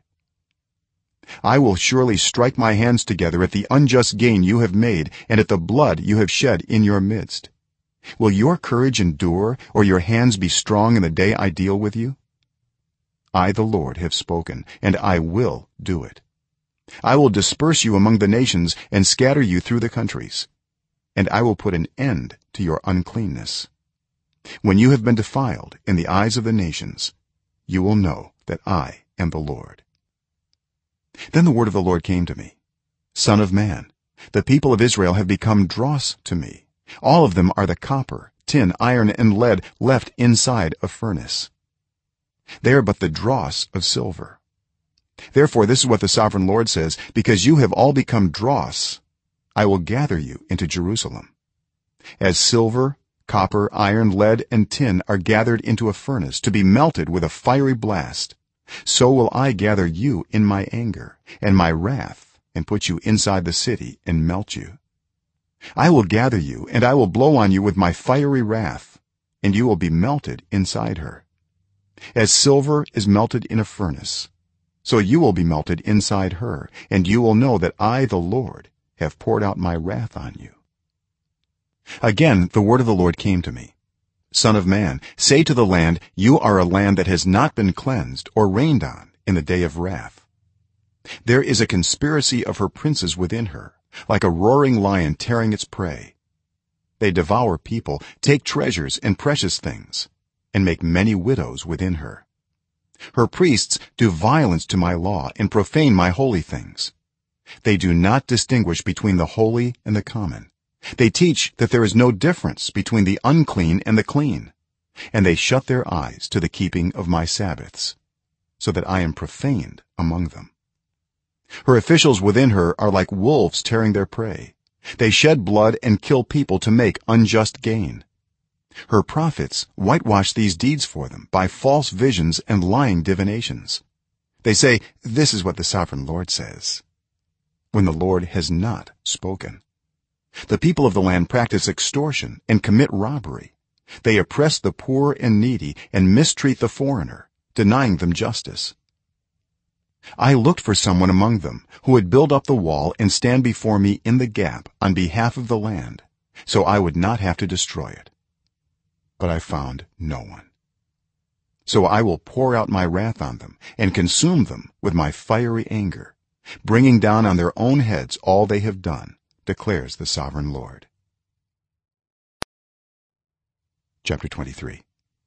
I will surely strike my hands together at the unjust gain you have made and at the blood you have shed in your midst. Will your courage endure, or your hands be strong in the day I deal with you? I the lord have spoken, and I will do it. I will disperse you among the nations and scatter you through the countries, and I will put an end to your uncleanness. When you have been defiled in the eyes of the nations, you will know that I am the lord. Then the word of the lord came to me: son of man, the people of israel have become dross to me. All of them are the copper, tin, iron and lead left inside a furnace. they are but the dross of silver. Therefore this is what the sovereign Lord says: because you have all become dross, I will gather you into Jerusalem. As silver, copper, iron, lead, and tin are gathered into a furnace to be melted with a fiery blast, so will I gather you in my anger and my wrath, and put you inside the city and melt you. I will gather you, and I will blow on you with my fiery wrath, and you will be melted inside her. As silver is melted in a furnace, so you will be melted inside her, and you will know that I, the Lord, have poured out my wrath on you. Again the word of the Lord came to me: Son of man, say to the land, you are a land that has not been cleansed or rained on in the day of wrath. There is a conspiracy of her princes within her, like a roaring lion tearing its prey. They devour people, take treasures and precious things, and make many widows within her. Her priests do violence to my law and profane my holy things. They do not distinguish between the holy and the common. They teach that there is no difference between the unclean and the clean, and they shut their eyes to the keeping of my sabbaths, so that I am profaned among them. Her officials within her are like wolves tearing their prey. They shed blood and kill people to make unjust gain. Her prophets whitewash these deeds for them by false visions and lying divinations. They say, this is what the sovereign Lord says, when the Lord has not spoken. The people of the land practice extortion and commit robbery. They oppress the poor and needy and mistreat the foreigner, denying them justice. I looked for someone among them who would build up the wall and stand before me in the gap on behalf of the land, so I would not have to destroy it. But I found no one. So I will pour out my wrath on them and consume them with my fiery anger, bringing down on their own heads all they have done, declares the sovereign Lord. Chapter 23.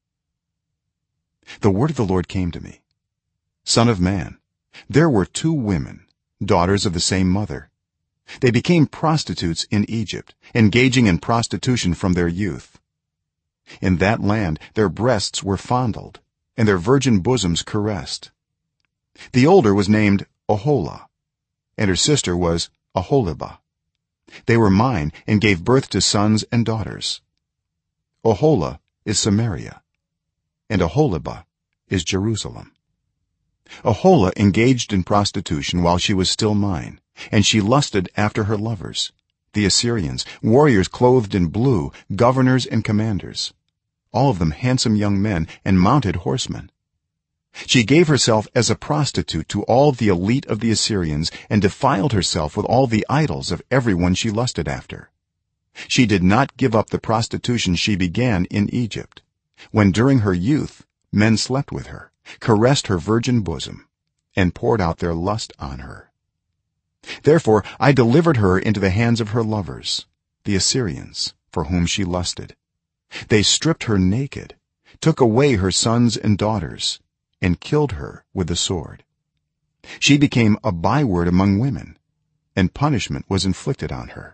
The word of the Lord came to me: Son of man, there were two women, daughters of the same mother. They became prostitutes in Egypt, engaging in prostitution from their youth. In that land their breasts were fondled and their virgin bosoms caressed. The older was named Oholah, and her sister was Oholibah. They were mine and gave birth to sons and daughters. Oholah is Samaria, and Oholibah is Jerusalem. Oholah engaged in prostitution while she was still mine, and she lusted after her lovers, the Assyrians, warriors clothed in blue, governors and commanders, all of them handsome young men and mounted horsemen. She gave herself as a prostitute to all the elite of the Assyrians and defiled herself with all the idols of everyone she lusted after. She did not give up the prostitution she began in Egypt, when during her youth men slept with her, caressed her virgin bosom, and poured out their lust on her. Therefore I delivered her into the hands of her lovers, the Assyrians, for whom she lusted. They stripped her naked, took away her sons and daughters, and killed her with the sword. She became a byword among women, and punishment was inflicted on her.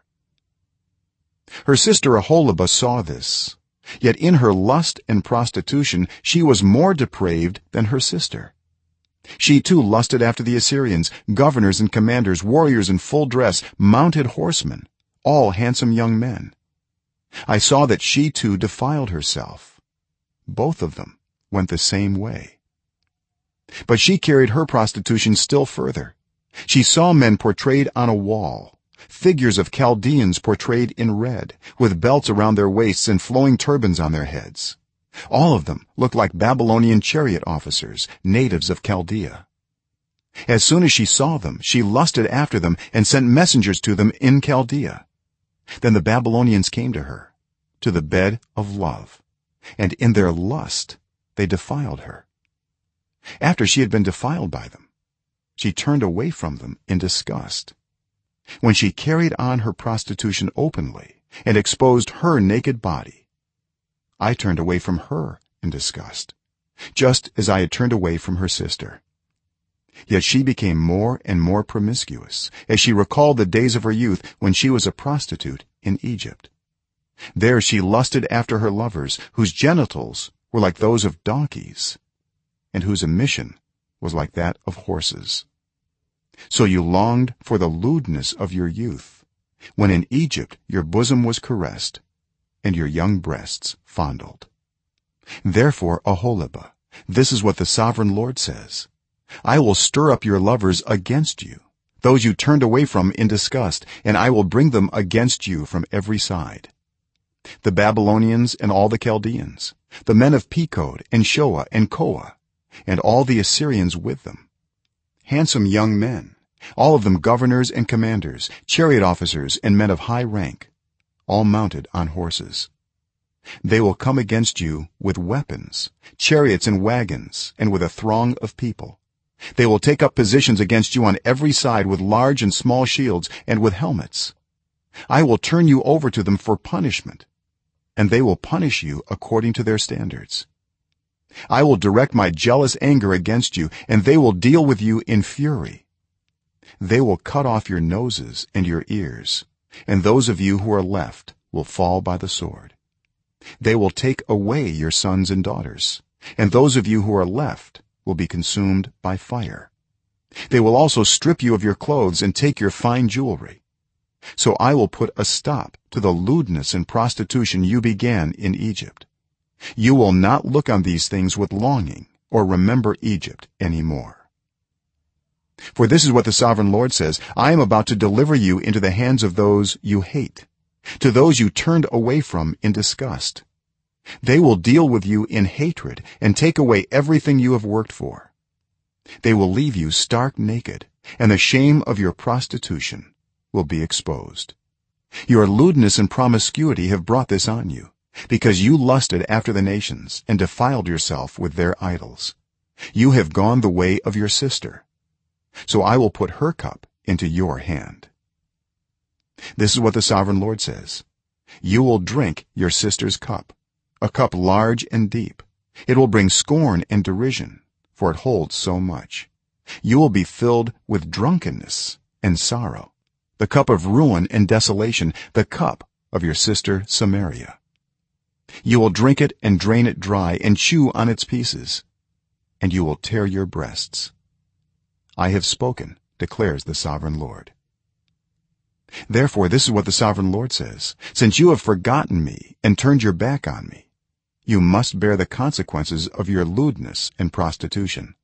Her sister Oholibah saw this, yet in her lust and prostitution she was more depraved than her sister. She too lusted after the Assyrians, governors and commanders, warriors in full dress, mounted horsemen, all handsome young men. I saw that she too defiled herself. Both of them went the same way. But she carried her prostitution still further. She saw men portrayed on a wall, figures of Chaldeans portrayed in red, with belts around their waists and flowing turbans on their heads. All of them looked like Babylonian chariot officers, natives of Chaldea. As soon as she saw them, she lusted after them and sent messengers to them in Chaldea. Then the Babylonians came to her, to the bed of love, and in their lust they defiled her. After she had been defiled by them, she turned away from them in disgust. When she carried on her prostitution openly and exposed her naked body, I turned away from her in disgust, just as I had turned away from her sister. Yet she became more and more promiscuous as she recalled the days of her youth when she was a prostitute in Egypt. There she lusted after her lovers, whose genitals were like those of donkeys, and whose emission was like that of horses. So you longed for the lewdness of your youth, when in Egypt your bosom was caressed and your young breasts fondled. Therefore, Oholibah, this is what the sovereign Lord says: I will stir up your lovers against you, those you turned away from in disgust, and I will bring them against you from every side: the Babylonians and all the Chaldeans, the men of Pekod and Shoa and Koa, and all the Assyrians with them, handsome young men, all of them governors and commanders, chariot officers and men of high rank, all mounted on horses. They will come against you with weapons, chariots and wagons, and with a throng of people. They will take up positions against you on every side with large and small shields and with helmets. I will turn you over to them for punishment, and they will punish you according to their standards. I will direct my jealous anger against you, and they will deal with you in fury. They will cut off your noses and your ears, and those of you who are left will fall by the sword. They will take away your sons and daughters, and those of you who are left will be consumed by fire. They will also strip you of your clothes and take your fine jewelry. So I will put a stop to the lewdness and prostitution you began in Egypt. You will not look on these things with longing or remember Egypt any more. For this is what the sovereign Lord says: I am about to deliver you into the hands of those you hate, to those you turned away from in disgust. They will deal with you in hatred and take away everything you have worked for. They will leave you stark naked, and the shame of your prostitution will be exposed. Your lewdness and promiscuity have brought this on you, because you lusted after the nations and defiled yourself with their idols. You have gone the way of your sister, so I will put her cup into your hand. This is what the sovereign Lord says: you will drink your sister's cup, a cup large and deep. It will bring scorn and derision, for it holds so much. You will be filled with drunkenness and sorrow, the cup of ruin and desolation, the cup of your sister Samaria. You will drink it and drain it dry and chew on its pieces, and you will tear your breasts. I have spoken, declares the sovereign Lord. Therefore, this is what the sovereign Lord says: since you have forgotten me and turned your back on me, you must bear the consequences of your lewdness and prostitution.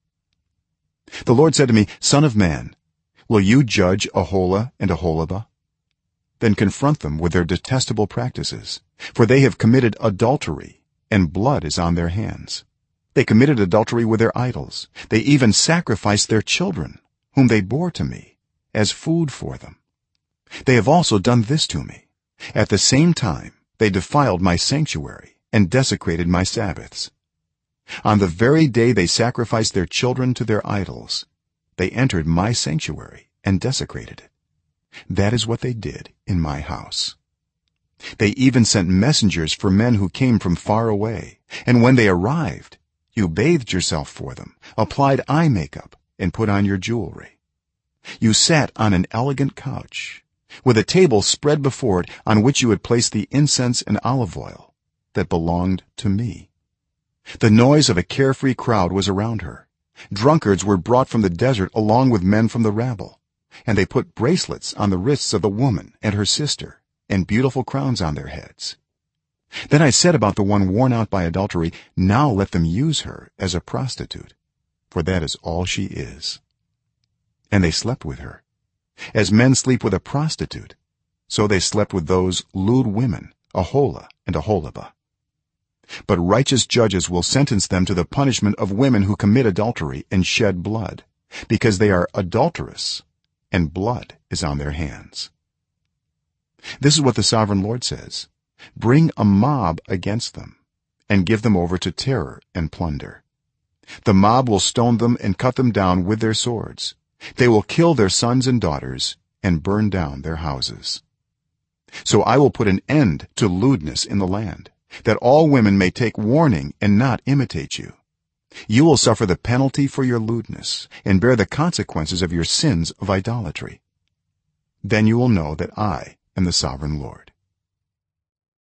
The Lord said to me, Son of man, will you judge Aholah and Oholibah? Then confront them with their detestable practices, for they have committed adultery, and blood is on their hands. They committed adultery with their idols. They even sacrificed their children, whom they bore to me, as food for them. They have also done this to me: at the same time they defiled my sanctuary and desecrated my Sabbaths. On the very day they sacrificed their children to their idols, they entered my sanctuary and desecrated it. That is what they did in my house. They even sent messengers for men who came from far away, and when they arrived, you bathed yourself for them, applied eye makeup, and put on your jewelry. You sat on an elegant couch, with a table spread before it on which you had placed the incense and olive oil that belonged to me. The noise of a carefree crowd was around her. Drunkards were brought from the desert along with men from the rabble, and they put bracelets on the wrists of the woman and her sister, and beautiful crowns on their heads. Then I said about the one worn out by adultery, now let them use her as a prostitute, for that is all she is. And they slept with her. As men sleep with a prostitute, so they slept with those lewd women, Aholah and Oholibah. But righteous judges will sentence them to the punishment of women who commit adultery and shed blood, because they are adulterous, and blood is on their hands. This is what the sovereign Lord says: bring a mob against them and give them over to terror and plunder. The mob will stone them and cut them down with their swords. They will kill their sons and daughters and burn down their houses. So I will put an end to lewdness in the land, that all women may take warning and not imitate you. You will suffer the penalty for your lewdness and bear the consequences of your sins of idolatry. Then you will know that I am the sovereign Lord.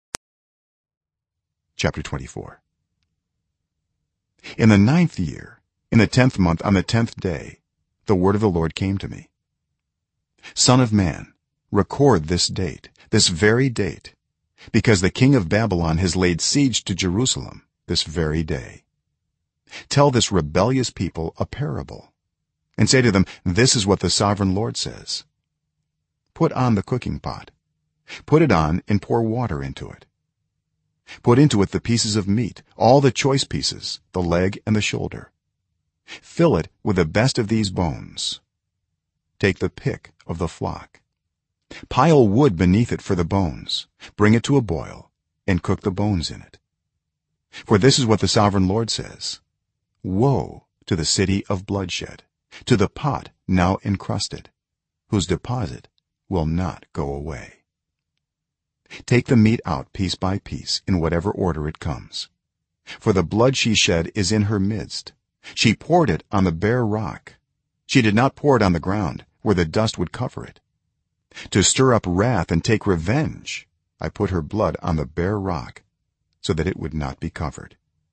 Chapter 24. In the 9th year, in the 10th month on the 10th day the word of the Lord came to me: son of man, record this date, this very date, because the king of Babylon has laid siege to Jerusalem this very day. Tell this rebellious people a parable and say to them, this is what the sovereign Lord says: put on the cooking pot, put it on and pour water into it. Put into it the pieces of meat, all the choice pieces, the leg and the shoulder. Fill it with the best of these bones. Take the pick of the flock. Pile wood beneath it for the bones. Bring it to a boil and cook the bones in it. For this is what the sovereign Lord says: woe to the city of bloodshed, to the pot now encrusted, whose deposit will not go away. Take the meat out piece by piece in whatever order it comes, for the blood she shed is in her midst. She poured it on the bare rock. She did not pour it on the ground where the dust would cover it. To stir up wrath and take revenge, I put her blood on the bare rock so that it would not be covered.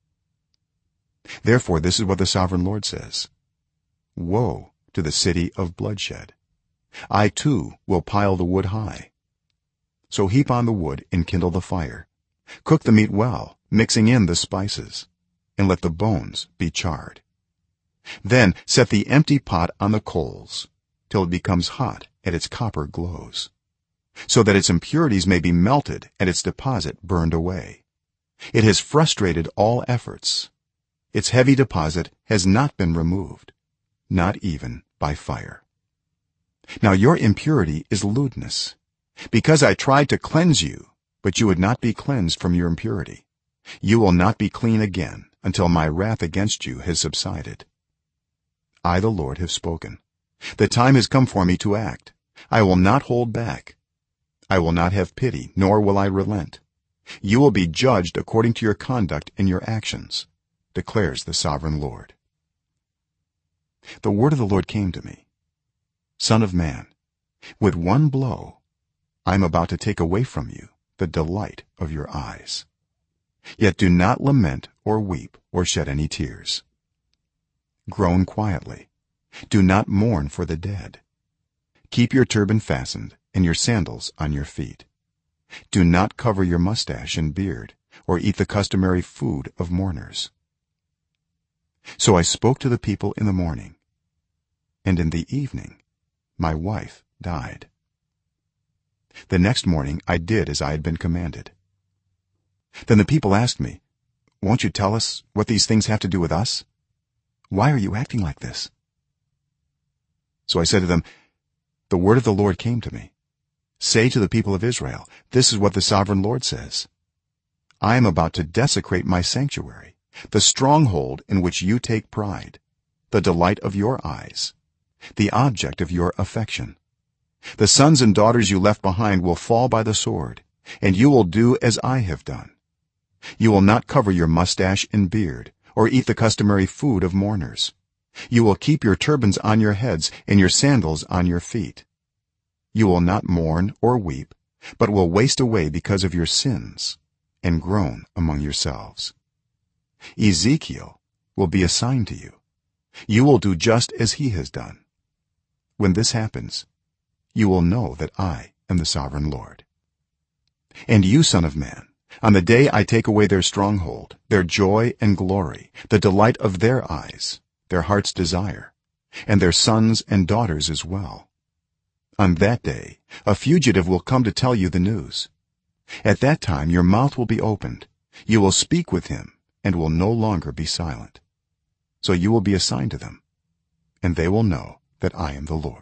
Therefore this is what the sovereign Lord says: woe to the city of bloodshed. I too will pile the wood high. So heap on the wood and kindle the fire. Cook the meat well, mixing in the spices, and let the bones be charred. Then set the empty pot on the coals till it becomes hot and its copper glows, so that its impurities may be melted and its deposit burned away. It has frustrated all efforts. Its heavy deposit has not been removed, not even by fire. Now your impurity is lewdness, because I tried to cleanse you, but you would not be cleansed from your impurity. You will not be clean again until my wrath against you has subsided. I, the Lord, have spoken. The time has come for me to act. I will not hold back. I will not have pity, nor will I relent. You will be judged according to your conduct and your actions, declares the sovereign Lord. The word of the Lord came to me: son of man, with one blow I am about to take away from you the delight of your eyes. Yet do not lament or weep or shed any tears. Groan quietly. Do not mourn for the dead. Keep your turban fastened and your sandals on your feet. Do not cover your mustache and beard or eat the customary food of mourners. So I spoke to the people in the morning, and in the evening my wife died. The next morning I did as I had been commanded. Then the people asked me, won't you tell us what these things have to do with us? Why are you acting like this? So I said to them, the word of the Lord came to me: say to the people of Israel, this is what the sovereign Lord says: I am about to desecrate my sanctuary, the stronghold in which you take pride, the delight of your eyes, the object of your affection. The sons and daughters you left behind will fall by the sword, and you will do as I have done. You will not cover your mustache and beard or eat the customary food of mourners. You will keep your turbans on your heads and your sandals on your feet. You will not mourn or weep, but will waste away because of your sins and groan among yourselves. Ezekiel will be a sign to you. You will do just as he has done. When this happens, you will know that I am the sovereign Lord. And you, son of man, on the day I take away their stronghold, their joy and glory, the delight of their eyes, their heart's desire, and their sons and daughters as well, on that day a fugitive will come to tell you the news. At that time your mouth will be opened, you will speak with him and will no longer be silent. So you will be a sign to them, and they will know that I am the Lord.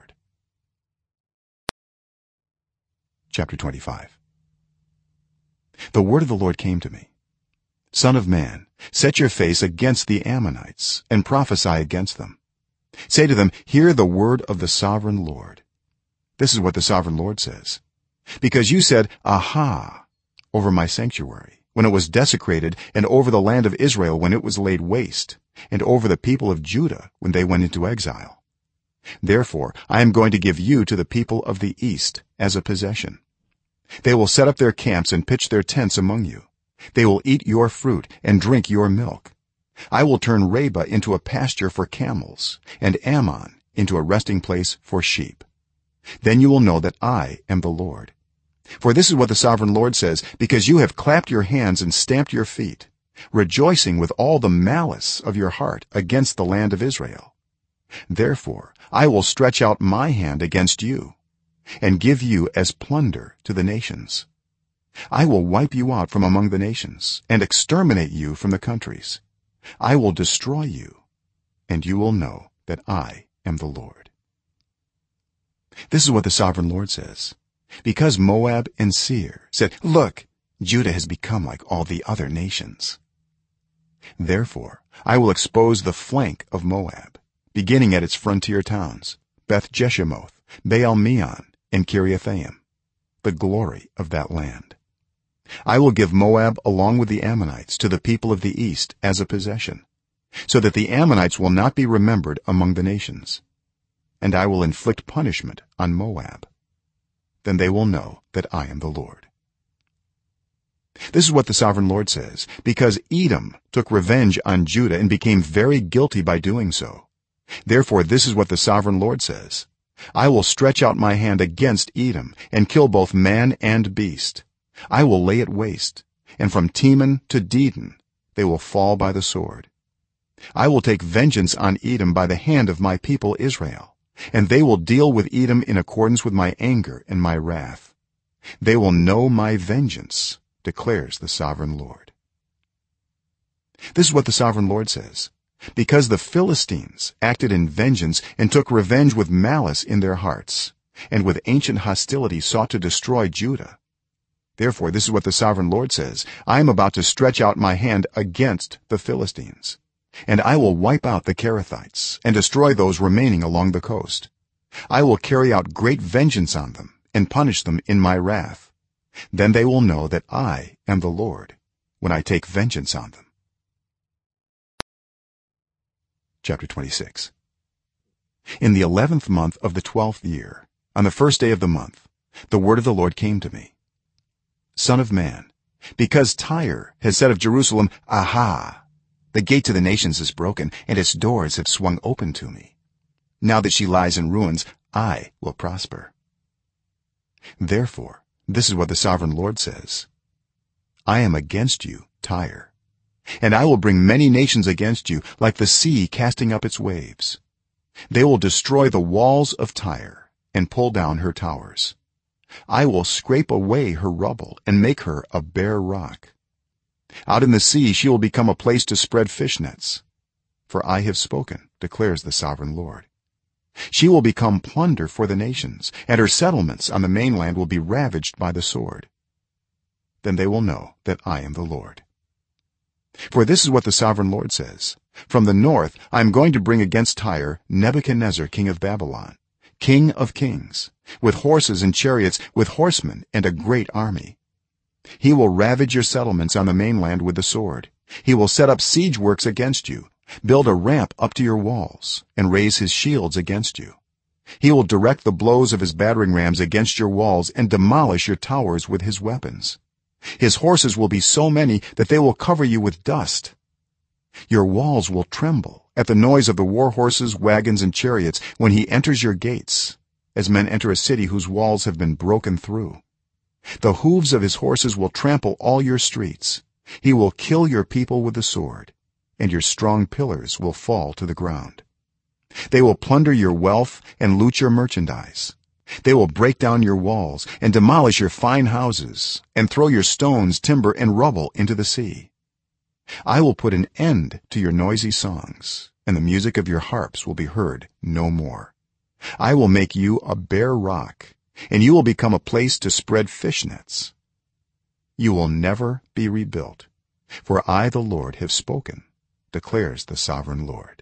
Chapter 25. The word of the Lord came to me: son of man, set your face against the Ammonites and prophesy against them. Say to them, hear the word of the sovereign Lord. This is what the sovereign Lord says: because you said, aha, over my sanctuary when it was desecrated, and over the land of Israel when it was laid waste, and over the people of Judah when they went into exile, therefore I am going to give you to the people of the east as a possession. They will set up their camps and pitch their tents among you. They will eat your fruit and drink your milk. I will turn Rabbah into a pasture for camels and Ammon into a resting place for sheep. Then you will know that I am the Lord. For this is what the sovereign Lord says: because you have clapped your hands and stamped your feet, rejoicing with all the malice of your heart against the land of Israel, therefore I will stretch out my hand against you and give you as plunder to the nations. I will wipe you out from among the nations and exterminate you from the countries. I will destroy you, and you will know that I am the Lord. This is what the sovereign Lord says: because Moab and Seir said, "Look, Judah has become like all the other nations," therefore I will expose the flank of Moab, beginning at its frontier towns, Beth Jeshimoth, Baal Meon, and Kiriathaim, the glory of that land. I will give Moab along with the Ammonites to the people of the east as a possession, so that the Ammonites will not be remembered among the nations, and I will inflict punishment on Moab. Then they will know that I am the Lord. This is what the sovereign Lord says: because Edom took revenge on Judah and became very guilty by doing so, therefore this is what the sovereign Lord says: I will stretch out my hand against Edom and kill both man and beast. I will lay it waste, and from Teman to Dedan they will fall by the sword. I will take vengeance on Edom by the hand of my people Israel, and they will deal with Edom in accordance with my anger and my wrath. They will know my vengeance, declares the sovereign Lord. This is what the sovereign Lord says: because the Philistines acted in vengeance and took revenge with malice in their hearts, and with ancient hostility sought to destroy Judah, therefore this is what the sovereign Lord says: I am about to stretch out my hand against the Philistines, and I will wipe out the Kerethites and destroy those remaining along the coast. I will carry out great vengeance on them and punish them in my wrath. Then they will know that I am the Lord when I take vengeance on them. Chapter 26. In the 11th month of the 12th year, on the first day of the month, the word of the Lord came to me: Son of man, because Tyre has said of Jerusalem, "Aha, the gate to the nations is broken, and its doors have swung open to me. Now that she lies in ruins, I will prosper." Therefore this is what the sovereign Lord says: I am against you, Tyre, and I will bring many nations against you, like the sea casting up its waves. They will destroy the walls of Tyre and pull down her towers. I will scrape away her rubble and make her a bare rock. Out in the sea she will become a place to spread fish nets, for I have spoken, declares the sovereign Lord. She will become plunder for the nations, and her settlements on the mainland will be ravaged by the sword. Then they will know that I am the Lord. For this is what the sovereign Lord says: from the north I am going to bring against Tyre Nebuchadnezzar king of Babylon, king of kings, with horses and chariots, with horsemen and a great army. He will ravage your settlements on the mainland with the sword. He will set up siege works against you, build a ramp up to your walls, and raise his shields against you. He will direct the blows of his battering rams against your walls and demolish your towers with his weapons. His horses will be so many that they will cover you with dust. Your walls will tremble at the noise of the war horses, wagons, and chariots when he enters your gates, as men enter a city whose walls have been broken through. The hooves of his horses will trample all your streets. He will kill your people with the sword, and your strong pillars will fall to the ground. They will plunder your wealth and loot your merchandise. They will break down your walls and demolish your fine houses and throw your stones, timber, and rubble into the sea. I will put an end to your noisy songs, and the music of your harps will be heard no more. I will make you a bare rock, and you will become a place to spread fish nets. You will never be rebuilt, for I the Lord have spoken, declares the sovereign Lord.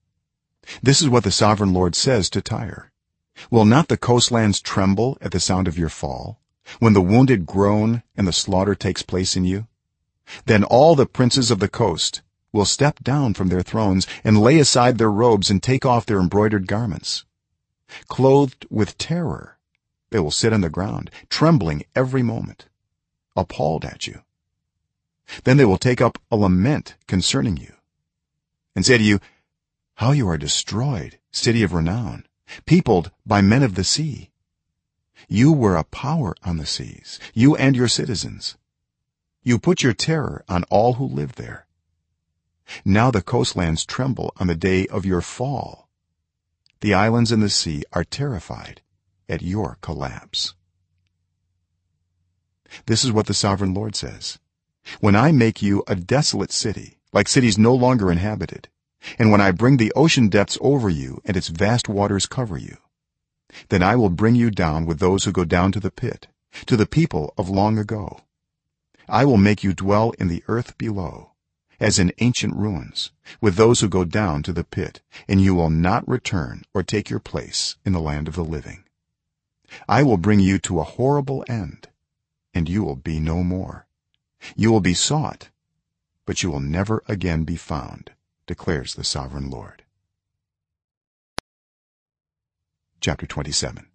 This is what the sovereign Lord says to Tyre: will not the coastlands tremble at the sound of your fall, when the wounded groan and the slaughter takes place in you? Then all the princes of the coast will step down from their thrones and lay aside their robes and take off their embroidered garments. Clothed with terror, they will sit on the ground, trembling every moment, appalled at you. Then they will take up a lament concerning you. and say to you, how you are destroyed, city of renown, peopled by men of the sea. You were a power on the seas, you and your citizens. You put your terror on all who live there. Now the coastlands tremble on the day of your fall. The islands in the sea are terrified at your collapse. This is what the sovereign Lord says: when I make you a desolate city, like cities no longer inhabited, and when I bring the ocean depths over you and its vast waters cover you, then I will bring you down with those who go down to the pit, to the people of long ago. I will make you dwell in the earth below, as in ancient ruins, with those who go down to the pit, and you will not return or take your place in the land of the living. I will bring you to a horrible end, and you will be no more. You will be sought, but you will never again be found, declares the sovereign Lord. Chapter 27.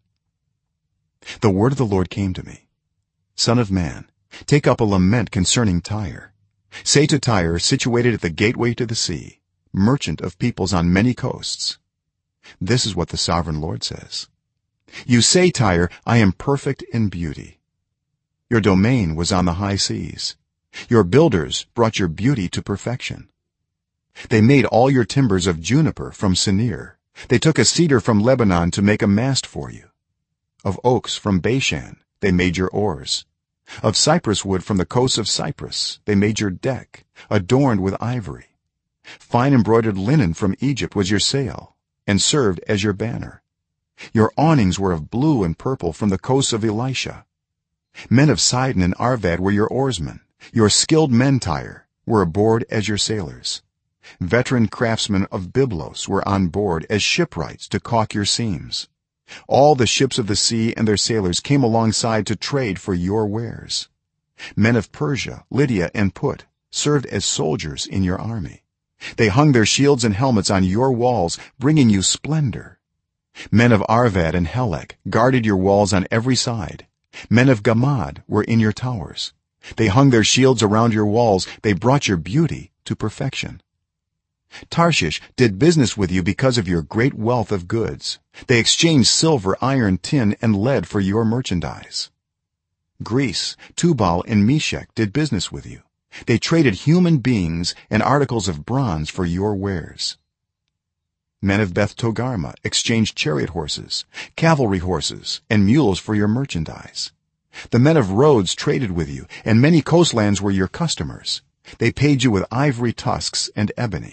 The word of the Lord came to me: Son of man, take up a lament concerning Tyre. Say to Tyre, situated at the gateway to the sea, merchant of peoples on many coasts, this is what the sovereign Lord says: you say, Tyre, I am perfect in beauty. Your domain was on the high seas. Your builders brought your beauty to perfection. They made all your timbers of juniper from Senir. They took a cedar from Lebanon to make a mast for you. Of oaks from Bashan they made your oars. Of cypress wood from the coasts of Cyprus they made your deck, adorned with ivory. Fine embroidered linen from Egypt was your sail, and served as your banner. Your awnings were of blue and purple from the coasts of Elisha. Men of Sidon and Arvad were your oarsmen. Your skilled men, Tyre, were aboard as your sailors. Veteran craftsmen of Byblos were on board as shipwrights to caulk your seams. All the ships of the sea and their sailors came alongside to trade for your wares. Men of Persia, Lydia, and Put served as soldiers in your army. They hung their shields and helmets on your walls, bringing you splendor. Men of Arvad and Helek guarded your walls on every side. Men of Gamad were in your towers. They hung their shields around your walls. They brought your beauty to perfection. Tarshish did business with you because of your great wealth of goods. They exchanged silver, iron, tin, and lead for your merchandise. Greece, Tubal, and Meshech did business with you. They traded human beings and articles of bronze for your wares. Men of Beth Togarmah exchanged chariot horses, cavalry horses, and mules for your merchandise. The men of Rhodes traded with you, and many coastlands were your customers. They paid you with ivory tusks and ebony.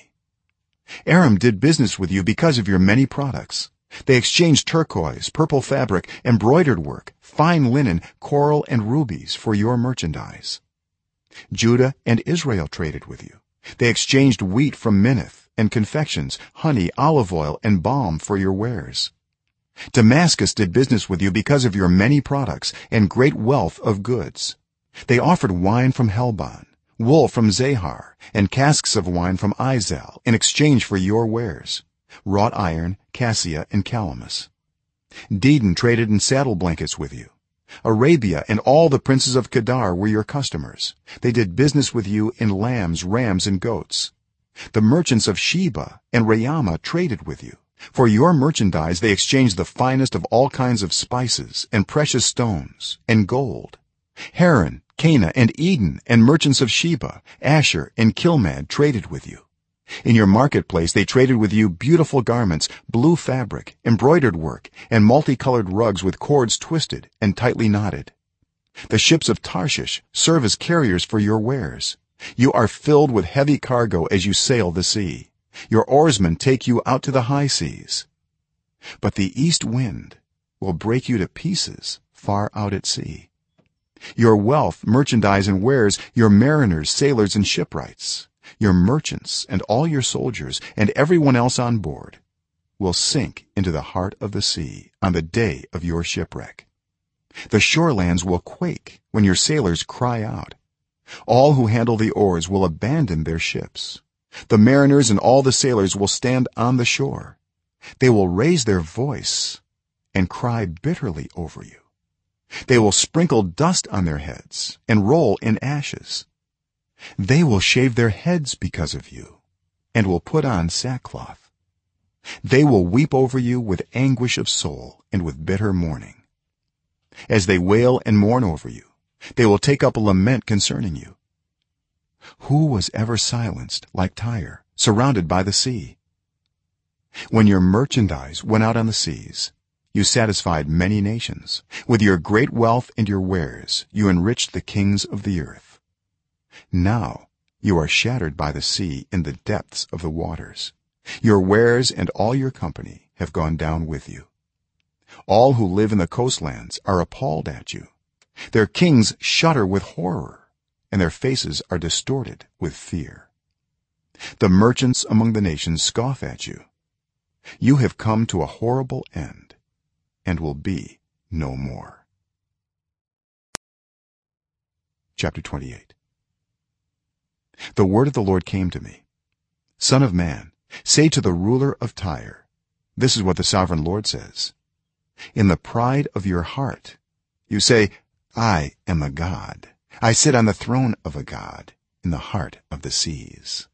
Aram did business with you because of your many products. They exchanged turquoise, purple fabric, embroidered work, fine linen, coral, and rubies for your merchandise. Judah and Israel traded with you. They exchanged wheat from Minnith, and confections, honey, olive oil, and balm for your wares. Damascus did business with you because of your many products and great wealth of goods. They offered wine from Helbon, wool from Zahar, and casks of wine from Izal in exchange for your wares: wrought iron, cassia, and calamus. Dedan traded in saddle blankets with you. Arabia and all the princes of Kedar were your customers. They did business with you in lambs, rams, and goats. The merchants of Sheba and Raamah traded with you. For your merchandise they exchanged the finest of all kinds of spices and precious stones and gold. Haran, Cana, and Eden and merchants of Sheba, Asher, and Kilmad traded with you. In your marketplace they traded with you beautiful garments, blue fabric, embroidered work, and multicolored rugs with cords twisted and tightly knotted. The ships of Tarshish serve as carriers for your wares. You are filled with heavy cargo as you sail the sea. Your oarsmen take you out to the high seas. But the east wind will break you to pieces far out at sea. Your wealth, merchandise, and wares, your mariners, sailors, and shipwrights, your merchants and all your soldiers and everyone else on board will sink into the heart of the sea on the day of your shipwreck. The shorelands will quake when your sailors cry out. All who handle the oars will abandon their ships. The mariners and all the sailors will stand on the shore. They will raise their voice and cry bitterly over you. They will sprinkle dust on their heads and roll in ashes. They will shave their heads because of you and will put on sackcloth. They will weep over you with anguish of soul and with bitter mourning. As they wail and mourn over you, they will take up a lament concerning you. Who was ever silenced like Tyre, surrounded by the sea? When your merchandise went out on the seas, you satisfied many nations. With your great wealth and your wares you enriched the kings of the earth. Now you are shattered by the sea in the depths of the waters. Your wares and all your company have gone down with you. All who live in the coastlands are appalled at you. Their kings shudder with horror, and their faces are distorted with fear. The merchants among the nations scoff at you. You have come to a horrible end and will be no more. Chapter 28. The word of the Lord came to me. Son of man, say to the ruler of Tyre, this is what the sovereign Lord says. In the pride of your heart you say, I am a god. I sit on the throne of a god in the heart of the seas.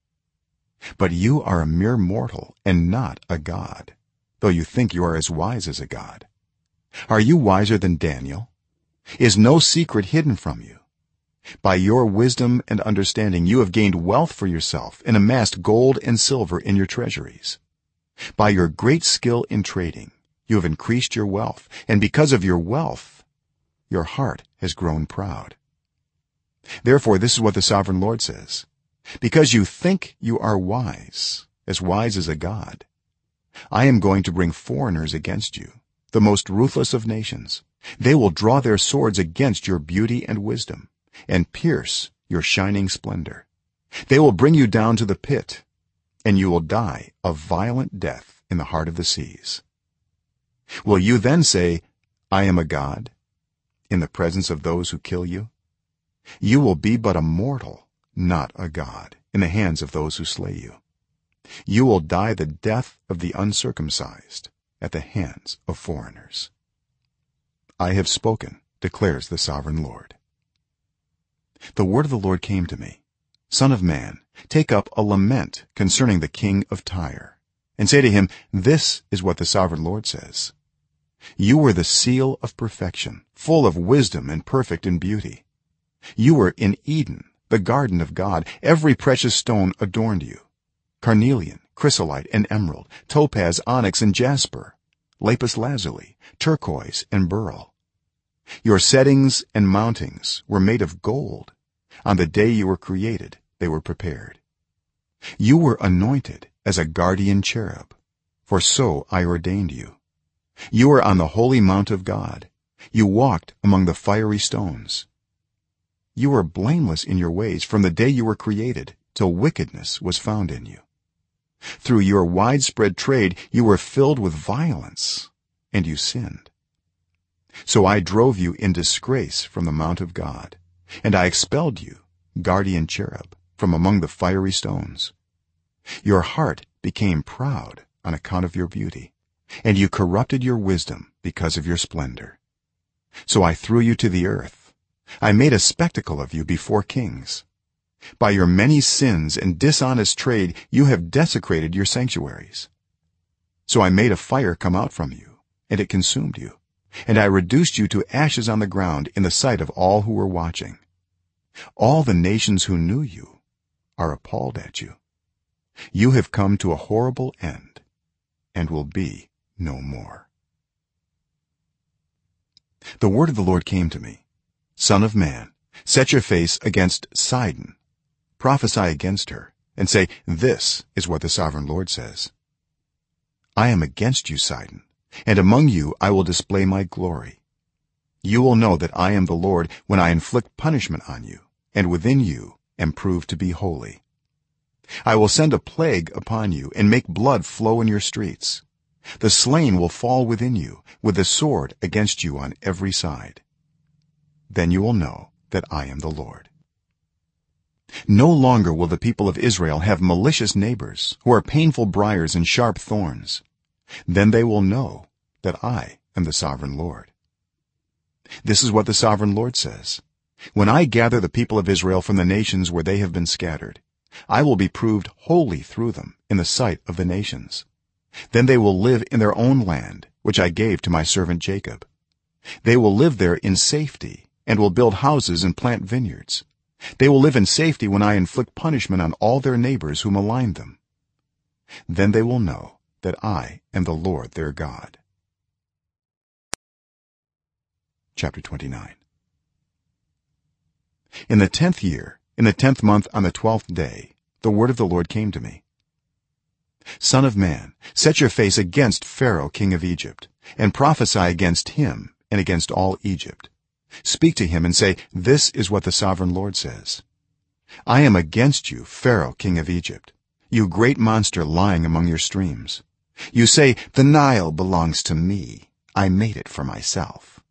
But you are a mere mortal and not a god, though you think you are as wise as a god. Are you wiser than Daniel? Is no secret hidden from you? By your wisdom and understanding you have gained wealth for yourself and amassed gold and silver in your treasuries. By your great skill in trading you have increased your wealth, and because of your wealth your heart has grown proud. Therefore this is what the sovereign Lord says: because you think you are wise as a god, I am going to bring foreigners against you, the most ruthless of nations. They will draw their swords against your beauty and wisdom and pierce your shining splendor. They will bring you down to the pit, and you will die a violent death in the heart of the seas. Will you then say, I am a god, in the presence of those who kill you? You will be but a mortal, not a god, in the hands of those who slay you. You will die the death of the uncircumcised at the hands of foreigners. I have spoken, declares the sovereign Lord. The word of the Lord came to me. Son of man, take up a lament concerning the king of Tyre, and say to him, this is what the sovereign Lord says. You were the seal of perfection, full of wisdom and perfect in beauty. You were in Eden, the garden of God. Every precious stone adorned you: carnelian, chrysolite and emerald, topaz, onyx and jasper, lapis lazuli, turquoise and beryl. Your settings and mountings were made of gold. On the day you were created they were prepared. You were anointed as a guardian cherub, for so I ordained you. You were on the holy mount of God. You walked among the fiery stones. You were blameless in your ways from the day you were created till wickedness was found in you. Through your widespread trade you were filled with violence, and you sinned. So I drove you in disgrace from the mount of God, and I expelled you, guardian cherub, from among the fiery stones. Your heart became proud on account of your beauty, and you corrupted your wisdom because of your splendor. So I threw you to the earth. I made a spectacle of you before kings. By your many sins and dishonest trade you have desecrated your sanctuaries. So I made a fire come out from you, and it consumed you, and I reduced you to ashes on the ground in the sight of all who were watching. All the nations who knew you are appalled at you. You have come to a horrible end and will be no more. The word of the Lord came to me. Son of man, set your face against Sidon, prophesy against her, and say, this is what the sovereign Lord says. I am against you, Sidon, and among you I will display my glory. You will know that I am the Lord when I inflict punishment on you, and within you am proved to be holy. I will send a plague upon you and make blood flow in your streets. The slain will fall within you, with the sword against you on every side. Then you will know that I am the Lord. No longer will the people of Israel have malicious neighbors who are painful briars and sharp thorns. Then they will know that I am the sovereign Lord. This is what the sovereign Lord says: when I gather the people of Israel from the nations where they have been scattered, I will be proved holy through them in the sight of the nations. Then they will live in their own land, which I gave to my servant Jacob. They will live there in safety and will build houses and plant vineyards. They will live in safety when I inflict punishment on all their neighbors who malign them. Then they will know that I am the Lord their God. Chapter 29. In the 10th year, in the 10th month, on the 12th day, the word of the Lord came to me. Son of man, set your face against Pharaoh king of Egypt, and prophesy against him and against all Egypt. Speak to him and say, this is what the sovereign Lord says: I am against you, Pharaoh king of Egypt, you great monster lying among your streams. You say, the Nile belongs to me, I made it for myself.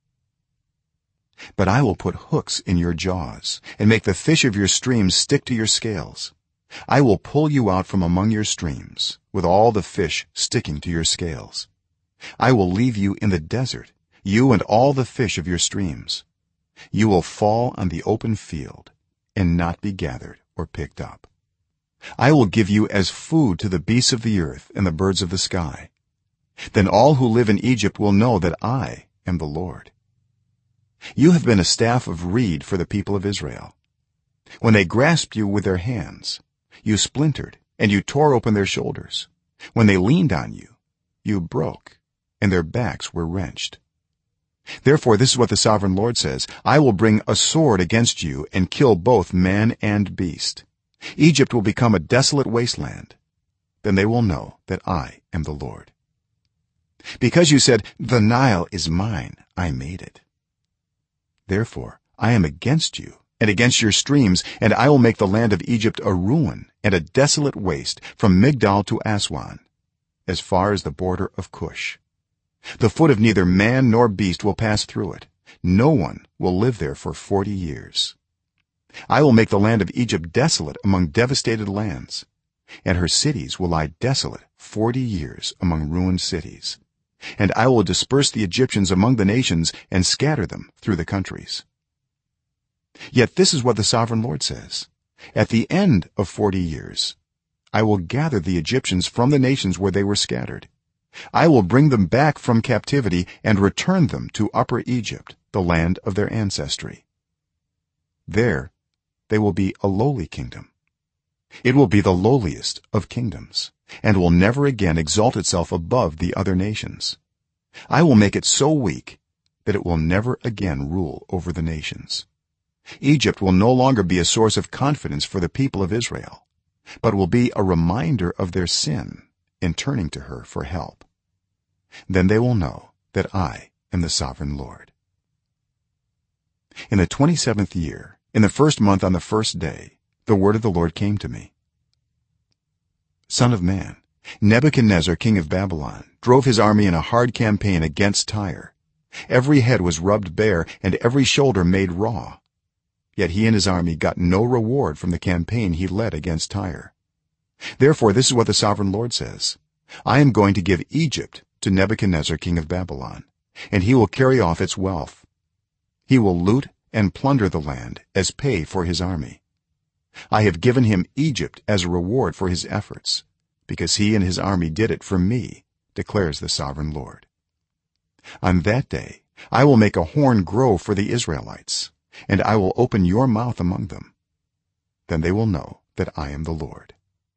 But I will put hooks in your jaws and make the fish of your streams stick to your scales. I will pull you out from among your streams with all the fish sticking to your scales. I will leave you in the desert, you and all the fish of your streams. You will fall on the open field and not be gathered or picked up. I will give you as food to the beasts of the earth and the birds of the sky. Then all who live in Egypt will know that I am the Lord. You have been a staff of reed for the people of Israel. When they grasped you with their hands, you splintered and you tore open their shoulders. When they leaned on you, you broke and their backs were wrenched. Therefore this is what the sovereign Lord says: I will bring a sword against you and kill both man and beast. Egypt will become a desolate wasteland. Then they will know that I am the Lord. Because you said, the Nile is mine, I made it. Therefore I am against you and against your streams, and I will make the land of Egypt a ruin and a desolate waste from Migdal to Aswan, as far as the border of Cush. The foot of neither man nor beast will pass through it. No one will live there for 40 years. I will make the land of Egypt desolate among devastated lands, and her cities will lie desolate 40 years among ruined cities. And I will disperse the Egyptians among the nations and scatter them through the countries. Yet this is what the sovereign Lord says: at the end of 40 years I will gather the Egyptians from the nations where they were scattered. I will bring them back from captivity and return them to Upper Egypt, the land of their ancestry. There they will be a lowly kingdom. It will be the lowliest of kingdoms, and will never again exalt itself above the other nations. I will make it so weak that it will never again rule over the nations. Egypt will no longer be a source of confidence for the people of Israel, but will be a reminder of their sin in turning to her for help. Then they will know that I am the sovereign Lord. In the 27th year, in the 1st month, on the 1st day, the word of the Lord came to me: Son of man, Nebuchadnezzar king of Babylon drove his army in a hard campaign against Tyre. Every head was rubbed bare and every shoulder made raw. Yet he and his army got no reward from the campaign he led against Tyre. Therefore this is what the sovereign Lord says: I am going to give Egypt to Nebuchadnezzar king of Babylon, and he will carry off its wealth. He will loot and plunder the land as pay for his army. I have given him Egypt as a reward for his efforts, because he and his army did it for me, declares the sovereign Lord. On that day I will make a horn grow for the Israelites, and I will open your mouth among them. Then they will know that I am the Lord.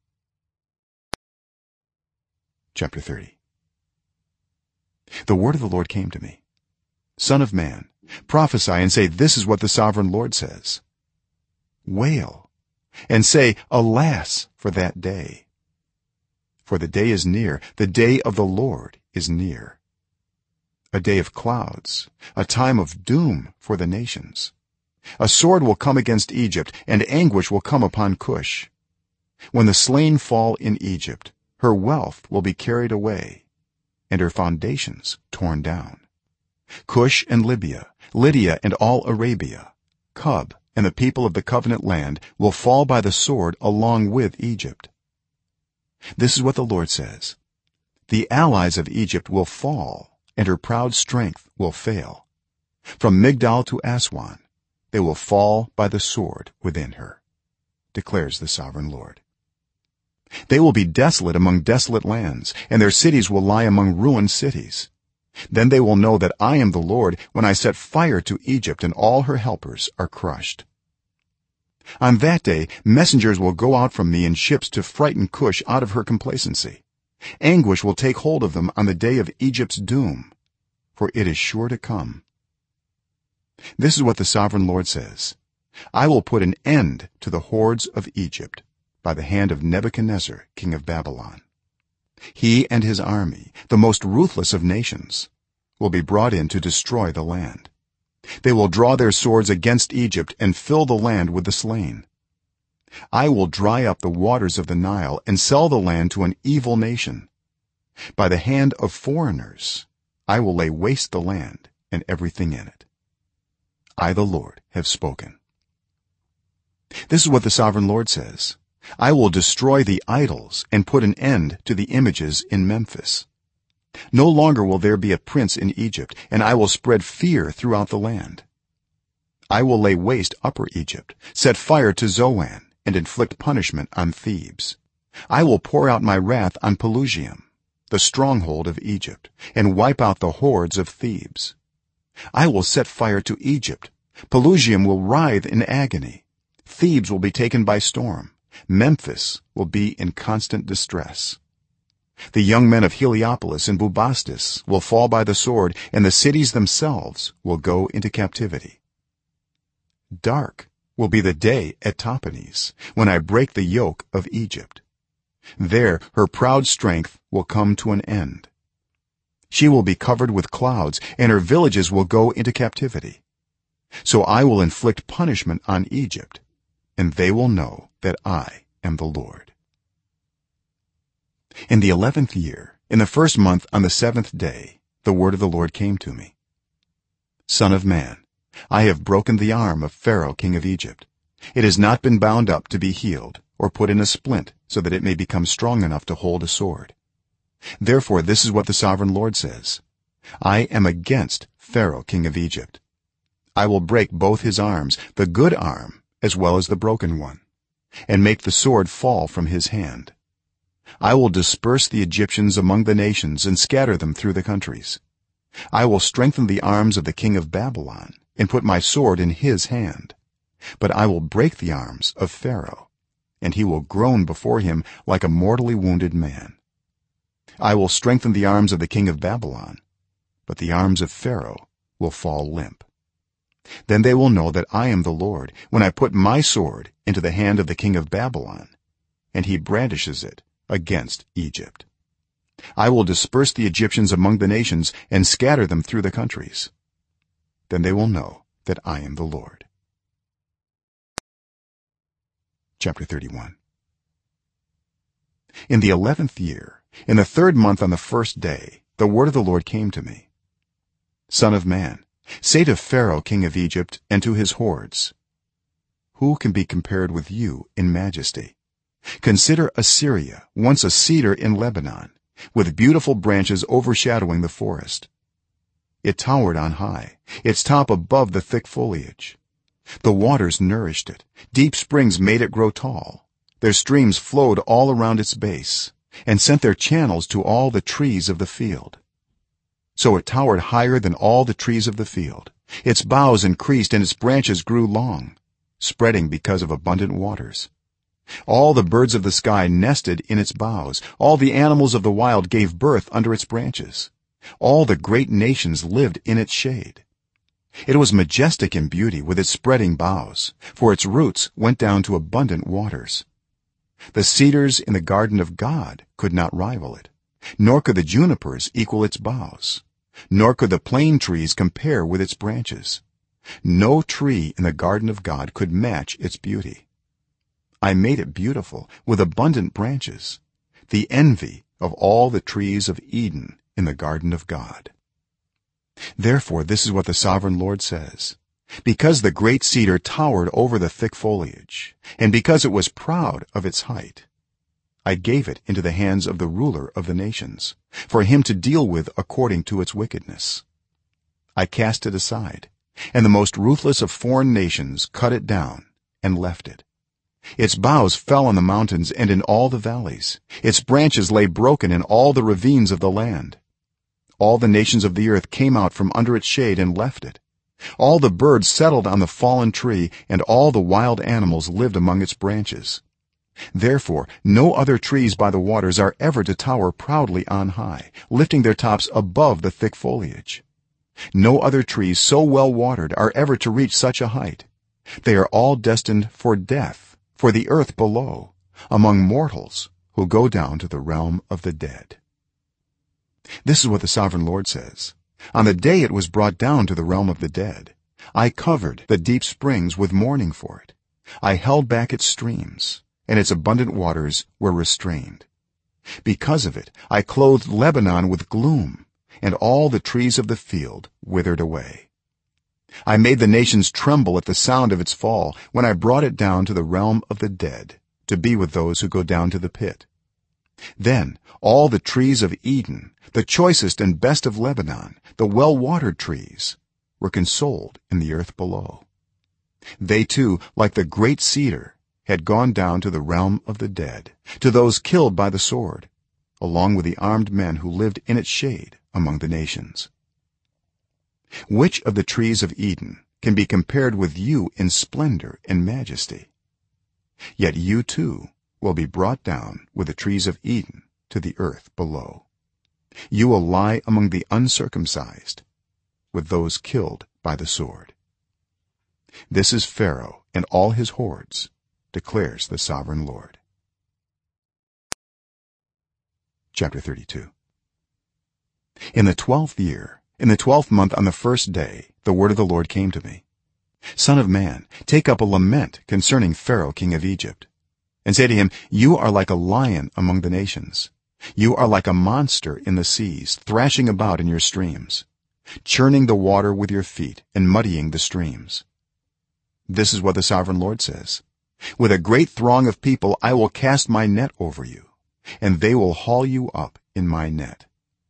Chapter 30. The word of the Lord came to me: Son of man, prophesy and say, this is what the sovereign Lord says: Wail and say, alas for that day, for the day is near, the day of the Lord is near, a day of clouds, a time of doom for the nations. A sword will come against Egypt, and anguish will come upon Cush. When the slain fall in Egypt, her wealth will be carried away and her foundations torn down. Cush and Libya, Lydia and all Arabia, Cub and the people of the covenant land will fall by the sword along with Egypt. This is what the Lord says: the allies of Egypt will fall and her proud strength will fail. From Migdal to Aswan they will fall by the sword within her. declares the sovereign lord. They will be desolate among desolate lands, and their cities will lie among ruined cities. Then they will know that I am the lord when I set fire to Egypt and all her helpers are crushed. On that day messengers will go out from me in ships to frighten Cush out of her complacency. Anguish will take hold of them on the day of Egypt's doom, for it is sure to come. This is what the sovereign lord says: I will put an end to the hordes of Egypt by the hand of Nebuchadnezzar king of Babylon. He and his army, the most ruthless of nations, will be brought in to destroy the land. They will draw their swords against Egypt and fill the land with the slain. I will dry up the waters of the Nile and sell the land to an evil nation. By the hand of foreigners I will lay waste the land and everything in it. I, the Lord, have spoken. This is what the sovereign lord says: I will destroy the idols and put an end to the images in Memphis. No longer will there be a prince in Egypt, and I will spread fear throughout the land. I will lay waste Upper Egypt, set fire to Zoan, and inflict punishment on Thebes. I will pour out my wrath on Pelusium, the stronghold of Egypt, and wipe out the hordes of Thebes. I will set fire to Egypt. Pelusium will writhe in agony. Thebes will be taken by storm. Memphis will be in constant distress. The young men of Heliopolis and Bubastis will fall by the sword, and the cities themselves will go into captivity. Dark will be the day at Tahpanhes, when I break the yoke of Egypt. There her proud strength will come to an end. She will be covered with clouds, and her villages will go into captivity. So I will inflict punishment on Egypt, and they will know that I am the Lord. In the 11th year, in the first month, on the 7th day, the word of the Lord came to me: Son of man, I have broken the arm of Pharaoh king of Egypt. It has not been bound up to be healed, or put in a splint so that it may become strong enough to hold a sword. Therefore this is what the sovereign lord says: I am against Pharaoh king of Egypt. I will break both his arms, the good arm as well as the broken one, and make the sword fall from his hand. I will disperse the Egyptians among the nations and scatter them through the countries. I will strengthen the arms of the king of Babylon and put my sword in his hand, but I will break the arms of Pharaoh, and he will groan before him like a mortally wounded man. I will strengthen the arms of the king of Babylon, but the arms of Pharaoh will fall limp. Then they will know that I am the Lord when I put my sword into the hand of the king of Babylon, and he brandishes it against Egypt. I will disperse the Egyptians among the nations and scatter them through the countries. Then they will know that I am the Lord. Chapter 31. In the 11th year, in the 3rd month, on the 1st day, the word of the Lord came to me: Son of man, say to Pharaoh king of Egypt and to his hordes, who can be compared with you in majesty? Consider Assyria, once a cedar in Lebanon, with beautiful branches overshadowing the forest. It towered on high, its top above the thick foliage. The waters nourished it, deep springs made it grow tall. Their streams flowed all around its base and sent their channels to all the trees of the field. So it towered higher than all the trees of the field. Its boughs increased and its branches grew long, spreading because of abundant waters. All the birds of the sky nested in its boughs. All the animals of the wild gave birth under its branches. All the great nations lived in its shade. It was majestic in beauty with its spreading boughs, for its roots went down to abundant waters. The cedars in the garden of God could not rival it, nor could the junipers equal its boughs, nor could the plane trees compare with its branches. No tree in the garden of God could match its beauty. I made it beautiful with abundant branches, the envy of all the trees of Eden in the garden of God. Therefore this is what the sovereign Lord says: because the great cedar towered over the thick foliage, and because it was proud of its height, I gave it into the hands of the ruler of the nations, for him to deal with according to its wickedness. I cast it aside, and the most ruthless of foreign nations cut it down and left it. its boughs fell on the mountains and in all the valleys its branches lay broken in all the ravines of the land all the nations of the earth came out from under its shade and left it all the birds settled on the fallen tree and all the wild animals lived among its branches therefore no other trees by the waters are ever to tower proudly on high lifting their tops above the thick foliage no other trees so well watered are ever to reach such a height they are all destined for death for the earth below among mortals who go down to the realm of the dead this is what the sovereign lord says on the day it was brought down to the realm of the dead I covered the deep springs with mourning for it I held back its streams and its abundant waters were restrained because of it I clothed Lebanon with gloom and all the trees of the field withered away I made the nations tremble at the sound of its fall when I brought it down to the realm of the dead to be with those who go down to the pit then all the trees of Eden the choicest and best of Lebanon the well-watered trees were consoled in the earth below they too like the great cedar had gone down to the realm of the dead to those killed by the sword along with the armed men who lived in its shade among the nations which of the trees of Eden can be compared with you in splendor and majesty yet you too will be brought down with the trees of Eden to the earth below you will lie among the uncircumcised with those killed by the sword this is Pharaoh and all his hordes declares the sovereign lord chapter 32 in the 12th year in the 12th month on the first day the word of the lord came to me son of man take up a lament concerning Pharaoh king of Egypt and say to him you are like a lion among the nations you are like a monster in the seas thrashing about in your streams churning the water with your feet and muddying the streams this is what the sovereign lord says with a great throng of people I will cast my net over you and they will haul you up in my net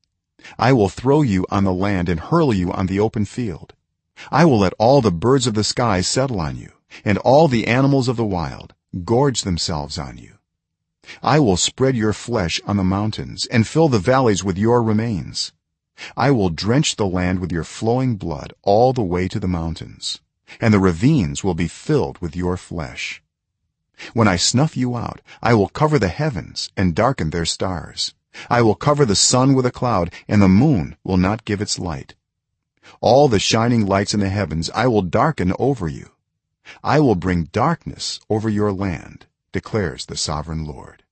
I will throw you on the land and hurl you on the open field I will let all the birds of the sky settle on you and all the animals of the wild gorge themselves on you I will spread your flesh on the mountains and fill the valleys with your remains I will drench the land with your flowing blood all the way to the mountains and the ravines will be filled with your flesh when I snuff you out I will cover the heavens and darken their stars I will cover the sun with a cloud and the moon will not give its light all the shining lights in the heavens I will darken over you I will bring darkness over your land declares the sovereign lord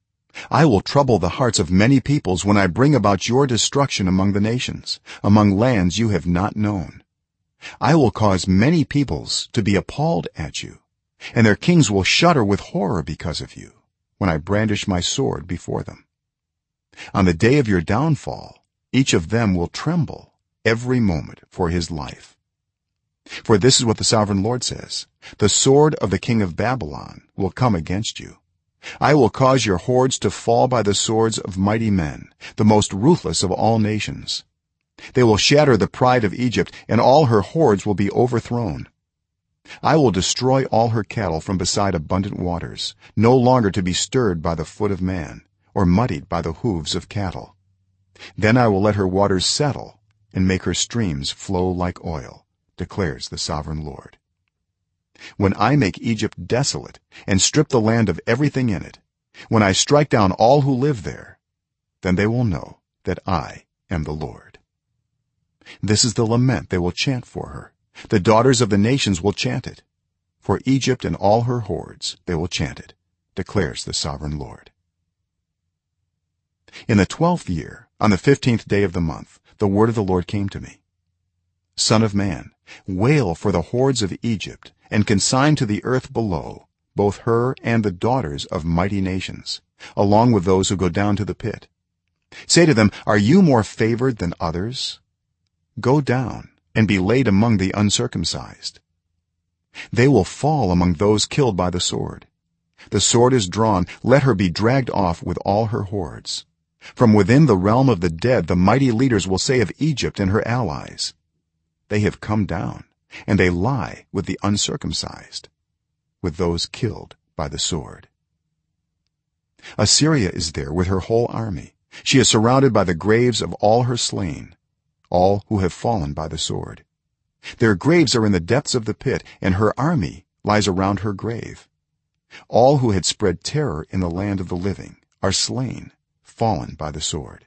I will trouble the hearts of many peoples when I bring about your destruction among the nations among lands you have not known I will cause many peoples to be appalled at you and their kings will shudder with horror because of you when I brandish my sword before them on the day of your downfall each of them will tremble every moment for his life for this is what the sovereign lord says the sword of the king of Babylon will come against you I will cause your hordes to fall by the swords of mighty men the most ruthless of all nations they will shatter the pride of Egypt and all her hordes will be overthrown I will destroy all her cattle from beside abundant waters no longer to be stirred by the foot of man or muddied by the hooves of cattle then I will let her waters settle and make her streams flow like oil declares the sovereign lord when I make Egypt desolate and strip the land of everything in it when I strike down all who live there then they will know that I am the lord this is the lament they will chant for her the daughters of the nations will chant it for Egypt and all her hordes they will chant it declares the sovereign lord in the 12th year on the 15th day of the month the word of the lord came to me son of man wail for the hordes of Egypt and consign to the earth below both her and the daughters of mighty nations along with those who go down to the pit say to them are you more favored than others go down and be laid among the uncircumcised they will fall among those killed by the sword is drawn let her be dragged off with all her hordes from within the realm of the dead the mighty leaders will say of Egypt and her allies they have come down and they lie with the uncircumcised with those killed by the sword. Assyria is there with her whole army. She is surrounded by the graves of all her slain, all who have fallen by the sword. Their graves are in the depths of the pit, and her army lies around her grave. All who had spread terror in the land of the living are slain, fallen by the sword.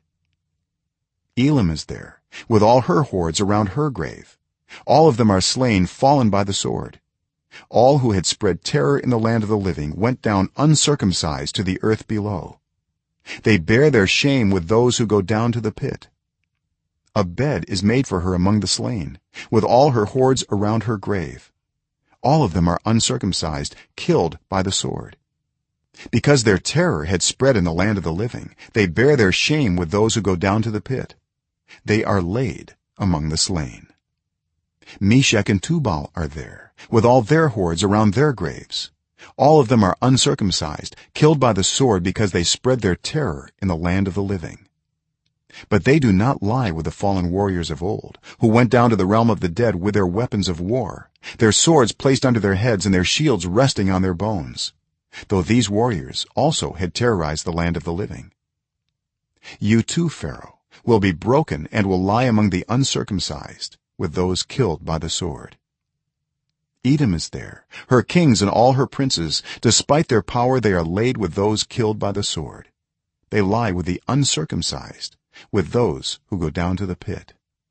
Elam is there with all her hordes around her grave. All of them are slain, fallen by the sword. All who had spread terror in the land of the living went down uncircumcised to the earth below. They bear their shame with those who go down to the pit. A bed is made for her among the slain, with all her hordes around her grave. All of them are uncircumcised, killed by the sword. Because their terror had spread in the land of the living, they bear their shame with those who go down to the pit. They are laid among the slain. Meshech and Tubal are there with all their hordes around their graves. All of them are uncircumcised, killed by the sword because they spread their terror in the land of the living. But they do not lie with the fallen warriors of old, who went down to the realm of the dead with their weapons of war, their swords placed under their heads and their shields resting on their bones, though these warriors also had terrorized the land of the living. You too, Pharaoh, will be broken and will lie among the uncircumcised with those killed by the sword. Edom is there, her kings and all her princes. Despite their power, they are laid with those killed by the sword. They lie with the uncircumcised, with those who go down to the pit.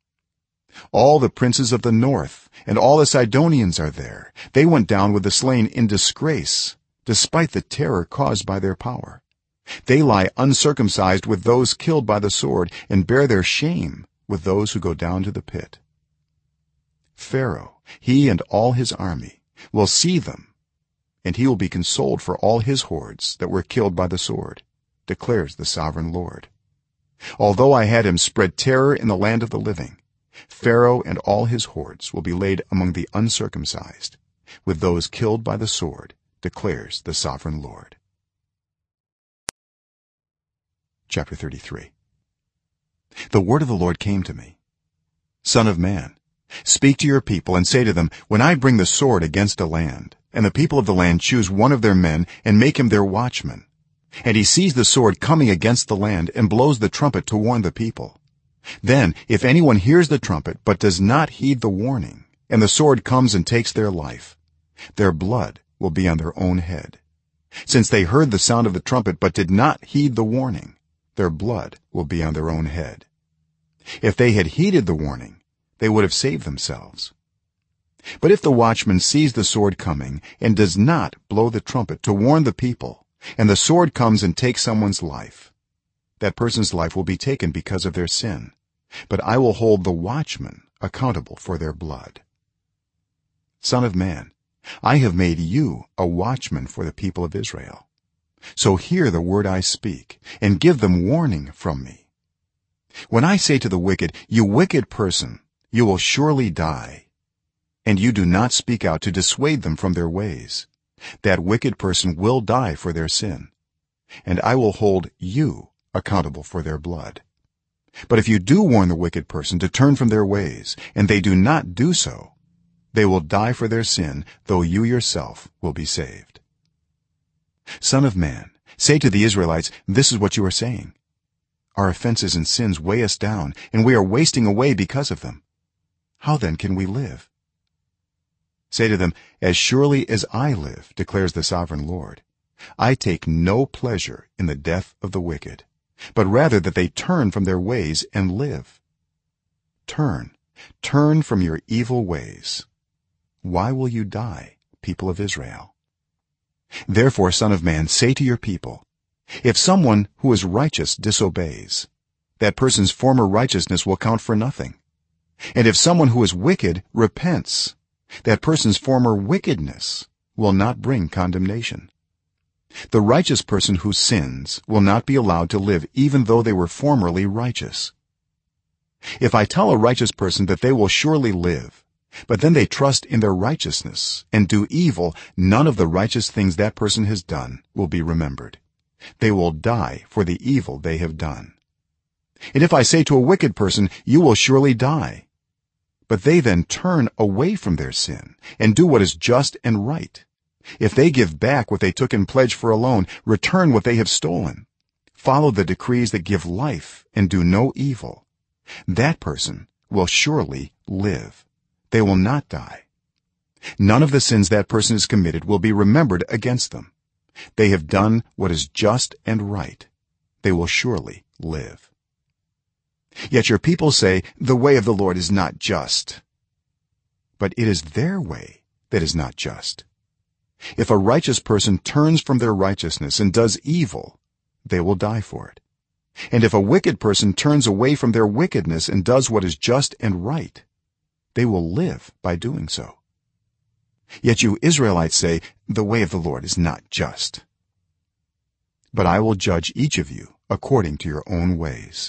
All the princes of the north and all the Sidonians are there. They went down with the slain in disgrace, despite the terror caused by their power. They lie uncircumcised with those killed by the sword, and bear their shame with those who go down to the pit. Pharaoh, he and all his army, will see them, and he will be consoled for all his hordes that were killed by the sword, declares the sovereign Lord. Although I had him spread terror in the land of the living, Pharaoh and all his hordes will be laid among the uncircumcised, with those killed by the sword, declares the sovereign Lord. Chapter 33. The word of the Lord came to me: Son of man, speak to your people and say to them, when I bring the sword against a land, and the people of the land choose one of their men and make him their watchman, and he sees the sword coming against the land and blows the trumpet to warn the people, then if anyone hears the trumpet but does not heed the warning, and the sword comes and takes their life, their blood will be on their own head. Since they heard the sound of the trumpet but did not heed the warning, their blood will be on their own head. If they had heeded the warning, they would have saved themselves. But if the watchman sees the sword coming and does not blow the trumpet to warn the people, and the sword comes and takes someone's life, that person's life will be taken because of their sin, but I will hold the watchman accountable for their blood. Son of man, I have made you a watchman for the people of Israel. So hear the word I speak, and give them warning from me. When I say to the wicked, you wicked person, you will surely die, and you do not speak out to dissuade them from their ways, that wicked person will die for their sin, and I will hold you accountable for their blood. But if you do warn the wicked person to turn from their ways, and they do not do so, they will die for their sin, though you yourself will be saved. Son of man, say to the Israelites, this is what you are saying: our offenses and sins weigh us down, and we are wasting away because of them. How then can we live? Say to them, as surely as I live, declares the sovereign Lord, I take no pleasure in the death of the wicked, but rather that they turn from their ways and live. Turn from your evil ways. Why will you die, people of Israel? Therefore, son of man, say to your people, if someone who is righteous disobeys, that person's former righteousness will count for nothing, and if someone who is wicked repents, that person's former wickedness will not bring condemnation. The righteous person who sins will not be allowed to live even though they were formerly righteous. If I tell a righteous person that they will surely live, but then they trust in their righteousness and do evil, none of the righteous things that person has done will be remembered. They will die for the evil they have done. And if I say to a wicked person, you will surely die, but they then turn away from their sin and do what is just and right, if they give back what they took in pledge for a loan, return what they have stolen, follow the decrees that give life and do no evil, that person will surely live, they will not die. None of the sins that person has committed will be remembered against them. They have done what is just and right, they will surely live. Yet your people say, the way of the Lord is not just. But it is their way that is not just. If a righteous person turns from their righteousness and does evil, they will die for it. And if a wicked person turns away from their wickedness and does what is just and right, they will live by doing so. Yet you Israelites say, the way of the Lord is not just. But I will judge each of you according to your own ways.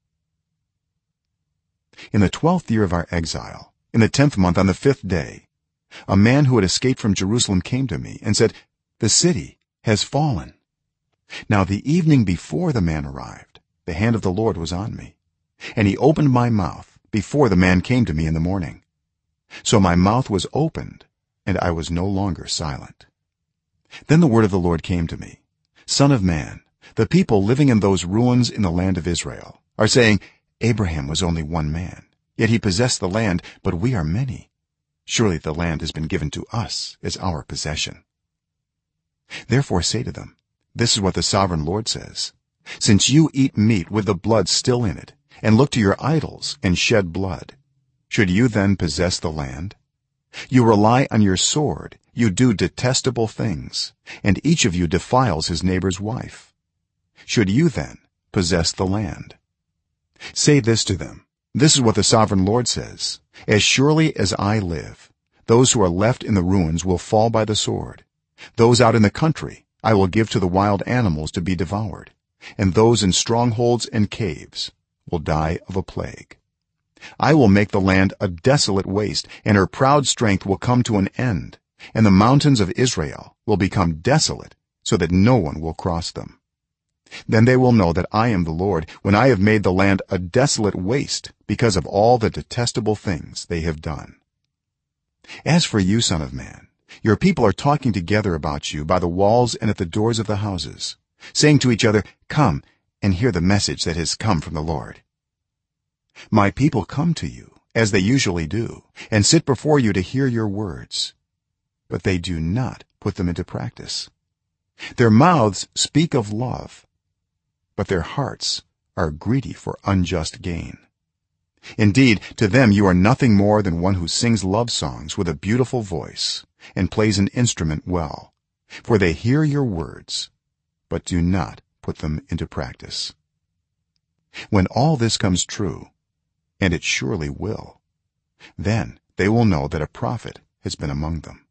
In the 12th year of our exile, in the 10th month on the 5th day, a man who had escaped from Jerusalem came to me and said, the city has fallen. Now the evening before the man arrived, the hand of the Lord was on me, and he opened my mouth before the man came to me in the morning. So my mouth was opened, and I was no longer silent. Then the word of the Lord came to me, Son of man, the people living in those ruins in the land of Israel are saying, Abraham was only one man, yet he possessed the land, but we are many. Surely the land has been given to us as our possession. Therefore say to them, this is what the sovereign Lord says, since you eat meat with the blood still in it and look to your idols and shed blood, should you then possess the land? You rely on your sword, you do detestable things, and each of you defiles his neighbor's wife. Should you then possess the land? Say this to them, this is what the sovereign Lord says, as surely as I live, those who are left in the ruins will fall by the sword, those out in the country I will give to the wild animals to be devoured, and those in strongholds and caves will die of a plague. I will make the land a desolate waste, and her proud strength will come to an end, and the mountains of Israel will become desolate, so that no one will cross them. Then they will know that I am the Lord, when I have made the land a desolate waste because of all the detestable things they have done. As for you, son of man, your people are talking together about you by the walls and at the doors of the houses, saying to each other, come and hear the message that has come from the Lord. My people come to you, as they usually do, and sit before you to hear your words, but they do not put them into practice. Their mouths speak of love, but their hearts are greedy for unjust gain. Indeed, to them you are nothing more than one who sings love songs with a beautiful voice and plays an instrument well, for they hear your words but do not put them into practice. When all this comes true, and it surely will, then they will know that a prophet has been among them.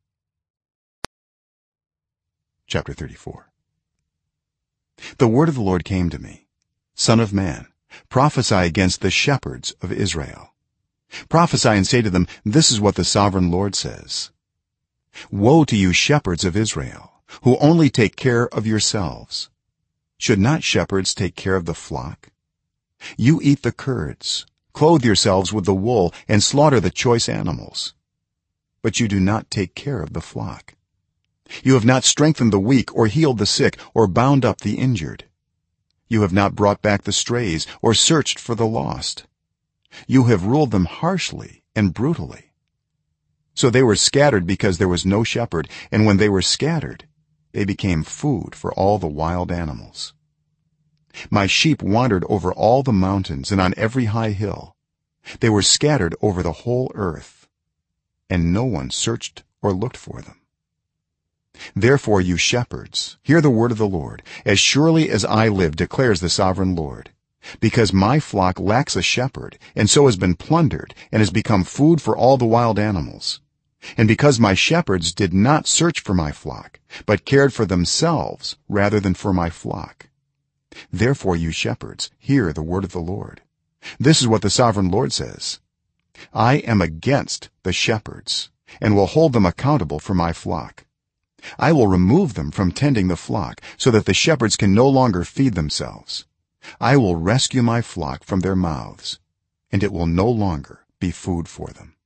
Chapter 34. The word of the Lord came to me, Son of man, prophesy against the shepherds of Israel. Prophesy and say to them, this is what the sovereign Lord says. Woe to you, shepherds of Israel, who only take care of yourselves. Should not shepherds take care of the flock? You eat the curds, clothe yourselves with the wool, and slaughter the choice animals, but you do not take care of the flock. You have not strengthened the weak or healed the sick or bound up the injured. You have not brought back the strays or searched for the lost. You have ruled them harshly and brutally. So they were scattered because there was no shepherd, and when they were scattered, they became food for all the wild animals. My sheep wandered over all the mountains and on every high hill. They were scattered over the whole earth, and no one searched or looked for them. Therefore, you shepherds, hear the word of the Lord, as surely as I live, declares the sovereign Lord, because my flock lacks a shepherd, and so has been plundered and has become food for all the wild animals, and because my shepherds did not search for my flock, but cared for themselves rather than for my flock. Therefore, you shepherds, hear the word of the Lord. This is what the sovereign Lord says, I am against the shepherds and will hold them accountable for my flock. I will remove them from tending the flock, so that the shepherds can no longer feed themselves. I will rescue my flock from their mouths, and it will no longer be food for them.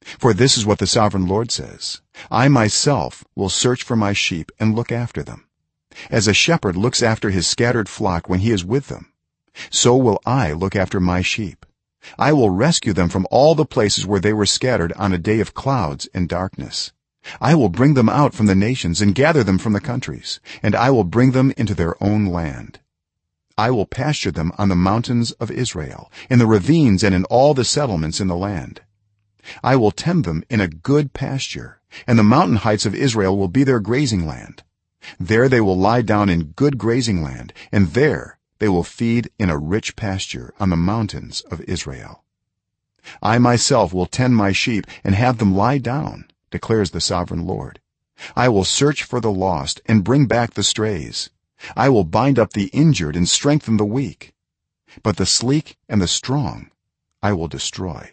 for this is what the sovereign lord says: I myself will search for my sheep and look after them. As a shepherd looks after his scattered flock when he is with them, so will I look after my sheep. I will rescue them from all the places where they were scattered on a day of clouds and darkness. I will bring them out from the nations and gather them from the countries, and I will bring them into their own land. I will pasture them on the mountains of Israel, in the ravines and in all the settlements in the land. I will tend them in a good pasture, and the mountain heights of Israel will be their grazing land. There they will lie down in good grazing land, and there they will feed in a rich pasture on the mountains of Israel. I myself will tend my sheep and have them lie down, declares the sovereign lord. I will search for the lost and bring back the strays. I will bind up the injured and strengthen the weak, but the sleek and the strong I will destroy.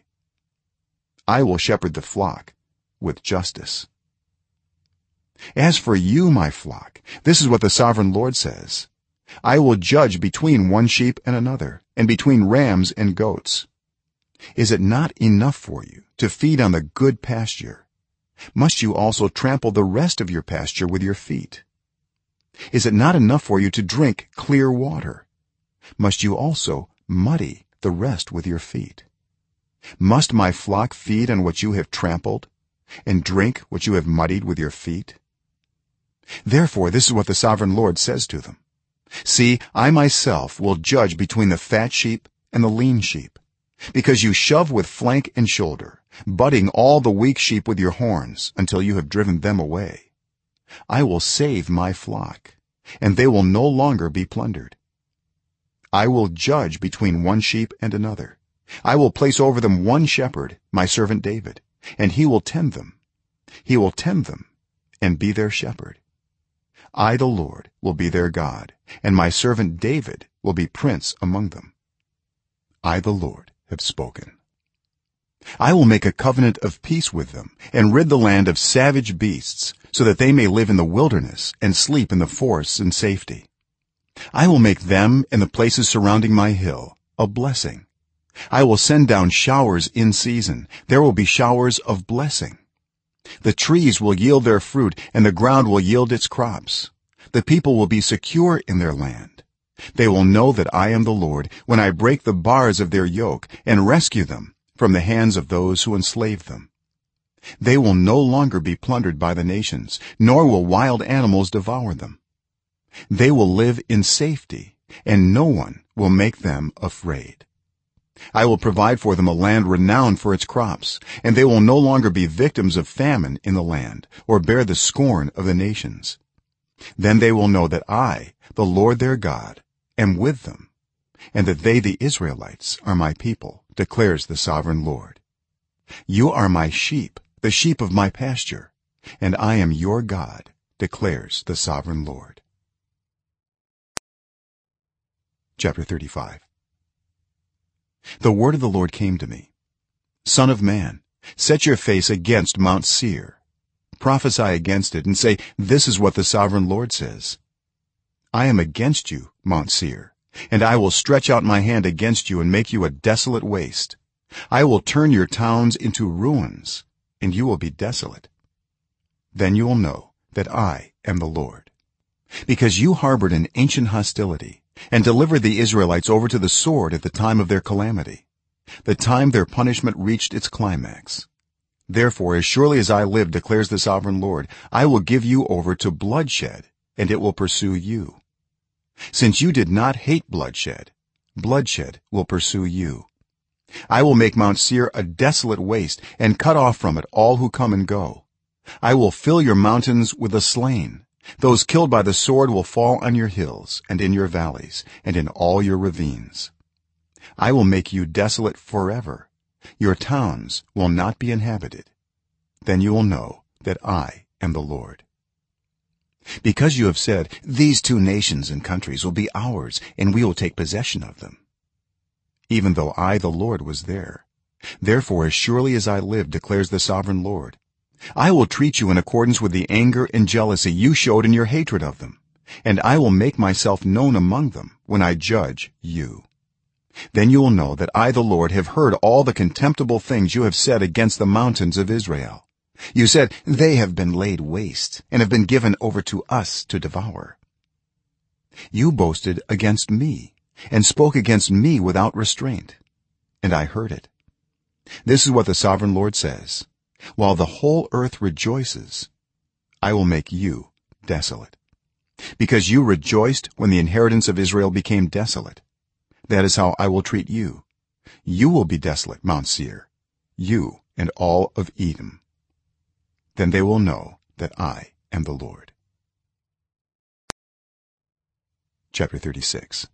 I will shepherd the flock with justice. As for you, my flock, this is what the sovereign lord says: I will judge between one sheep and another, and between rams and goats. Is it not enough for you to feed on the good pasture? Must you also trample the rest of your pasture with your feet? Is it not enough for you to drink clear water? Must you also muddy the rest with your feet? Must my flock feed on what you have trampled, and drink what you have muddied with your feet? Therefore this is what the sovereign lord says to them: See, I myself will judge between the fat sheep and the lean sheep, because you shove with flank and shoulder, butting all the weak sheep with your horns until you have driven them away. I will save my flock, and they will no longer be plundered. I will judge between one sheep and another. I will place over them one shepherd, my servant David, and he will tend them. He will tend them and be their shepherd. I, the Lord, will be their God, and my servant David will be prince among them. I, the Lord, have spoken. I will make a covenant of peace with them and rid the land of savage beasts, so that they may live in the wilderness and sleep in the forests in safety. I will make them and the places surrounding my hill a blessing. I will send down showers in season. There will be showers of blessing. The trees will yield their fruit, and the ground will yield its crops. The people will be secure in their land. They will know that I am the Lord when I break the bars of their yoke and rescue them from the hands of those who enslave them. They will no longer be plundered by the nations, nor will wild animals devour them. They will live in safety, and no one will make them afraid. I will provide for them a land renowned for its crops, and they will no longer be victims of famine in the land, or bear the scorn of the nations. Then they will know that I, the Lord their God, am with them, and that they, the Israelites, are my people, declares the sovereign Lord. You are my sheep, the sheep of my pasture, and I am your God, declares the sovereign Lord. Chapter 35. The word of the Lord came to me: Son of man, set your face against Mount Seir. Prophesy against it and say, This is what the sovereign Lord says: I am against you, Mount Seir, and I will stretch out my hand against you and make you a desolate waste. I will turn your towns into ruins, and you will be desolate. Then you will know that I am the Lord. Because you harbored an ancient hostility and delivered the Israelites over to the sword at the time of their calamity, the time their punishment reached its climax. Therefore, as surely as I live, declares the sovereign Lord, I will give you over to bloodshed, and it will pursue you. Since you did not hate bloodshed, bloodshed will pursue you. I will make Mount Seir a desolate waste and cut off from it all who come and go. I will fill your mountains with the slain. Those killed by the sword will fall on your hills and in your valleys and in all your ravines. I will make you desolate forever. Your towns will not be inhabited. Then you will know that I am the Lord. Because you have said, These two nations and countries will be ours, and we will take possession of them, even though I, the Lord, was there. Therefore, as surely as I live, declares the sovereign Lord, I will treat you in accordance with the anger and jealousy you showed in your hatred of them, and I will make myself known among them when I judge you. then you will know that I the Lord have heard all the contemptible things you have said against the mountains of Israel. You said, they have been laid waste and have been given over to us to devour. You boasted against me and spoke against me without restraint, and I heard it. This is what the sovereign Lord says: while the whole earth rejoices, I will make you desolate, because you rejoiced when the inheritance of Israel became desolate. That is how I will treat you. You will be desolate, Mount Seir, you and all of Edom. Then they will know that I am the Lord. Chapter 36.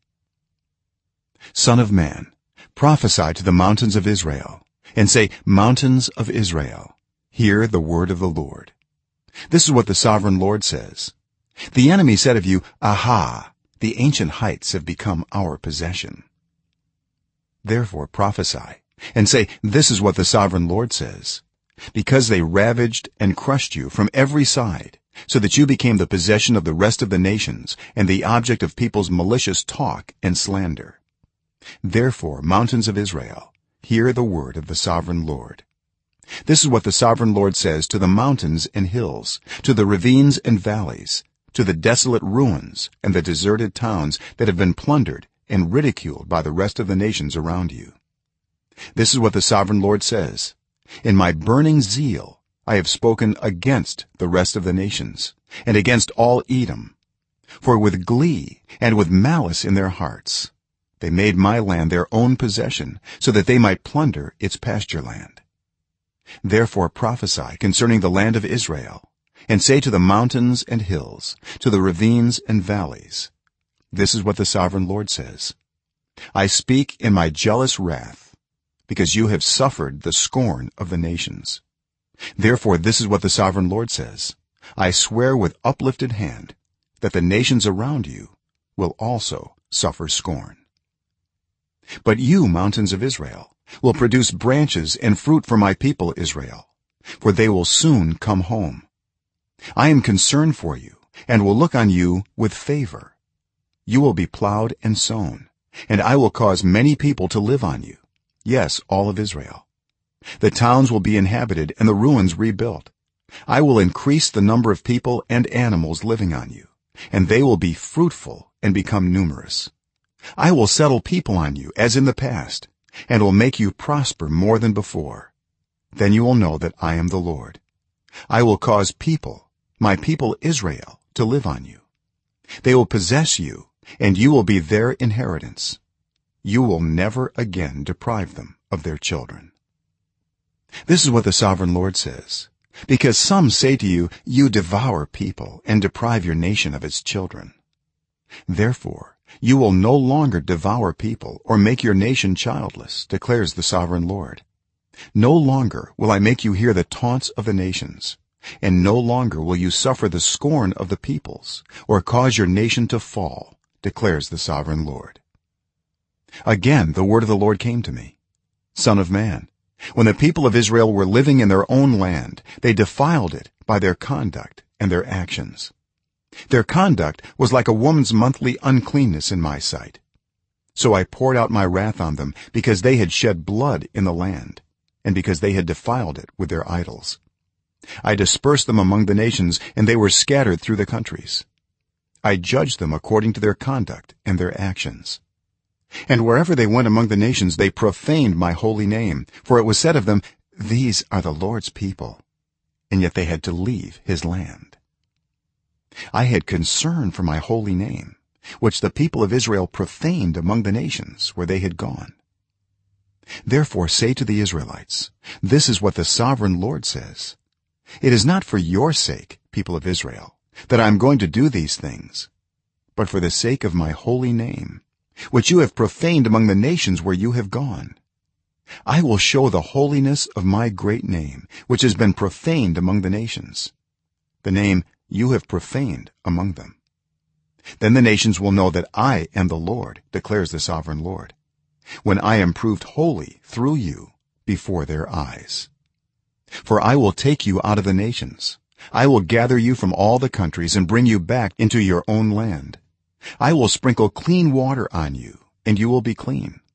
Son of man, prophesy to the mountains of Israel and say, mountains of Israel, hear the word of the Lord. This is what the sovereign Lord says: the enemy said of you, aha, the ancient heights have become our possession. Therefore prophesy and say, this is what the sovereign Lord says: because they ravaged and crushed you from every side, so that you became the possession of the rest of the nations and the object of people's malicious talk and slander. Therefore, mountains of Israel, hear the word of the sovereign Lord. This is what the sovereign Lord says to the mountains and hills, to the ravines and valleys, to the desolate ruins and the deserted towns that have been plundered and ridiculed by the rest of the nations around you. This is what the sovereign Lord says: in my burning zeal I have spoken against the rest of the nations and against all Edom, for with glee and with malice in their hearts they made my land their own possession, so that they might plunder its pasture land. Therefore prophesy concerning the land of Israel and say to the mountains and hills, to the ravines and valleys, this is what the sovereign Lord says: I speak in my jealous wrath, because you have suffered the scorn of the nations. Therefore this is what the sovereign Lord says: I swear with uplifted hand that the nations around you will also suffer scorn. But you, mountains of Israel, will produce branches and fruit for my people Israel, for they will soon come home. I am concerned for you and will look on you with favor. You will be plowed and sown, and I will cause many people to live on you, yes, all of Israel. The towns will be inhabited and the ruins rebuilt. I will increase the number of people and animals living on you, and they will be fruitful and become numerous. I will settle people on you as in the past, and will make you prosper more than before. Then you will know that I am the Lord. I will cause people, my people Israel, to live on you. They will possess you, and you will be their inheritance. You will never again deprive them of their children. This is what the sovereign Lord says: because some say to you, you devour people and deprive your nation of its children. Therefore you will no longer devour people or make your nation childless, declares the sovereign Lord. No longer will I make you hear the taunts of the nations, and no longer will you suffer the scorn of the peoples or cause your nation to fall, declares the sovereign Lord. Again the word of the Lord came to me: son of man, when the people of Israel were living in their own land, they defiled it by their conduct and their actions. Their conduct was like a woman's monthly uncleanness in my sight. So I poured out my wrath on them, because they had shed blood in the land, and because they had defiled it with their idols. I dispersed them among the nations, and they were scattered through the countries. I judged them according to their conduct and their actions. And wherever they went among the nations, they profaned my holy name, for it was said of them, these are the Lord's people, and yet they had to leave his land. I had concern for my holy name, which the people of Israel profaned among the nations where they had gone. Therefore say to the Israelites, this is what the sovereign Lord says: it is not for your sake, people of Israel, that I am going to do these things, but for the sake of my holy name, which you have profaned among the nations where you have gone. I will show the holiness of my great name, which has been profaned among the nations, the name you have profaned among them. Then the nations will know that I am the Lord, declares the sovereign Lord, when I am proved holy through you before their eyes. For I will take you out of the nations, I will gather you from all the countries and bring you back into your own land. I will sprinkle clean water on you, and you will be clean,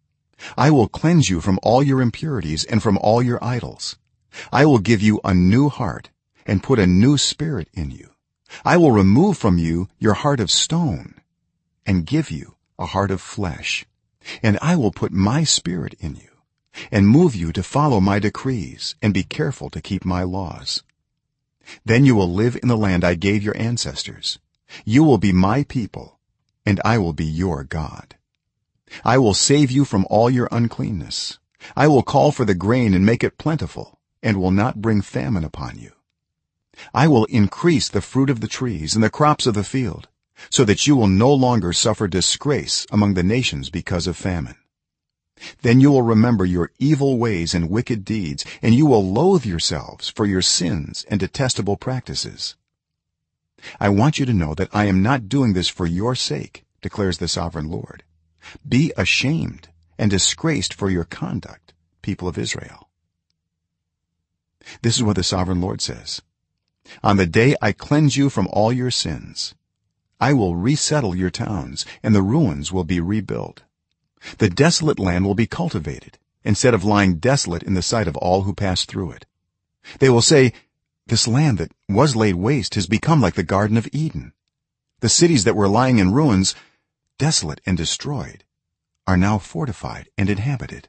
I will cleanse you from all your impurities and from all your idols. I will give you a new heart and put a new spirit in you. I will remove from you your heart of stone and give you a heart of flesh, and I will put my spirit in you and move you to follow my decrees and be careful to keep my laws. Then you will live in the land I gave your ancestors. You will be my people, and I will be your God. I will save you from all your uncleanness. I will call for the grain and make it plentiful, and will not bring famine upon you. I will increase the fruit of the trees and the crops of the field, so that you will no longer suffer disgrace among the nations because of famine. Then you will remember your evil ways and wicked deeds, and you will loathe yourselves for your sins and detestable practices. I want you to know that I am not doing this for your sake, declares the sovereign Lord. Be ashamed and disgraced for your conduct, people of Israel. This is what the sovereign Lord says: on the day I cleanse you from all your sins, I will resettle your towns, and the ruins will be rebuilt. The desolate land will be cultivated, instead of lying desolate in the sight of all who pass through it. They will say, this land that was laid waste has become like the Garden of Eden. The cities that were lying in ruins, desolate and destroyed, are now fortified and inhabited.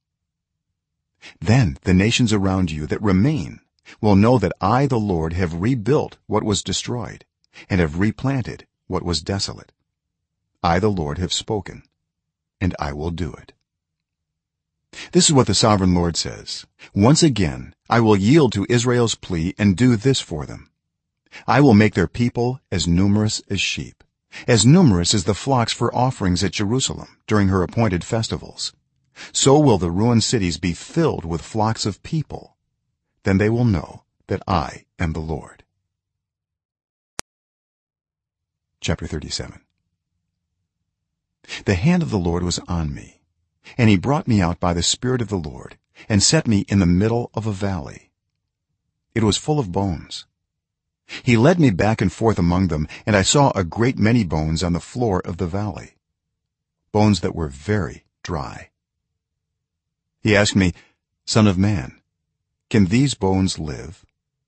Then the nations around you that remain will know that I, the Lord, have rebuilt what was destroyed and have replanted what was desolate. I, the Lord, have spoken, and I will do it. This is what the sovereign Lord says: once again I will yield to Israel's plea and do this for them. I will make their people as numerous as sheep, as numerous as the flocks for offerings at Jerusalem during her appointed festivals. So will the ruined cities be filled with flocks of people. Then they will know that I am the Lord. Chapter 37. The hand of the Lord was on me, and he brought me out by the Spirit of the Lord and set me in the middle of a valley. It was full of bones. He led me back and forth among them, and I saw a great many bones on the floor of the valley, bones that were very dry. He asked me, Son of man, can these bones live?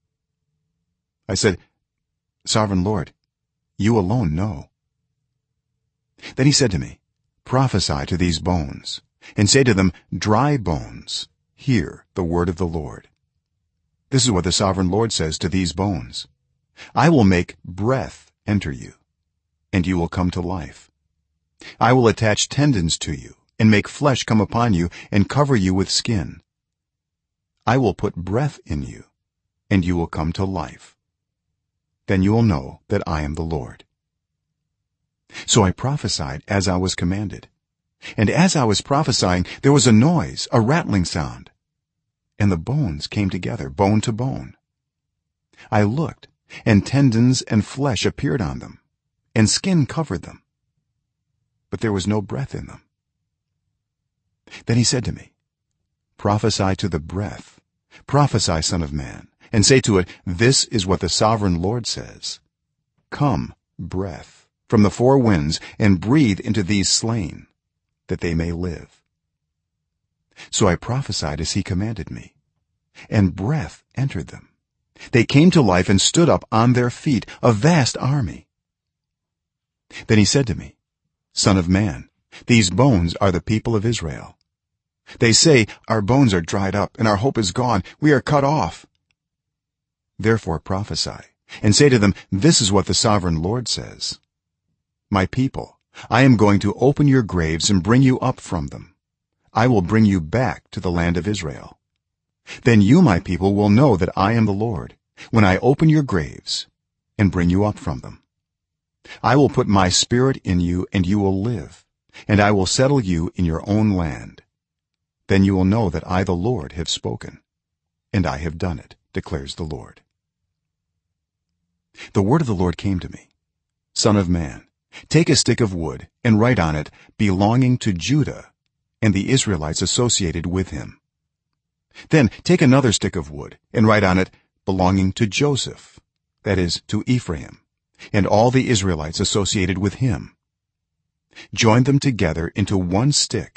I said, Sovereign Lord, you alone know. Then he said to me, Prophesy to these bones, and say to them, Dry bones, hear the word of the Lord. This is what the sovereign Lord says to these bones: I will make breath enter you, and you will come to life. I will attach tendons to you and make flesh come upon you and cover you with skin. I will put breath in you, and you will come to life. Then you will know that I am the Lord. So I prophesied as I was commanded, and as I was prophesying there was a noise, a rattling sound, and the bones came together, bone to bone. I looked, and tendons and flesh appeared on them, and skin covered them, but there was no breath in them. Then he said to me, Prophesy to the breath, prophesy, son of man, and say to it, This is what the sovereign Lord says: Come, breath, from the four winds, and breathe into these slain, that they may live. So I prophesied as he commanded me, and breath entered them. They came to life and stood up on their feet, a vast army. Then he said to me, Son of man, these bones are the people of Israel. They say, Our bones are dried up, and our hope is gone. We are cut off. Therefore prophesy, and say to them, This is what the sovereign Lord says: My people, I am going to open your graves and bring you up from them. I will bring you back to the land of Israel. Then you, my people, will know that I am the Lord, when I open your graves and bring you up from them. I will put my spirit in you, and you will live, and I will settle you in your own land. Then you will know that I, the Lord, have spoken, and I have done it, declares the Lord. The word of the Lord came to me: Son of man, take a stick of wood and write on it, Belonging to Judah and the Israelites associated with him. Then take another stick of wood and write on it, Belonging to Joseph, that is, to Ephraim, and all the Israelites associated with him. Join them together into one stick,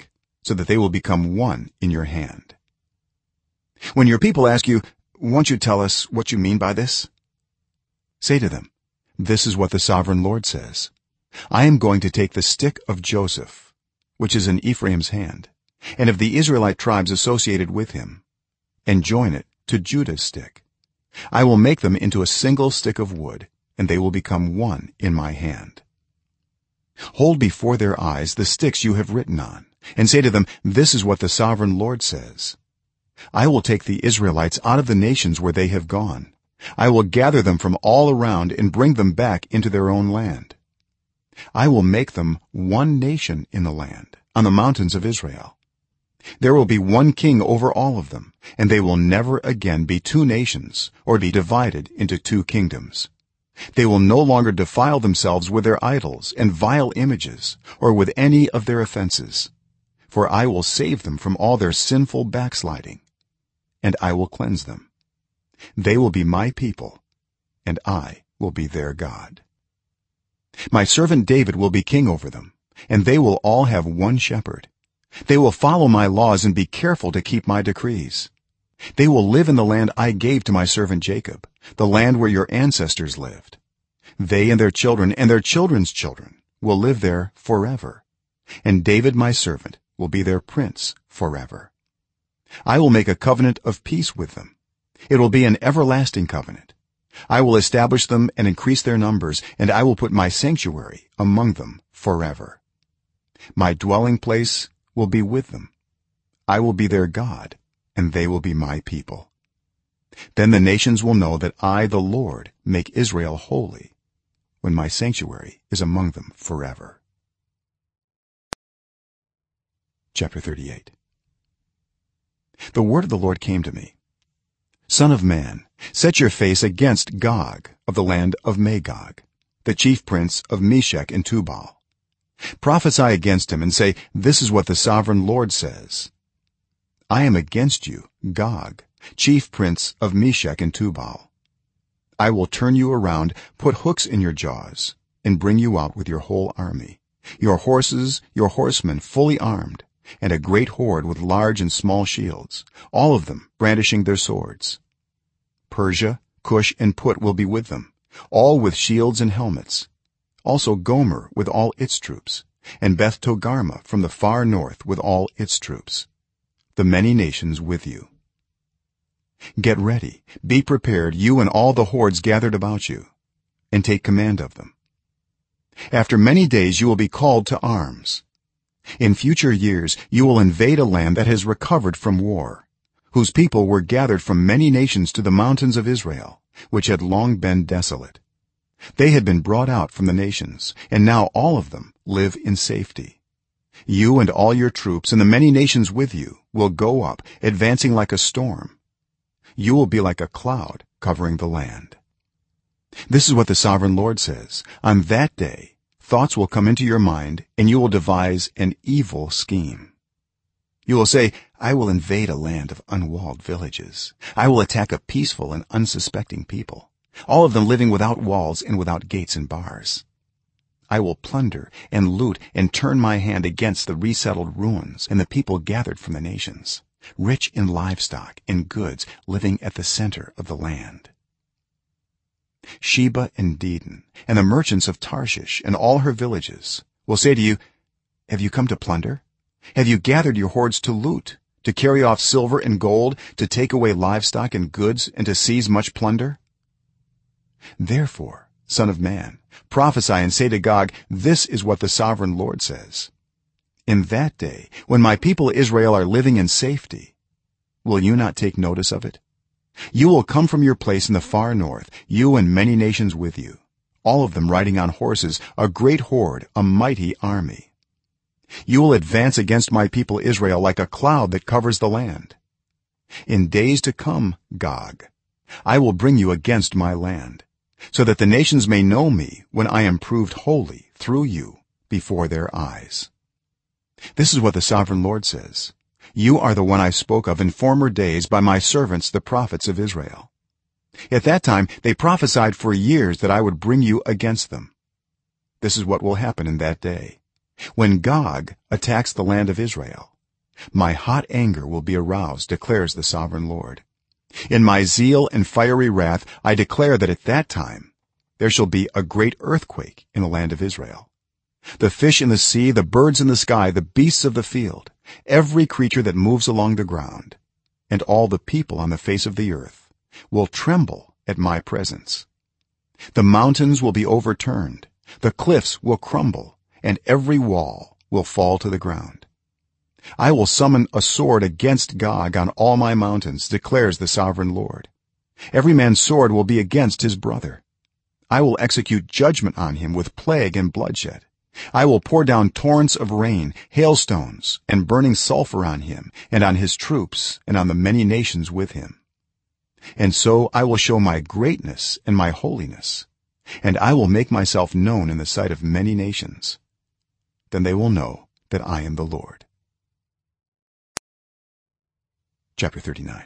so that they will become one in your hand. When your people ask you, "Won't you tell us what you mean by this?" say to them, "This is what the sovereign Lord says. I am going to take the stick of Joseph, which is in Ephraim's hand, and of the Israelite tribes associated with him, and join it to Judah's stick. I will make them into a single stick of wood, and they will become one in my hand. Hold before their eyes the sticks you have written on, and say to them, This is what the sovereign Lord says. I will take the Israelites out of the nations where they have gone. I will gather them from all around and bring them back into their own land. I will make them one nation in the land, on the mountains of Israel. There will be one king over all of them, and they will never again be two nations or be divided into two kingdoms. They will no longer defile themselves with their idols and vile images or with any of their offenses, for I will save them from all their sinful backsliding, and I will cleanse them. They will be my people, and I will be their God. My servant David will be king over them, and they will all have one shepherd. They will follow my laws and be careful to keep my decrees. They will live in the land I gave to my servant Jacob, the land where your ancestors lived. They and their children and their children's children will live there forever, and David my servant will be their prince forever. I will make a covenant of peace with them. It will be an everlasting covenant. I will establish them and increase their numbers, and I will put my sanctuary among them forever. My dwelling place will be with them. I will be their God, and they will be my people. Then the nations will know that I, the Lord, make Israel holy, when my sanctuary is among them forever. Chapter 38. The word of the Lord came to me. Son of man, set your face against Gog of the land of Magog, the chief prince of Meshech and Tubal. Prophesy against him and say, This is what the sovereign Lord says. I am against you, Gog, chief prince of Meshech and Tubal. I will turn you around, put hooks in your jaws, and bring you out with your whole army, your horses, your horsemen fully armed, and a great horde with large and small shields, all of them brandishing their swords. Persia, Cush, and Put will be with them, all with shields and helmets. Also Gomer with all its troops, and Beth Togarmah from the far north with all its troops, the many nations with you. Get ready, be prepared, you and all the hordes gathered about you, and take command of them. After many days you will be called to arms. In future years you will invade a land that has recovered from war, whose people were gathered from many nations to the mountains of Israel, which had long been desolate. They had been brought out from the nations, and now all of them live in safety. You and all your troops and the many nations with you will go up, advancing like a storm. You will be like a cloud covering the land. This is what the sovereign Lord says. On that day thoughts will come into your mind, and you will devise an evil scheme. You will say, I will invade a land of unwalled villages. I will attack a peaceful and unsuspecting people, all of them living without walls and without gates and bars. I will plunder and loot and turn my hand against the resettled ruins and the people gathered from the nations, rich in livestock and goods, living at the center of the land. Sheba and Dedan and the merchants of Tarshish and all her villages will say to you, Have you come to plunder? Have you gathered your hordes to loot, to carry off silver and gold, to take away livestock and goods, and to seize much plunder? Therefore, son of man, prophesy and say to Gog, This is what the sovereign Lord says. In that day, when my people Israel are living in safety, will you not take notice of it? You will come from your place in the far north, you and many nations with you, all of them riding on horses, a great horde, a mighty army. You will advance against my people Israel like a cloud that covers the land. In days to come, Gog, I will bring you against my land, so that the nations may know me when I am proved holy through you before their eyes. This is what the sovereign Lord says. You are the one I spoke of in former days by my servants the prophets of Israel. At that time they prophesied for years that I would bring you against them. This is what will happen in that day, when Gog attacks the land of Israel. my hot anger will be aroused, declares the sovereign lord. In my zeal and fiery wrath I declare that at that time there shall be a great earthquake in the land of Israel. The fish in the sea, the birds in the sky, the beasts of the field, every creature that moves along the ground, and all the people on the face of the earth will tremble at my presence. The mountains will be overturned, the cliffs will crumble, and every wall will fall to the ground. I will summon a sword against Gog on all my mountains, declares the sovereign lord. Every man's sword will be against his brother. I will execute judgment on him with plague and bloodshed. I will pour down torrents of rain, hailstones, and burning sulfur on him and on his troops and on the many nations with him. And so I will show my greatness and my holiness, and I will make myself known in the sight of many nations. Then they will know that I am the Lord. Chapter 39.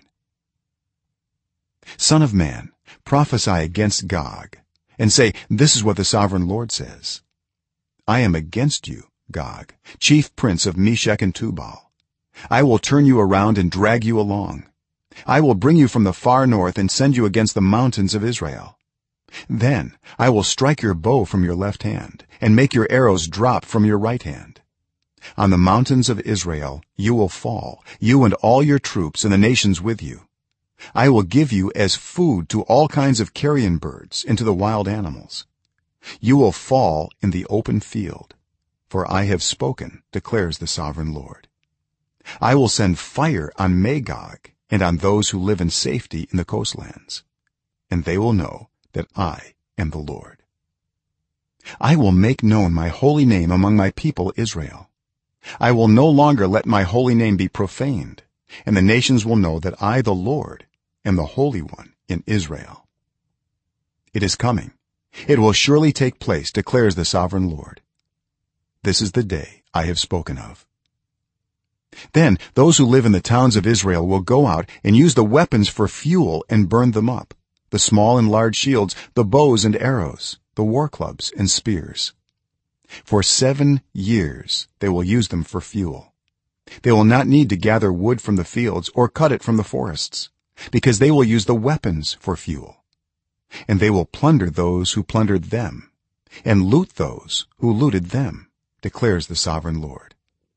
Son of man, prophesy against Gog and say, this is what the sovereign lord says: I am against you, Gog, chief prince of Meshech and Tubal. I will turn you around and drag you along. I will bring you from the far north and send you against the mountains of Israel. Then I will strike your bow from your left hand and make your arrows drop from your right hand. On the mountains of Israel you will fall, you and all your troops and the nations with you. I will give you as food to all kinds of carrion birds and to the wild animals. You will fall in the open field, for I have spoken, declares the sovereign lord. I will send fire on Magog and on those who live in safety in the coastlands, and they will know that I am the Lord. I will make known my holy name among my people Israel. I will no longer let my holy name be profaned, and the nations will know that I, the Lord, am the Holy One in Israel. It is coming, it will surely take place, declares the sovereign lord. This is the day I have spoken of. Then those who live in the towns of Israel will go out and use the weapons for fuel and burn them up, the small and large shields, the bows and arrows, the war clubs and spears. For 7 years they will use them for fuel. They will not need to gather wood from the fields or cut it from the forests, because they will use the weapons for fuel. And they will plunder those who plundered them and loot those who looted them, declares the sovereign lord.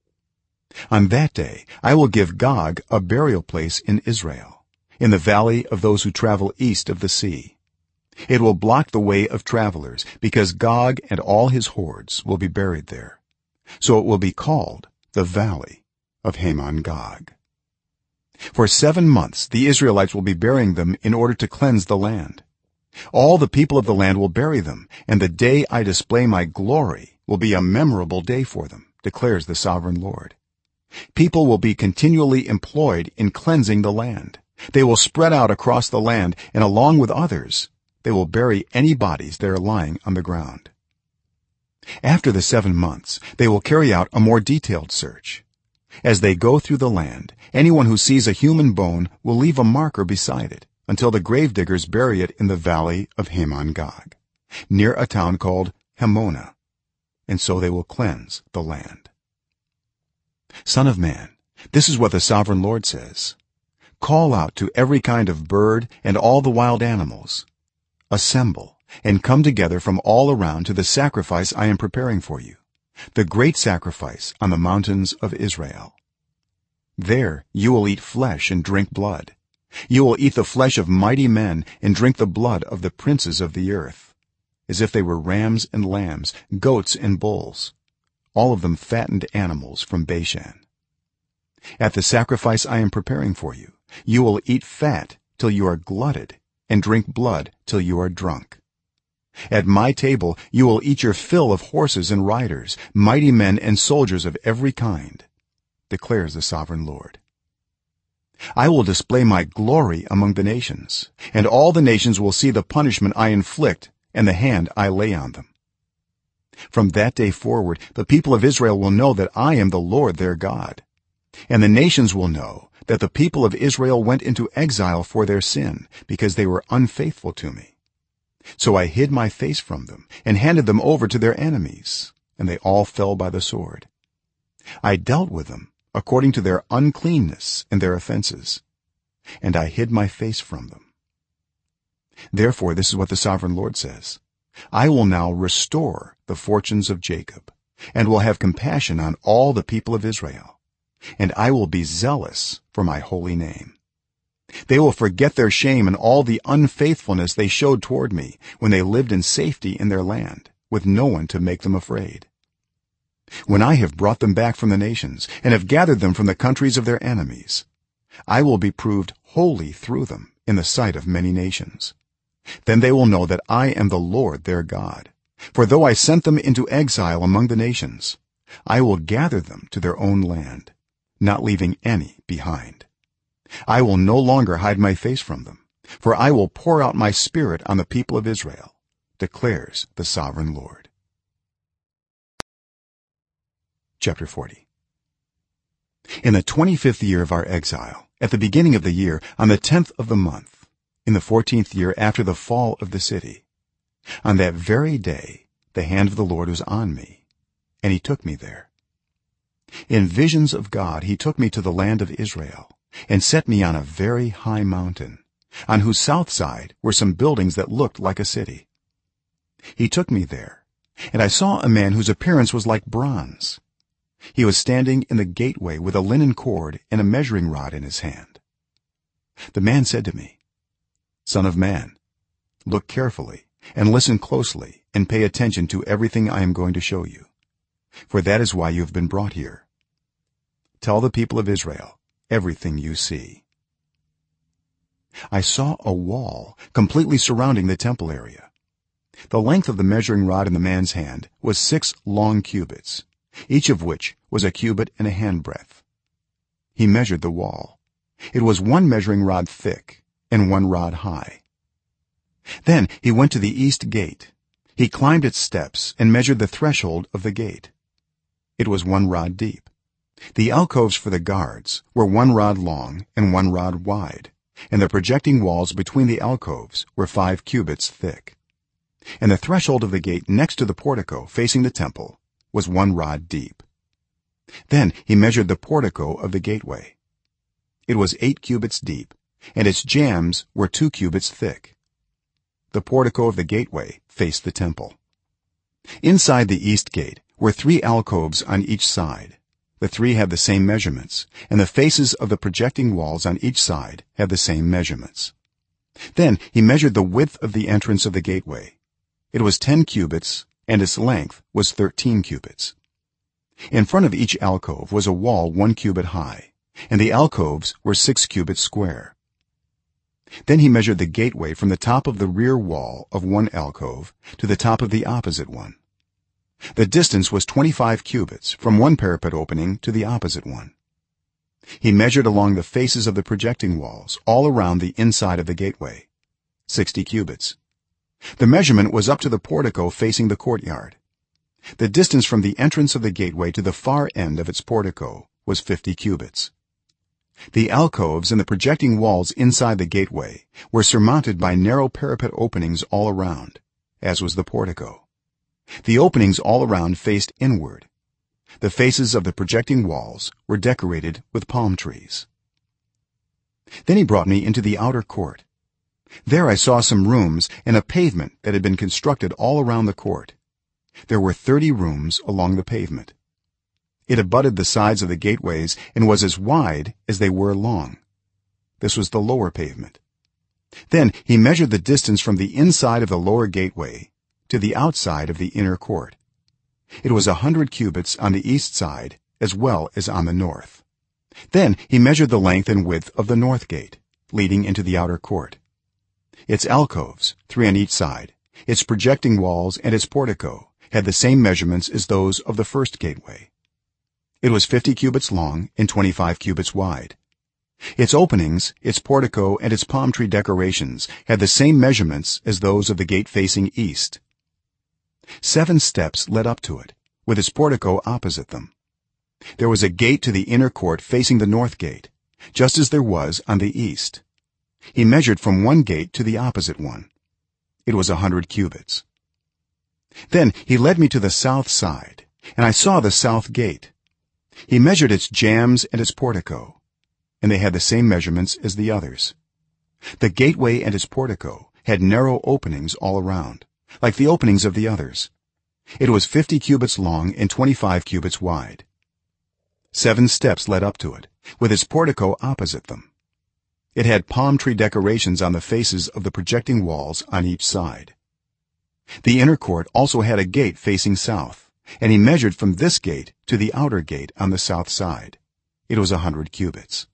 On that day I will give Gog a burial place in Israel, in the valley of those who travel east of the sea. It will block the way of travelers, because Gog and all his hordes will be buried there. So it will be called the valley of Hamon-Gog. For 7 months the Israelites will be burying them in order to cleanse the land. All the people of the land will bury them, and the day I display my glory will be a memorable day for them, declares the sovereign lord. People will be continually employed in cleansing the land. They will spread out across the land, and along with others they will bury any bodies that are lying on the ground. After the 7 months they will carry out a more detailed search. As they go through the land, anyone who sees a human bone will leave a marker beside it until the gravediggers bury it in the valley of Hamon-Gog, near a town called Hamona, and so they will cleanse the land. Son of man, this is what the sovereign lord says: call out to every kind of bird and all the wild animals. Assemble and come together from all around to the sacrifice I am preparing for you, the great sacrifice on the mountains of Israel. There you will eat flesh and drink blood. You will eat the flesh of mighty men and drink the blood of the princes of the earth, as if they were rams and lambs, goats and bulls, all of them fattened animals from Bashan. At the sacrifice I am preparing for you, you will eat fat till you are glutted and drink blood till you are drunk. At my table you will eat your fill of horses and riders, mighty men and soldiers of every kind, declares the sovereign lord. I will display my glory among the nations, and all the nations will see the punishment I inflict and the hand I lay on them. From that day forward the people of Israel will know that I am the Lord their God, and the nations will know that the people of Israel went into exile for their sin, because they were unfaithful to me. So I hid my face from them and handed them over to their enemies, and they all fell by the sword. I dealt with them according to their uncleanness and their offenses, and I hid my face from them. Therefore this is what the sovereign Lord says: I will now restore the fortunes of Jacob, and will have compassion on all the people of Israel, and I will be zealous for my holy name. They will forget their shame and all the unfaithfulness they showed toward me when they lived in safety in their land, with no one to make them afraid. When I have brought them back from the nations and have gathered them from the countries of their enemies, I will be proved holy through them in the sight of many nations. Then they will know that I am the Lord their God. For though I sent them into exile among the nations, I will gather them to their own land, not leaving any behind. I will no longer hide my face from them, for I will pour out my spirit on the people of Israel, declares the sovereign Lord. Chapter 40. In the 25th year of our exile, at the beginning of the year, on the 10th of the month, in the 14th year after the fall of the city, on that very day the hand of the Lord was on me, and he took me there. In visions of God he took me to the land of Israel, and set me on a very high mountain, on whose south side were some buildings that looked like a city. He took me there, and I saw a man whose appearance was like bronze. He was standing in the gateway with a linen cord and a measuring rod in his hand. The man said to me, "Son of man, look carefully and listen closely and pay attention to everything I am going to show you, for that is why you have been brought here. Tell the people of Israel everything you see." I saw a wall completely surrounding the temple area. The length of the measuring rod in the man's hand was 6 long cubits, each of which was a cubit and a handbreadth. He measured the wall. It was 1 measuring rod thick and 1 rod high. Then he went to the east gate. He climbed its steps and measured the threshold of the gate. It was 1 rod deep. The alcoves for the guards were 1 rod long and 1 rod wide, and the projecting walls between the alcoves were 5 cubits thick. And the threshold of the gate next to the portico facing the temple was 1 rod deep. Then he measured the portico of the gateway. It was 8 cubits deep, and its jambs were 2 cubits thick. The portico of the gateway faced the temple. Inside the east gate were 3 alcoves on each side. The 3 had the same measurements, and the faces of the projecting walls on each side had the same measurements. Then he measured the width of the entrance of the gateway. It was 10 cubits, and its length was 13 cubits. In front of each alcove was a wall 1 cubit high, and the alcoves were 6 cubits square. Then he measured the gateway from the top of the rear wall of one alcove to the top of the opposite one. The distance was 25 cubits from one parapet opening to the opposite one. He measured along the faces of the projecting walls all around the inside of the gateway, 60 cubits. The measurement was up to the portico facing the courtyard. The distance from the entrance of the gateway to the far end of its portico was 50 cubits. The alcoves and the projecting walls inside the gateway were surmounted by narrow parapet openings all around, as was the portico. The openings all around faced inward. The faces of the projecting walls were decorated with palm trees. Then he brought me into the outer court. There I saw some rooms and a pavement that had been constructed all around the court. There were 30 rooms along the pavement. It abutted the sides of the gateways and was as wide as they were long. This was the lower pavement. Then he measured the distance from the inside of the lower gateway to the outside of the inner court. It was 100 cubits on the east side as well as on the north. Then he measured the length and width of the north gate leading into the outer court. Its alcoves, 3 on each side, its projecting walls and its portico had the same measurements as those of the first gateway. It was 50 cubits long and 25 cubits wide. Its openings, its portico and its palm tree decorations had the same measurements as those of the gate facing east. 7 steps led up to it, with its portico opposite them. There was a gate to the inner court facing the north gate, just as there was on the east. He measured from one gate to the opposite one. It was 100 cubits. Then he led me to the south side, and I saw the south gate. he measured its jambs and its portico, and they had the same measurements as the others. The gateway and its portico had narrow openings all around, like the openings of the others. It was 50 cubits long and 25 cubits wide. 7 steps led up to it, with its portico opposite them. It had palm tree decorations on the faces of the projecting walls on each side. The inner court also had a gate facing south, and he measured from this gate to the outer gate on the south side. It was 100 cubits.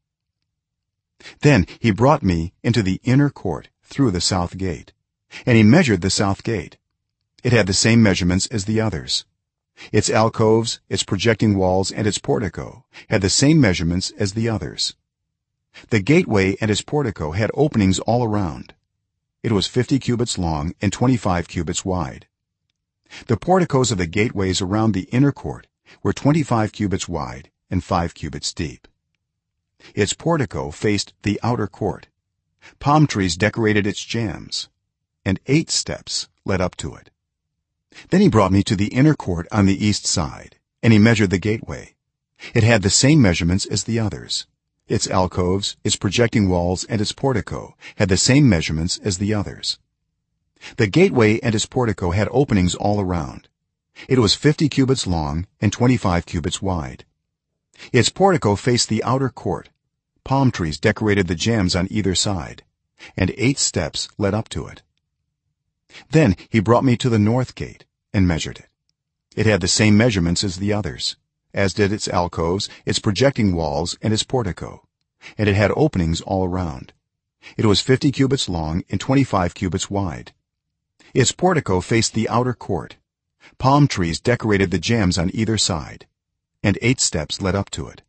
Then he brought me into the inner court through the south gate, and he measured the south gate. It had the same measurements as the others. Its alcoves, its projecting walls, and its portico had the same measurements as the others. The gateway and its portico had openings all around. It was 50 cubits long and 25 cubits wide. The porticos of the gateways around the inner court were 25 cubits wide and 5 cubits deep. Its portico faced the outer court. Palm trees decorated its jambs, and 8 steps led up to it. Then he brought me to the inner court on the east side, and he measured the gateway. It had the same measurements as the others. Its alcoves, its projecting walls, and its portico had the same measurements as the others. The gateway and its portico had openings all around. It was 50 cubits long and 25 cubits wide. Its portico faced the outer court. Palm trees decorated the jambs on either side, and 8 steps led up to it. Then he brought me to the north gate and measured it. It had the same measurements as the others, as did its alcoves, its projecting walls, and its portico, and it had openings all around. It was 50 cubits long and 25 cubits wide. Its portico faced the outer court. Palm trees decorated the jambs on either side, and 8 steps led up to it.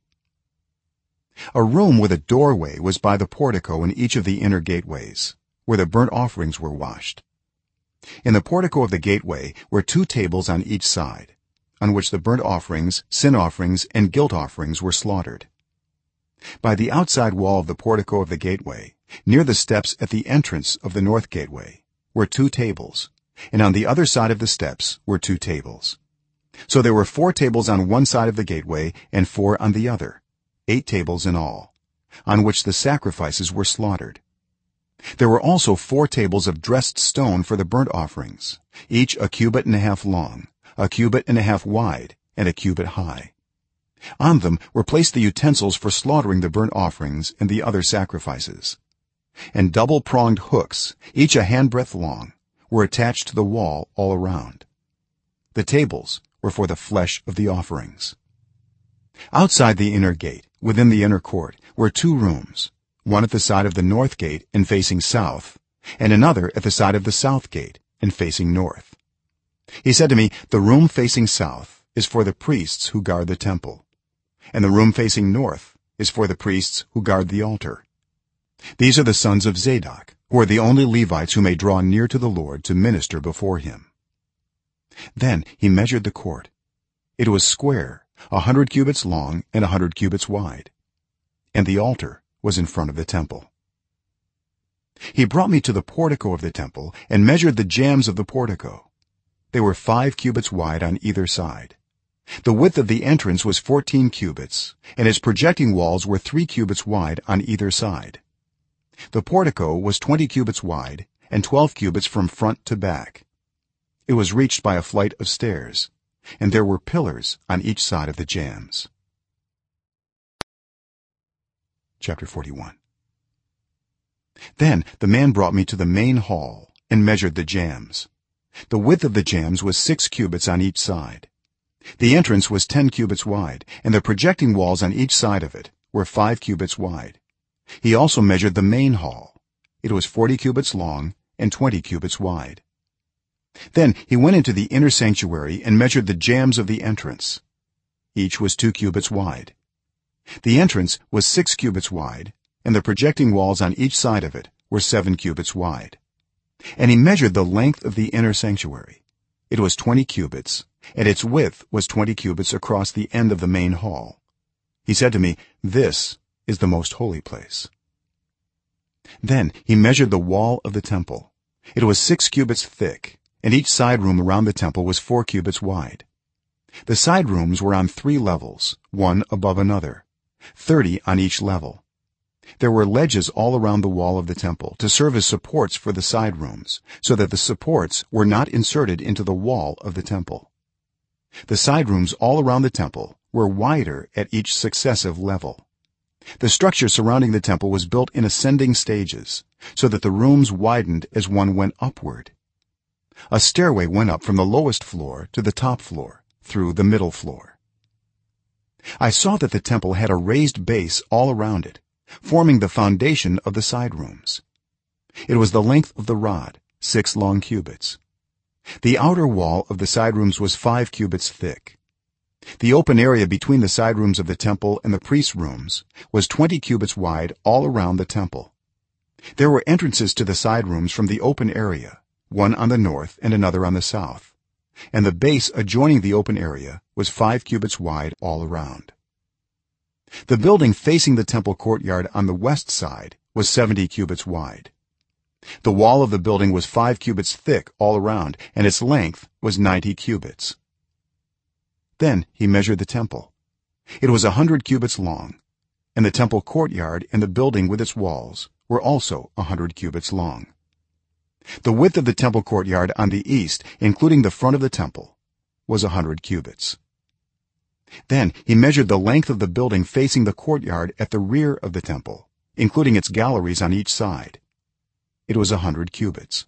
A room with a doorway was by the portico in each of the inner gateways, where the burnt offerings were washed. In the portico of the gateway were 2 tables on each side, on which the burnt offerings, sin offerings, and guilt offerings were slaughtered. By the outside wall of the portico of the gateway, near the steps at the entrance of the north gateway, were 2 tables, and on the other side of the steps were 2 tables. So there were 4 tables on one side of the gateway and 4 on the other, 8 tables in all, on which the sacrifices were slaughtered. There were also 4 tables of dressed stone for the burnt offerings, each a cubit and a half long, a cubit and a half wide, and a cubit high. On them were placed the utensils for slaughtering the burnt offerings and the other sacrifices. And double-pronged hooks, each a handbreadth long, were attached to the wall all around. The tables were for the flesh of the offerings. Outside the inner gate, within the inner court, were 2 rooms, one at the side of the north gate and facing south, and another at the side of the south gate and facing north. He said to me, "The room facing south is for the priests who guard the temple, and the room facing north is for the priests who guard the altar. These are the sons of Zadok, who are the only Levites who may draw near to the Lord to minister before him." Then he measured the court. It was square, 100 cubits long and 100 cubits wide, and the altar was in front of the temple. He brought me to the portico of the temple and measured the jambs of the portico. They were 5 cubits wide on either side. The width of the entrance was 14 cubits, and its projecting walls were 3 cubits wide on either side. The portico was 20 cubits wide and 12 cubits from front to back. It was reached by a flight of stairs, and there were pillars on each side of the jambs. Chapter 41. Then the man brought me to the main hall and measured the jambs. The width of the jambs was 6 cubits on each side. The entrance was 10 cubits wide, and the projecting walls on each side of it were 5 cubits wide. He also measured the main hall. It was 40 cubits long and 20 cubits wide. Then he went into the inner sanctuary and measured the jambs of the entrance. Each was 2 cubits wide. The entrance was 6 cubits wide, and the projecting walls on each side of it were 7 cubits wide. And he measured the length of the inner sanctuary. It was 20 cubits, and its width was 20 cubits across the end of the main hall. He said to me, "This is the most holy place." Then he measured the wall of the temple. It was 6 cubits thick, and each side room around the temple was 4 cubits wide. the side rooms were on 3 levels, one above another, 30 on each level. There were ledges all around the wall of the temple to serve as supports for the side rooms, so that the supports were not inserted into the wall of the temple. The side rooms all around the temple were wider at each successive level. The structure surrounding the temple was built in ascending stages, so that the rooms widened as one went upward. A stairway went up from the lowest floor to the top floor through the middle floor. I saw that the temple had a raised base all around it, forming the foundation of the side rooms. It was the length of the rod, 6 long cubits. The outer wall of the side rooms was 5 cubits thick. The open area between the side rooms of the temple and the priests' rooms was 20 cubits wide all around the temple. There were entrances to the side rooms from the open area, one on the north and another on the south, and the base adjoining the open area was 5 cubits wide all around. The building facing the temple courtyard on the west side was 70 cubits wide. The wall of the building was 5 cubits thick all around, and its length was 90 cubits. Then he measured the temple. It was 100 cubits long, and the temple courtyard and the building with its walls were also 100 cubits long. The width of the temple courtyard on the east, including the front of the temple, was 100 cubits. Then he measured the length of the building facing the courtyard at the rear of the temple, including its galleries on each side. It was 100 cubits.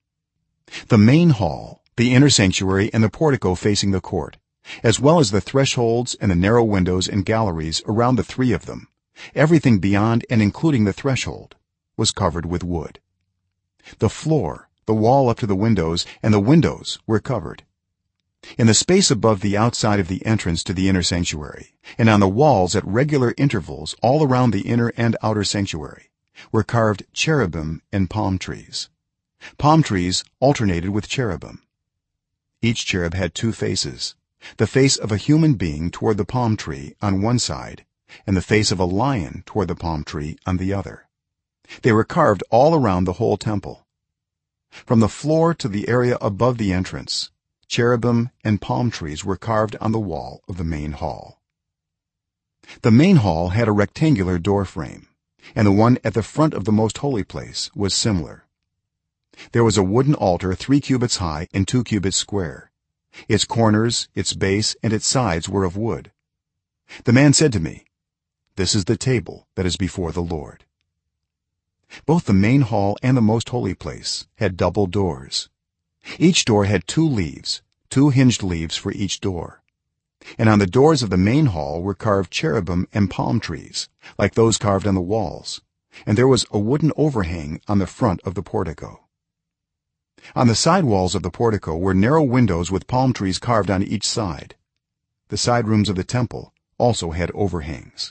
The main hall, the inner sanctuary, and the portico facing the court, as well as the thresholds and the narrow windows and galleries around the 3 of them, everything beyond and including the threshold, was covered with wood. The floor, the wall up to the windows, and the windows were covered. In the space above the outside of the entrance to the inner sanctuary, and on the walls at regular intervals all around the inner and outer sanctuary, were carved cherubim and palm trees. Palm trees alternated with cherubim. Each cherub had 2 faces, the face of a human being toward the palm tree on one side and the face of a lion toward the palm tree on the other. They were carved all around the whole temple. From the floor to the area above the entrance, cherubim and palm trees were carved on the wall of the main hall. The main hall had a rectangular door frame, and the one at the front of the most holy place was similar. There was a wooden altar 3 cubits high and 2 cubits square. Its corners, its base, and its sides were of wood. The man said to me, "This is the table that is before the Lord." Both the main hall and the most holy place had double doors. Each door had 2 leaves, 2 hinged leaves for each door. And on the doors of the main hall were carved cherubim and palm trees, like those carved on the walls, and there was a wooden overhang on the front of the portico. On the side walls of the portico were narrow windows with palm trees carved on each side. The side rooms of the temple also had overhangs.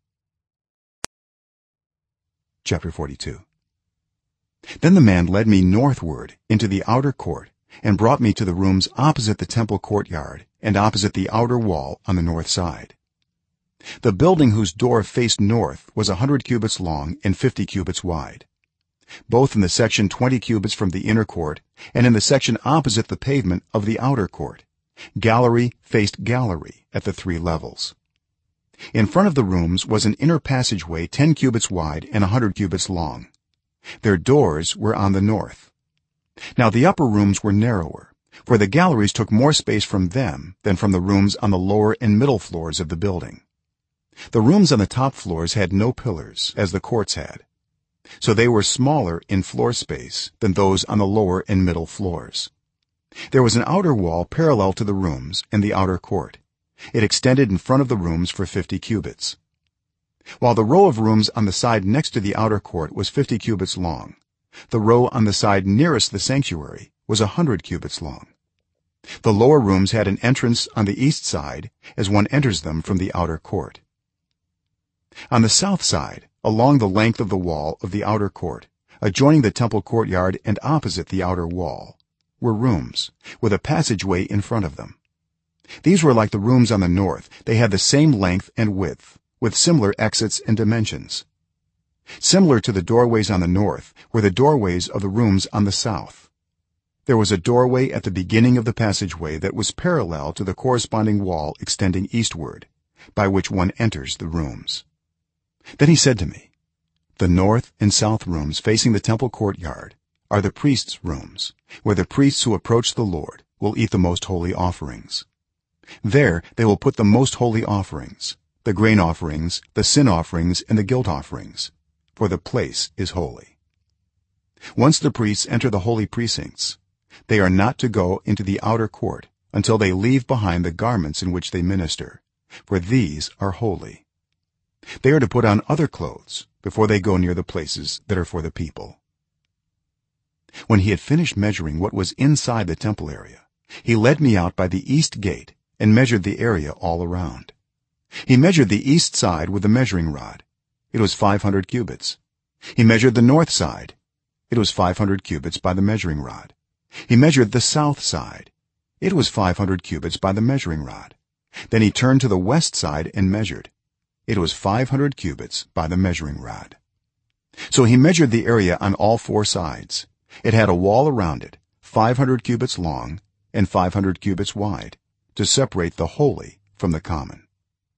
Chapter 42. Then the man led me northward into the outer court and brought me to the rooms opposite the temple courtyard and opposite the outer wall on the north side. The building whose door faced north was 100 cubits long and 50 cubits wide, both in the section 20 cubits from the inner court and in the section opposite the pavement of the outer court. Gallery faced gallery at the 3 levels. In front of the rooms was an inner passageway 10 cubits wide and 100 cubits long. Their doors were on the north. Now the upper rooms were narrower, for the galleries took more space from them than from the rooms on the lower and middle floors of the building. The rooms on the top floors had no pillars, as the courts had, so they were smaller in floor space than those on the lower and middle floors. There was an outer wall parallel to the rooms and the outer court. It extended in front of the rooms for 50 cubits. While the row of rooms on the side next to the outer court was 50 cubits long, the row on the side nearest the sanctuary was 100 cubits long. The lower rooms had an entrance on the east side as one enters them from the outer court. On the south side, along the length of the wall of the outer court, adjoining the temple courtyard and opposite the outer wall, were rooms with a passageway in front of them. These were like the rooms on the north. They had the same length and width, with similar exits and dimensions. Similar to the doorways on the north were the doorways of the rooms on the south. there was a doorway at the beginning of the passageway that was parallel to the corresponding wall extending eastward, by which one enters the rooms. Then he said to me, the north and south rooms facing the temple courtyard are the priests' rooms, where the priests who approach the Lord will eat the most holy offerings. There they will put the most holy offerings, the grain offerings, the sin offerings, and the guilt offerings, for the place is holy. Once the priests enter the holy precincts, they are not to go into the outer court until they leave behind the garments in which they minister, for these are holy. They are to put on other clothes before they go near the places that are for the people. When he had finished measuring what was inside the temple area, he led me out by the east gate and measured the area all around. He measured the east side with the measuring rod. It was 500 cubits. He measured the north side. It was 500 cubits by the measuring rod. He measured the south side. It was 500 cubits by the measuring rod. Then he turned to the west side and measured. It was 500 cubits by the measuring rod. So he measured the area on all four sides. It had a wall around it, 500 cubits long and 500 cubits wide, to separate the holy from the common.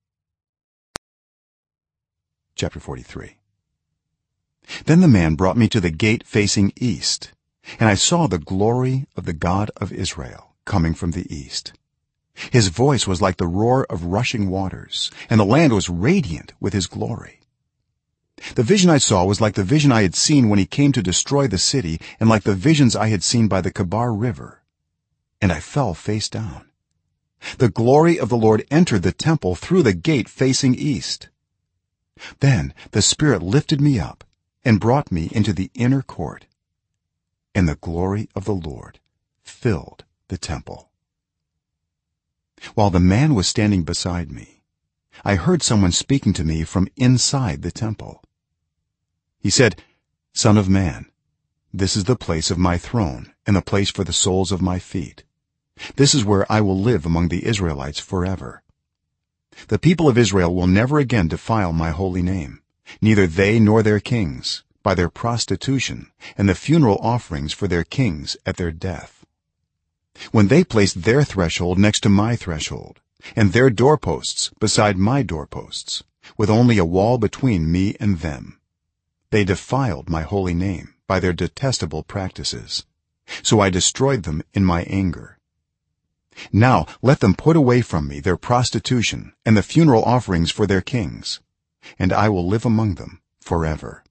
Chapter 43. Then the man brought me to the gate facing east, and I saw the glory of the God of Israel coming from the east. His voice was like the roar of rushing waters, and the land was radiant with his glory. The vision I saw was like the vision I had seen when he came to destroy the city, and like the visions I had seen by the Kebar River, and I fell face down. The glory of the Lord entered the temple through the gate facing east. Then the Spirit lifted me up and brought me into the inner court, and the glory of the Lord filled the temple. While the man was standing beside me, I heard someone speaking to me from inside the temple. He said, son of man, this is the place of my throne and the place for the soles of my feet. This is where I will live among the Israelites forever. The people of Israel will never again defile my holy name, neither they nor their kings, by their prostitution and the funeral offerings for their kings at their death. When they placed their threshold next to my threshold and their doorposts beside my doorposts, with only a wall between me and them, they defiled my holy name by their detestable practices. So I destroyed them in my anger. Now let them put away from me their prostitution and the funeral offerings for their kings, and I will live among them forever.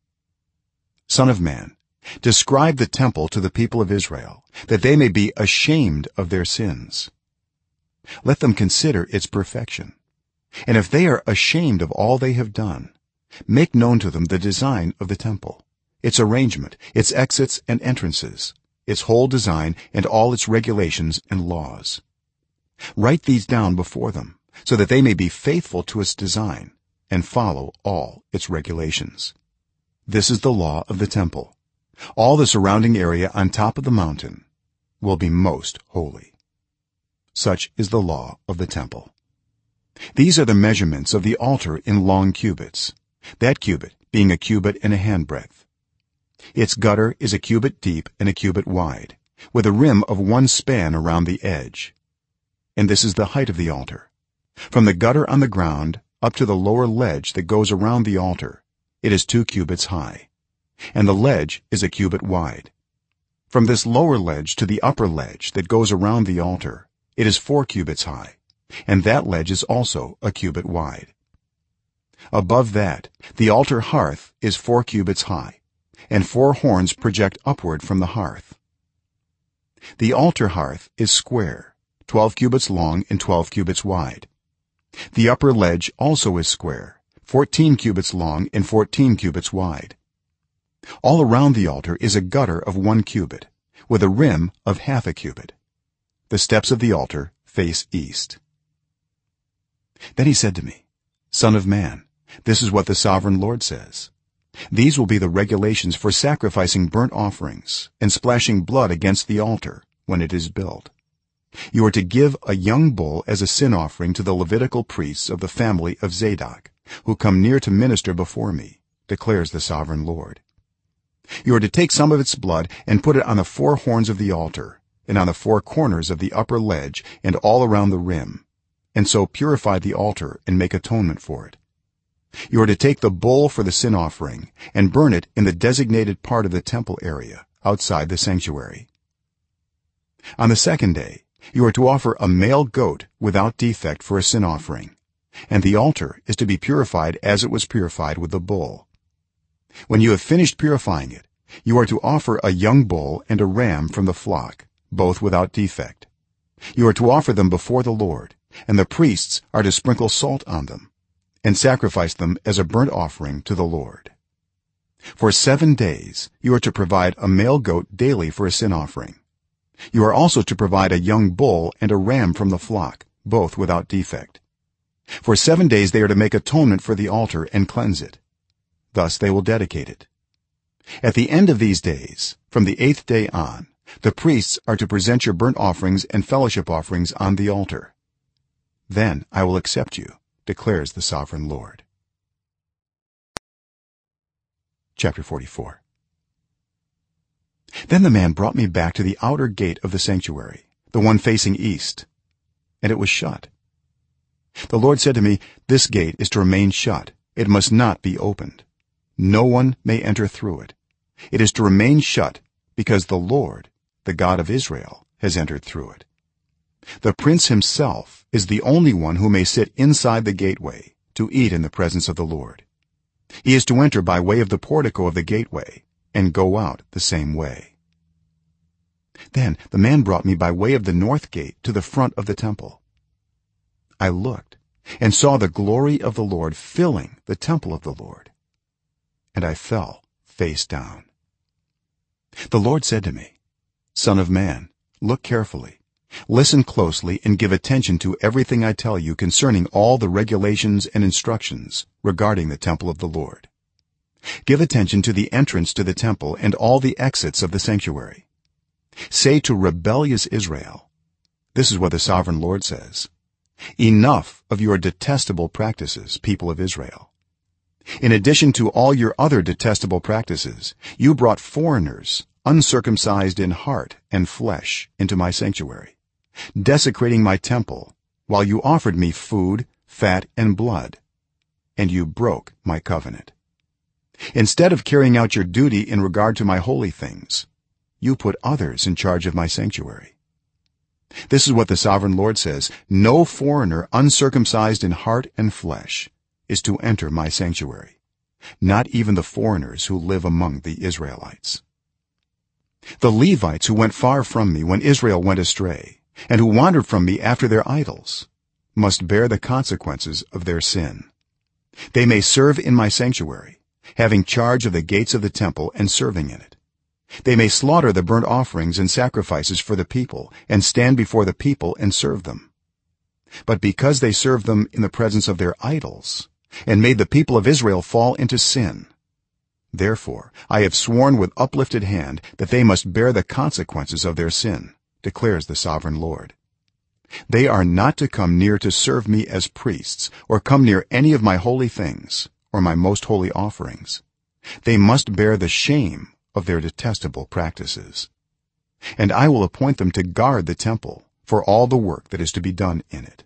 Son of man, describe the temple to the people of Israel, that they may be ashamed of their sins. Let them consider its perfection, and if they are ashamed of all they have done, make known to them the design of the temple, its arrangement, its exits and entrances, its whole design, and all its regulations and laws. Write these down before them, so that they may be faithful to its design and follow all its regulations. This is the law of the temple. All the surrounding area on top of the mountain will be most holy. Such is the law of the temple. These are the measurements of the altar in long cubits, that cubit being a cubit and a handbreadth. Its gutter is a cubit deep and a cubit wide, with a rim of 1 span around the edge. And this is the height of the altar. From the gutter on the ground up to the lower ledge that goes around the altar, it is 2 cubits high, and the ledge is a cubit wide. From this lower ledge to the upper ledge that goes around the altar, it is 4 cubits high, and that ledge is also a cubit wide. Above that, the altar hearth is 4 cubits high, and 4 horns project upward from the hearth. The altar hearth is square, 12 cubits long and 12 cubits wide. The upper ledge also is square, 14 cubits long and 14 cubits wide. All around the altar is a gutter of 1 cubit, with a rim of half a cubit. The steps of the altar face east. Then he said to me, son of man, this is what the sovereign Lord says. These will be the regulations for sacrificing burnt offerings and splashing blood against the altar when it is built. You are to give a young bull as a sin offering to the Levitical priests of the family of Zadok, who come near to minister before me, declares the sovereign Lord. you are to take some of its blood and put it on the four horns of the altar and on the four corners of the upper ledge and all around the rim, and so purify the altar and make atonement for it. You are to take the bull for the sin offering and burn it in the designated part of the temple area outside the sanctuary. On the second day you are to offer a male goat without defect for a sin offering, and the altar is to be purified as it was purified with the bull. When you have finished purifying it, you are to offer a young bull and a ram from the flock, both without defect. You are to offer them before the Lord, and the priests are to sprinkle salt on them and sacrifice them as a burnt offering to the Lord. For 7 days you are to provide a male goat daily for a sin offering. You are also to provide a young bull and a ram from the flock, both without defect. For 7 days they are to make atonement for the altar and cleanse it. Thus they will dedicate it. At the end of these days, from the 8th day on, the priests are to present your burnt offerings and fellowship offerings on the altar. Then I will accept you, declares the sovereign Lord. Chapter 44. Then the man brought me back to the outer gate of the sanctuary, the one facing east, and it was shut. The Lord said to me, "This gate is to remain shut. It must not be opened. No one may enter through it. It is to remain shut because the Lord, the God of Israel, has entered through it. The prince himself is the only one who may sit inside the gateway to eat in the presence of the Lord. He is to enter by way of the portico of the gateway and go out the same way." Then the man brought me by way of the north gate to the front of the temple. I looked and saw the glory of the Lord filling the temple of the Lord, and I fell face down. The Lord said to me, "Son of man, look carefully, listen closely, and give attention to everything I tell you concerning all the regulations and instructions regarding the temple of the Lord. Give attention to the entrance to the temple and all the exits of the sanctuary. Say to rebellious Israel, this is what the sovereign Lord says: Enough of your detestable practices, people of Israel. In addition to all your other detestable practices, you brought foreigners, uncircumcised in heart and flesh, into my sanctuary, desecrating my temple, while you offered me food, fat, and blood, and you broke my covenant. Instead of carrying out your duty in regard to my holy things, you put others in charge of my sanctuary. This is what the sovereign Lord says: No foreigner uncircumcised in heart and flesh is to enter my sanctuary, not even the foreigners who live among the Israelites. The Levites who went far from me when Israel went astray, and who wandered from me after their idols, must bear the consequences of their sin. They may serve in my sanctuary, having charge of the gates of the temple and serving in it. They may slaughter the burnt offerings and sacrifices for the people and stand before the people and serve them. But because they served them in the presence of their idols and made the people of Israel fall into sin, therefore I have sworn with uplifted hand that they must bear the consequences of their sin, declares the sovereign Lord. They are not to come near to serve me as priests or come near any of my holy things or my most holy offerings. They must bear the shame of their detestable practices, and I will appoint them to guard the temple for all the work that is to be done in it.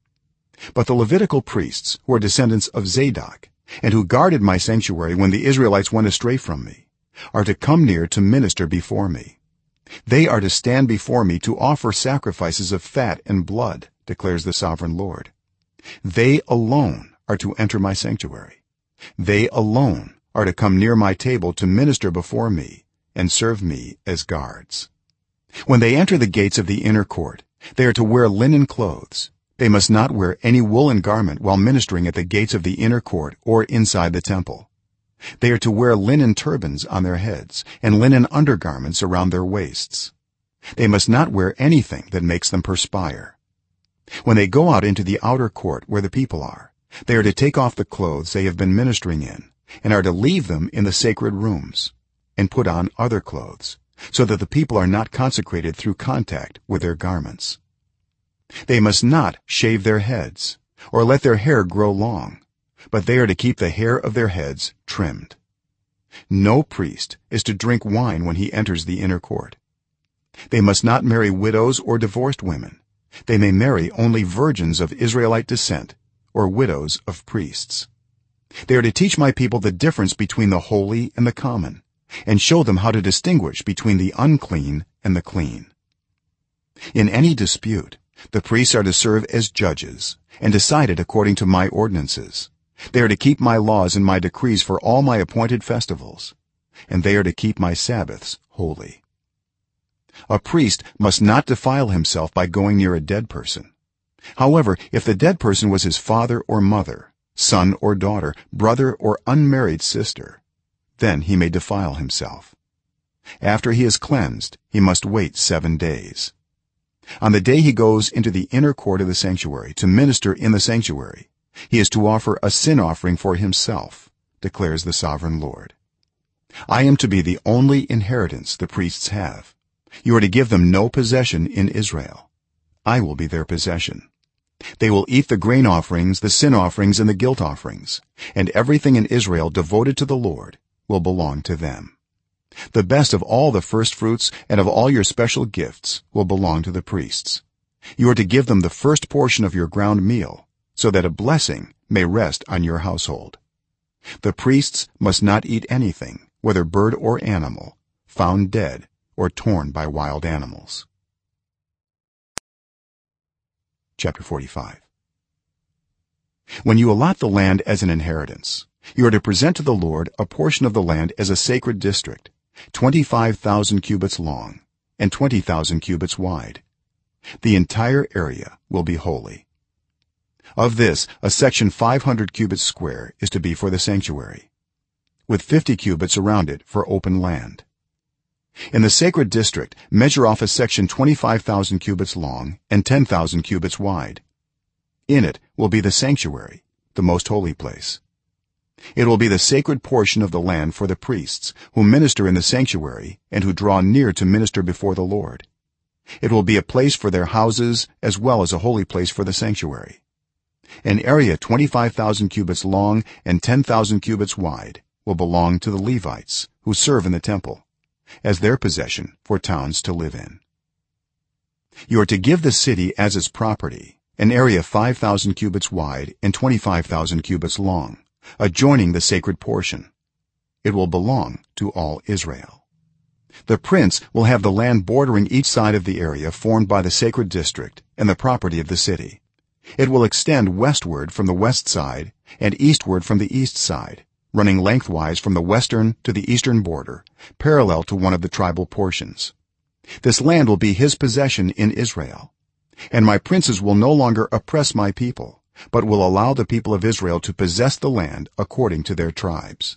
But the Levitical priests, who are descendants of Zadok and who guarded my sanctuary when the Israelites went astray from me, are to come near to minister before me. They are to stand before me to offer sacrifices of fat and blood, declares the sovereign Lord. They alone are to enter my sanctuary. They alone are to come near my table to minister before me and serve me as guards. When they enter the gates of the inner court, they are to wear linen clothes. They must not wear any woolen garment while ministering at the gates of the inner court or inside the temple. They are to wear linen turbans on their heads and linen undergarments around their waists. They must not wear anything that makes them perspire. When they go out into the outer court where the people are, they are to take off the clothes they have been ministering in and are to leave them in the sacred rooms and put on other clothes, so that the people are not consecrated through contact with their garments. They must not shave their heads or let their hair grow long, but they are to keep the hair of their heads trimmed. no priest is to drink wine when he enters the inner court. They must not marry widows or divorced women. They may marry only virgins of Israelite descent or widows of priests. They are to teach my people the difference between the holy and the common, and show them how to distinguish between the unclean and the clean. In any dispute, the priests are to serve as judges and decide it according to my ordinances. They are to keep my laws and my decrees for all my appointed festivals, and they are to keep my sabbaths holy. A priest must not defile himself by going near a dead person. However, if the dead person was his father or mother, son or daughter, brother or unmarried sister, then he may defile himself. After he is cleansed, he must wait 7 days. On the day he goes into the inner court of the sanctuary to minister in the sanctuary, he is to offer a sin offering for himself, declares the sovereign lord. I am to be the only inheritance the priests have. You are to give them no possession in Israel. I will be their possession. They will eat the grain offerings, the sin offerings, and the guilt offerings, and everything in Israel devoted to the Lord will belong to them. The best of all the firstfruits and of all your special gifts will belong to the priests. You are to give them the first portion of your ground meal, so that a blessing may rest on your household. The priests must not eat anything, whether bird or animal, found dead or torn by wild animals. Chapter 45. When you allot the land as an inheritance, you are to present to the Lord a portion of the land as a sacred district, 25,000 cubits long and 20,000 cubits wide. The entire area will be holy. Of this, a section 500 cubits square is to be for the sanctuary, with 50 cubits around it for open land. In the sacred district, measure off a section 25,000 cubits long and 10,000 cubits wide. In it will be the sanctuary, the most holy place. It will be the sacred portion of the land for the priests who minister in the sanctuary and who draw near to minister before the Lord. It will be a place for their houses as well as a holy place for the sanctuary. An area 25,000 cubits long and 10,000 cubits wide will belong to the Levites who serve in the temple, as their possession for towns to live in. You are to give the city as its property an area 5,000 cubits wide and 25,000 cubits long, adjoining the sacred portion. It will belong to all Israel. The prince will have the land bordering each side of the area formed by the sacred district and the property of the city. It will extend westward from the west side and eastward from the east side, running lengthwise from the western to the eastern border, parallel to one of the tribal portions. This land will be his possession in Israel, and my princes will no longer oppress my people, but will allow the people of Israel to possess the land according to their tribes.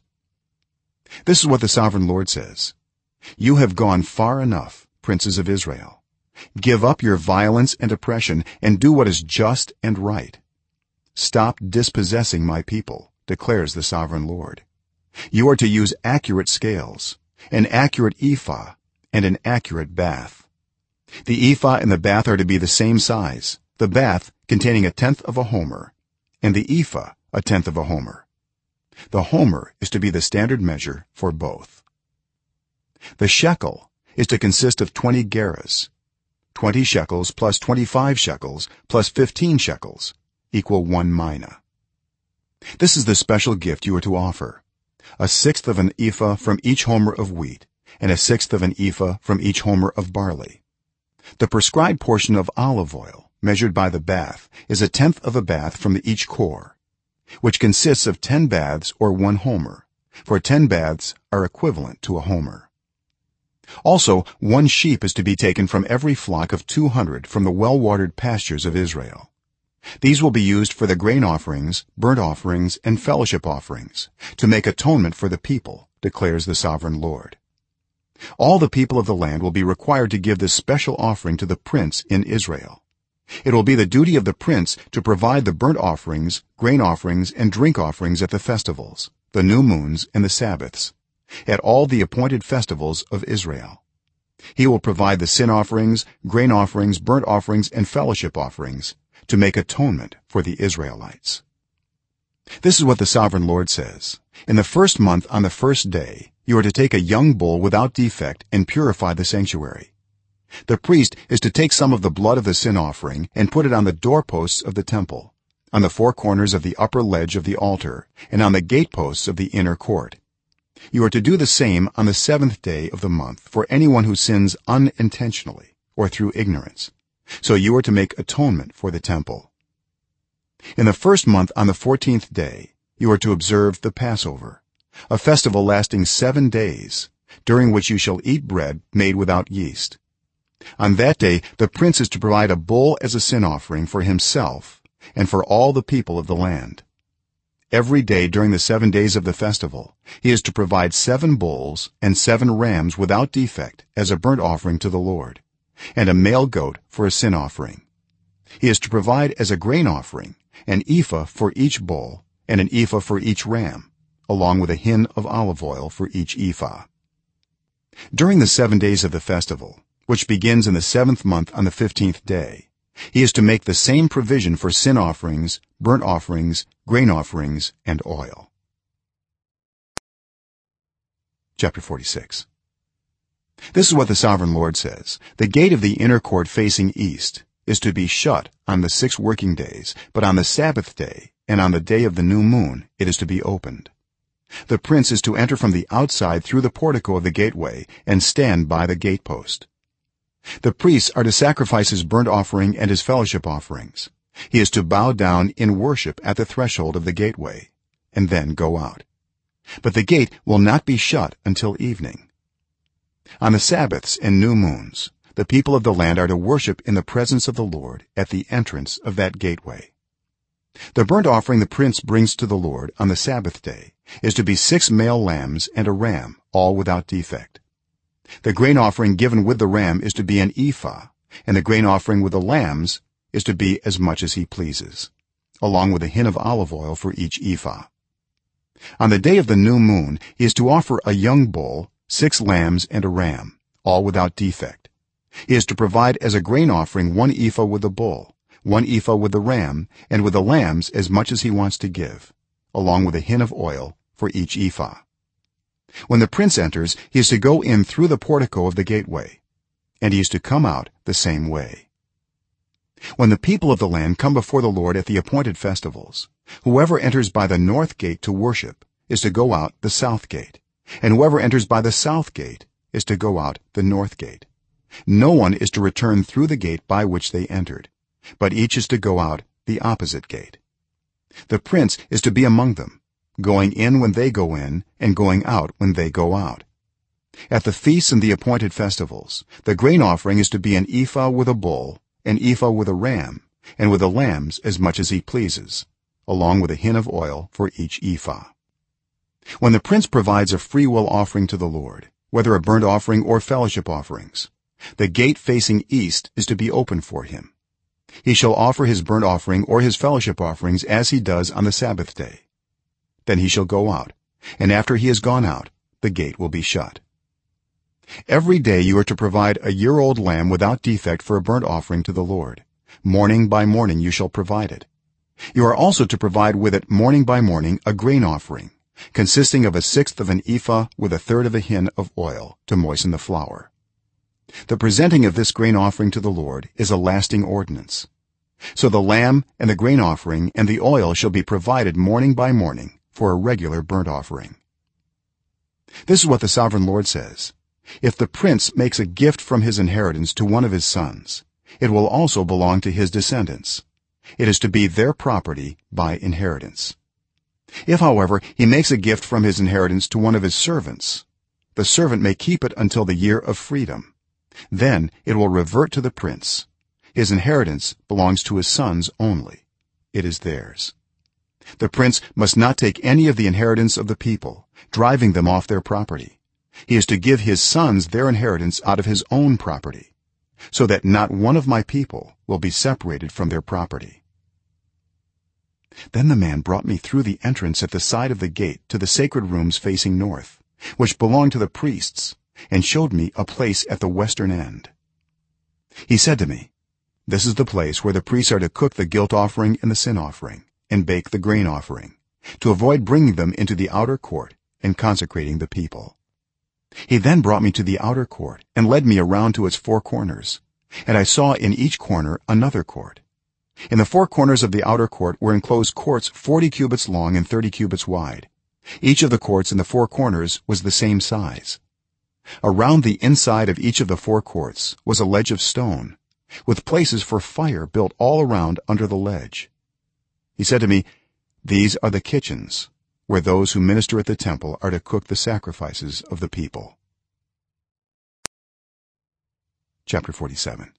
This is what the sovereign Lord says: You have gone far enough, princes of Israel. Give up your violence and oppression and do what is just and right. Stop dispossessing my people, declares the sovereign Lord. You are to use accurate scales, an accurate ephah and an accurate bath. The ephah and the bath are to be the same size, the bath containing 1/10 of a homer and the ephah 1/10 of a homer. The homer is to be the standard measure for both. The shekel is to consist of 20 gerahs. 20 shekels plus 25 shekels plus 15 shekels equal 1 mina. This is the special gift you are to offer: 1/6 of an ephah from each homer of wheat and 1/6 of an ephah from each homer of barley. The prescribed portion of olive oil measured by the bath is 1/10 of a bath from each core, which consists of 10 baths or 1 homer, for 10 baths are equivalent to a homer. Also, 1 sheep is to be taken from every flock of 200 from the well-watered pastures of Israel. These will be used for the grain offerings, burnt offerings, and fellowship offerings, to make atonement for the people, declares the sovereign Lord. All the people of the land will be required to give this special offering to the prince in Israel. It will be the duty of the prince to provide the burnt offerings, grain offerings, and drink offerings at the festivals, the new moons, and the Sabbaths, at all the appointed festivals of Israel. He will provide the sin offerings, grain offerings, burnt offerings, and fellowship offerings to make atonement for the Israelites. this is what the sovereign lord says: in the first month on the first day you are to take a young bull without defect and purify the sanctuary. The priest is to take some of the blood of the sin offering and put it on the doorposts of the temple, on the four corners of the upper ledge of the altar, and on the gateposts of the inner court. You are to do the same on the 7th day of the month for anyone who sins unintentionally or through ignorance, so you are to make atonement for the temple. In the first month on the 14th day you are to observe the Passover, a festival lasting 7 days, during which you shall eat bread made without yeast. On that day the prince is to provide a bull as a sin offering for himself and for all the people of the land. Every day during the 7 days of the festival he is to provide 7 bulls and 7 rams without defect as a burnt offering to the Lord, and a male goat for a sin offering. He is to provide as a grain offering an ephah for each bull and an ephah for each ram, along with a hin of olive oil for each ephah. During the 7 days of the festival, which begins in the 7th month on the 15th day, he is to make the same provision for sin offerings, burnt offerings, grain offerings, and oil. Chapter 46. This is what the sovereign lord says: the gate of the inner court facing east is to be shut on the 6 working days, but on the Sabbath day and on the day of the new moon it is to be opened. The prince is to enter from the outside through the portico of the gateway and stand by the gatepost. The priests are to sacrifice his burnt offering and his fellowship offerings. He is to bow down in worship at the threshold of the gateway and then go out, but the gate will not be shut until evening. On the Sabbaths and new moons the people of the land are to worship in the presence of the Lord at the entrance of that gateway. The burnt offering the prince brings to the Lord on the Sabbath day is to be 6 male lambs and a ram, all without defect. The grain offering given with the ram is to be an ephah, and the grain offering with the lambs is to be as much as he pleases, along with a hin of olive oil for each ephah. On the day of the new moon he is to offer a young bull, 6 lambs and a ram, all without defect. He is to provide as a grain offering 1 ephah with the bull, 1 ephah with the ram, and with the lambs as much as he wants to give, along with a hin of oil for each ephah. When the prince enters he is to go in through the portico of the gateway, and he is to come out the same way. When the people of the land come before the Lord at the appointed festivals, whoever enters by the north gate to worship is to go out the south gate, and whoever enters by the south gate is to go out the north gate. No one is to return through the gate by which they entered, but each is to go out the opposite gate. The prince is to be among them, going in when they go in and going out when they go out. At the feasts and the appointed festivals the grain offering is to be an ephah with a bull, an ephah with a ram, and with the lambs as much as he pleases, along with a hin of oil for each ephah. When the prince provides a freewill offering to the Lord, whether a burnt offering or fellowship offerings, the gate facing east is to be open for him. He shall offer his burnt offering or his fellowship offerings as he does on the Sabbath day. Then he shall go out, and after he has gone out the gate will be shut. Every day you are to provide a year-old lamb without defect for a burnt offering to the Lord. Morning by morning you shall provide it. You are also to provide with it morning by morning a grain offering, consisting of 1/6 of an ephah with 1/3 of a hin of oil to moisten the flour. The presenting of this grain offering to the Lord is a lasting ordinance. So the lamb and the grain offering and the oil shall be provided morning by morning for a regular burnt offering. This is what the sovereign Lord says: if the prince makes a gift from his inheritance to one of his sons, it will also belong to his descendants. It is to be their property by inheritance. If however he makes a gift from his inheritance to one of his servants, the servant may keep it until the year of freedom. Then it will revert to the prince. His inheritance belongs to his sons only. It is theirs. The prince must not take any of the inheritance of the people, driving them off their property. He is to give his sons their inheritance out of his own property, so that not one of my people will be separated from their property. Then the man brought me through the entrance at the side of the gate to the sacred rooms facing north, which belonged to the priests, and showed me a place at the western end. He said to me, this is the place where the priests are to cook the guilt offering and the sin offering and bake the grain offering, to avoid bringing them into the outer court and consecrating the people. He then brought me to the outer court and led me around to its four corners, and I saw in each corner another court. In the four corners of the outer court were enclosed courts 40 cubits long and 30 cubits wide. Each of the courts in the four corners was the same size. Around the inside of each of the four courts was a ledge of stone, with places for fire built all around under the ledge. He said to me, "These are the kitchens where those who minister at the temple are to cook the sacrifices of the people." Chapter 47.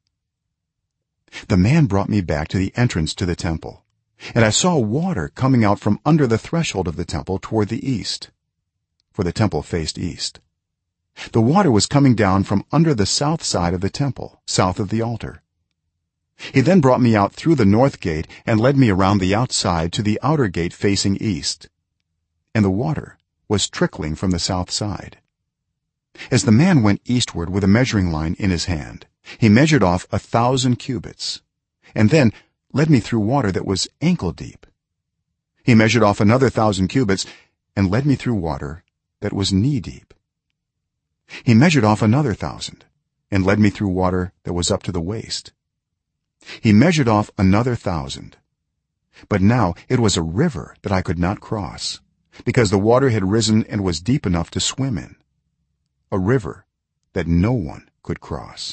The man brought me back to the entrance to the temple, and I saw water coming out from under the threshold of the temple toward the east, for the temple faced east. The water was coming down from under the south side of the temple, south of the altar. He then brought me out through the north gate and led me around the outside to the outer gate facing east, and the water was trickling from the south side. As the man went eastward with a measuring line in his hand, he measured off 1,000 cubits, and then led me through water that was ankle deep. He measured off another 1,000 cubits and led me through water that was knee deep. He measured off another 1,000 and led me through water that was up to the waist. He measured off another 1,000, but now it was a river that I could not cross, because the water had risen and was deep enough to swim in, a river that no one could cross.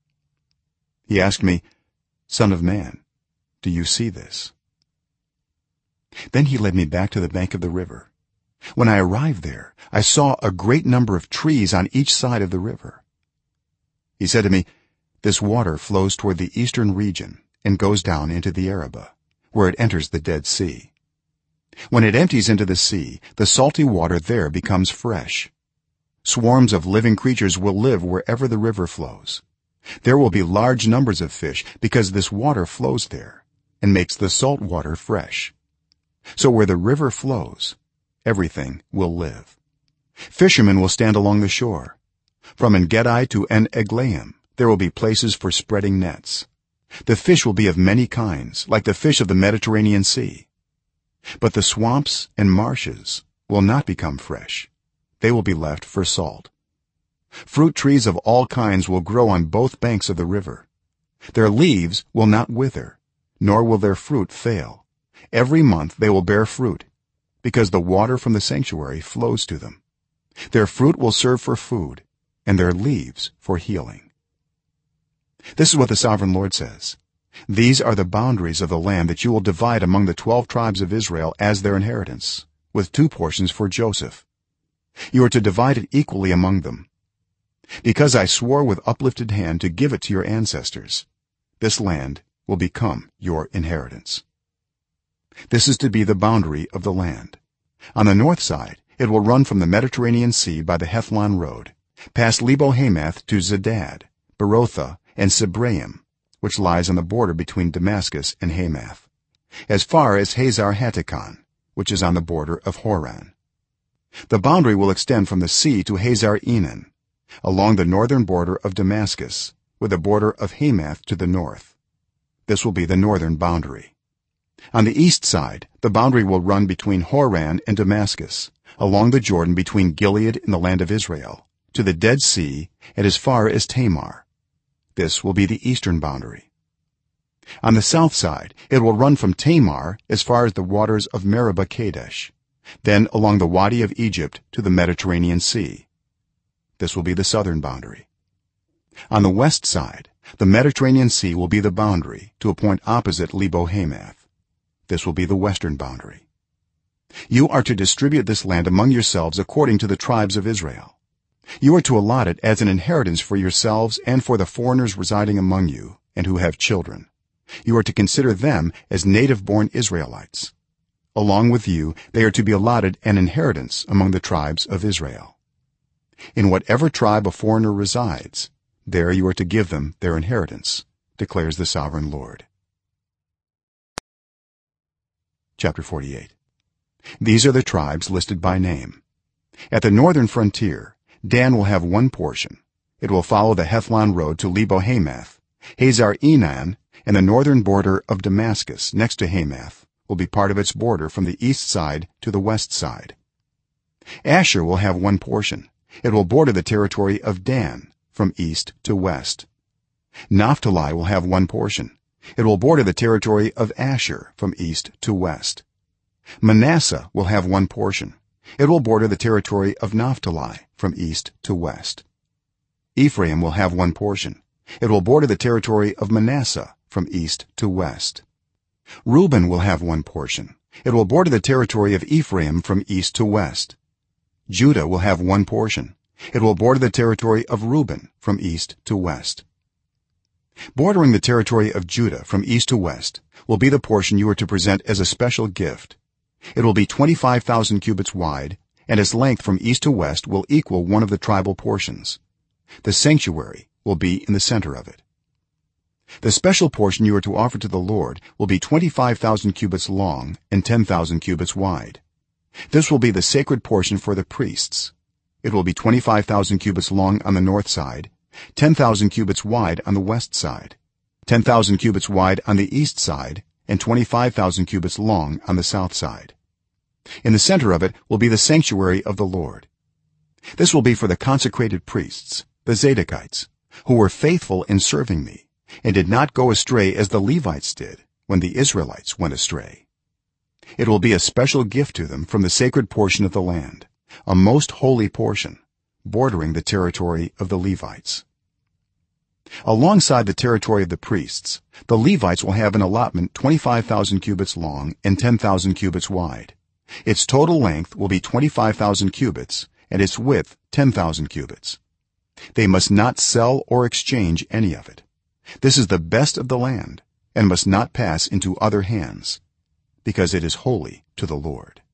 He asked me, "Son of man, do you see this?" Then he led me back to the bank of the river. When I arrived there, I saw a great number of trees on each side of the river. He said to me, "This water flows toward the eastern region and goes down into the Arabah, where it enters the Dead Sea. When it empties into the sea, the salty water there becomes fresh. Swarms of living creatures will live wherever the river flows. There will be large numbers of fish, because this water flows there and makes the salt water fresh. So where the river flows, everything will live. Fishermen will stand along the shore. From En-Gedi to En-Eglaim there will be places for spreading nets. The fish will be of many kinds, like the fish of the Mediterranean Sea. But the swamps and marshes will not become fresh. They will be left for salt. Fruit trees of all kinds will grow on both banks of the river. Their leaves will not wither, nor will their fruit fail. Every month they will bear fruit, because the water from the sanctuary flows to them. Their fruit will serve for food, and their leaves for healing." This is what the sovereign Lord says: "These are the boundaries of the land that you will divide among the 12 tribes of Israel as their inheritance, with 2 portions for Joseph. You are to divide it equally among them. Because I swore with uplifted hand to give it to your ancestors, this land will become your inheritance." This is to be the boundary of the land. On the north side it will run from the Mediterranean Sea by the Hethlon road, past Lebo-Hamath to Zedad, Berothah, and Sibraim, which lies on the border between Damascus and Hamath, as far as Hazar Hattikon, which is on the border of Horan. The boundary will extend from the sea to Hazar Enan, along the northern border of Damascus, with the border of Hamath to the north. This will be the northern boundary. On the east side the boundary will run between Horan and Damascus, along the Jordan between Gilead in the land of Israel, to the Dead Sea, and as far as Tamar. This will be the eastern boundary. On the south side it will run from Tamar as far as the waters of Meribah Kadesh, then along the Wadi of Egypt to the Mediterranean Sea. This will be the southern boundary. On the west side the Mediterranean Sea will be the boundary to a point opposite Lebo-Hamath. This will be the western boundary. You are to distribute this land among yourselves according to the tribes of Israel. You are to allot it as an inheritance for yourselves and for the foreigners residing among you and who have children. You are to consider them as native-born Israelites. Along with you they are to be allotted an inheritance among the tribes of Israel. In whatever tribe a foreigner resides, there you are to give them their inheritance, declares the sovereign Lord. Chapter 48. These are the tribes listed by name. At the northern frontier Dan will have 1 portion. It will follow the Hethlon road to Lebo-Hamath. Hazar Enan and the northern border of Damascus next to Hamath will be part of its border from the east side to the west side. Asher will have one portion. It will border the territory of Dan from east to west. Naphtali will have one portion. It will border the territory of Asher from east to west. Manasseh will have one portion. It will border the territory of Naphtali from east to west. Ephraim will have one portion. It will border the territory of Manasseh from east to west. Reuben will have one portion. It will border the territory of Ephraim from east to west. Judah will have one portion. It will border the territory of Reuben from east to west. Bordering the territory of Judah from east to west will be the portion you are to present as a special gift. It will be 25,000 cubits wide, and its length from east to west will equal one of the tribal portions. The sanctuary will be in the center of it. The special portion you are to offer to the Lord will be 25,000 cubits long and 10,000 cubits wide. This will be the sacred portion for the priests. It will be 25,000 cubits long on the north side, 10,000 cubits wide on the west side, 10,000 cubits wide on the east side, and 25,000 cubits long on the south side. In the center of it will be the sanctuary of the Lord. This will be for the consecrated priests, the Zadokites, who were faithful in serving me and did not go astray as the Levites did when the Israelites went astray. It will be a special gift to them from the sacred portion of the land, a most holy portion bordering the territory of the Levites. Alongside the territory of the priests, the Levites will have an allotment 25,000 cubits long and 10,000 cubits wide. Its total length will be 25,000 cubits and its width 10,000 cubits. They must not sell or exchange any of it. This is the best of the land and must not pass into other hands, because it is holy to the Lord.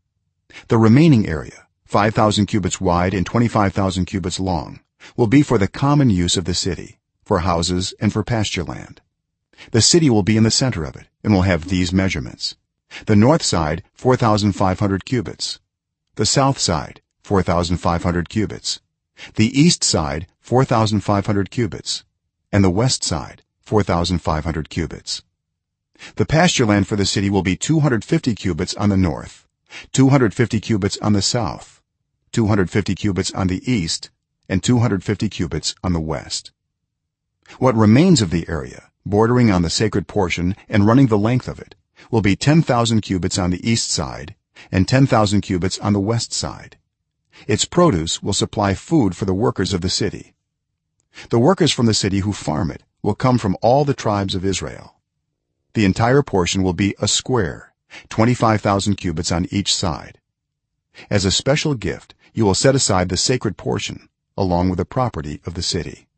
The remaining area, 5,000 cubits wide and 25,000 cubits long, will be for the common use of the city, for houses and for pasture land. The city will be in the center of it and will have these measurements: the north side 4,500 cubits, the south side 4,500 cubits, the east side 4,500 cubits, and the west side 4,500 cubits. The pasture land for the city will be 250 cubits on the north, 250 cubits on the south, 250 cubits on the east, and 250 cubits on the west. What remains of the area bordering on the sacred portion and running the length of it will be 10,000 cubits on the east side and 10,000 cubits on the west side. Its produce will supply food for the workers of the city. The workers from the city who farm it will come from all the tribes of Israel. The entire portion will be a square, 25,000 cubits on each side. As a special gift, you will set aside the sacred portion along with the property of the city.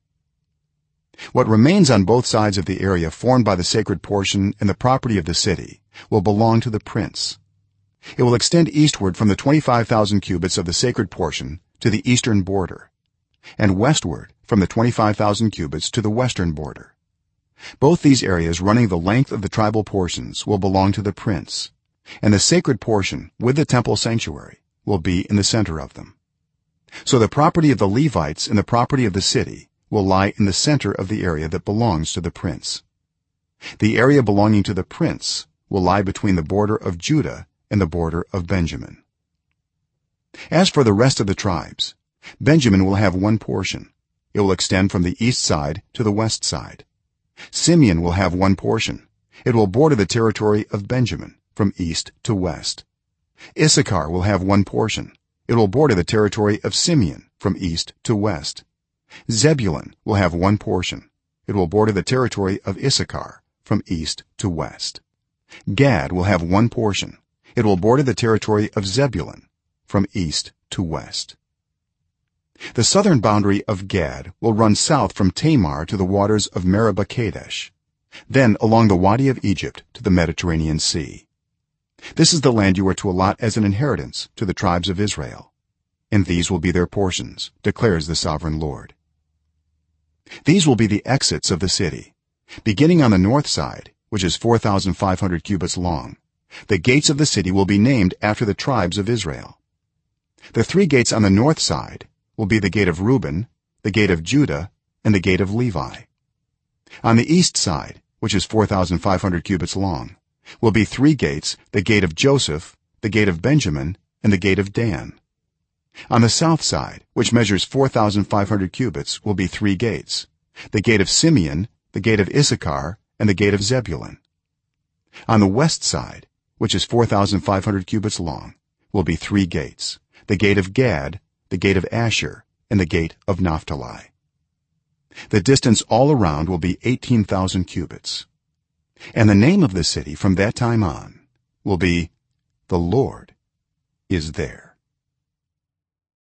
What remains on both sides of the area formed by the sacred portion and the property of the city will belong to the prince. It will extend eastward from the 25,000 cubits of the sacred portion to the eastern border, and westward from the 25,000 cubits to the western border. Both these areas running the length of the tribal portions will belong to the prince, and the sacred portion with the temple sanctuary will be in the center of them. So the property of the Levites and the property of the city will lie in the center of the area that belongs to the prince. The area belonging to the prince will lie between the border of Judah and the border of Benjamin. As for the rest of the tribes, Benjamin will have one portion. It will extend from the east side to the west side. Simeon will have one portion. It will border the territory of Benjamin from east to west. Issachar will have one portion. It will border the territory of Simeon from east to west. Zebulun will have one portion. It will border the territory of Issachar from east to west. Gad will have one portion. It will border the territory of Zebulun from east to west. The southern boundary of Gad will run south from Tamar to the waters of Meribah Kadesh, then along the Wadi of Egypt to the Mediterranean Sea. This is the land you are to allot as an inheritance to the tribes of Israel, and these will be their portions, declares the sovereign Lord. These will be the exits of the city. Beginning on the north side, which is 4,500 cubits long, the gates of the city will be named after the tribes of Israel. The three gates on the north side will be the gate of Reuben, the gate of Judah, and the gate of Levi. On the east side, which is 4,500 cubits long, will be 3 gates: the gate of Joseph, the gate of Benjamin, and the gate of Dan. On the south side, which measures 4500 cubits, will be 3 gates: the gate of Simeon, the gate of Issachar, and the gate of Zebulun. On the west side, which is 4500 cubits long, will be 3 gates: the gate of Gad, the gate of Asher, and the gate of Naphtali. The distance all around will be 18,000 cubits. And the name of the city from that time on will be: the Lord is there.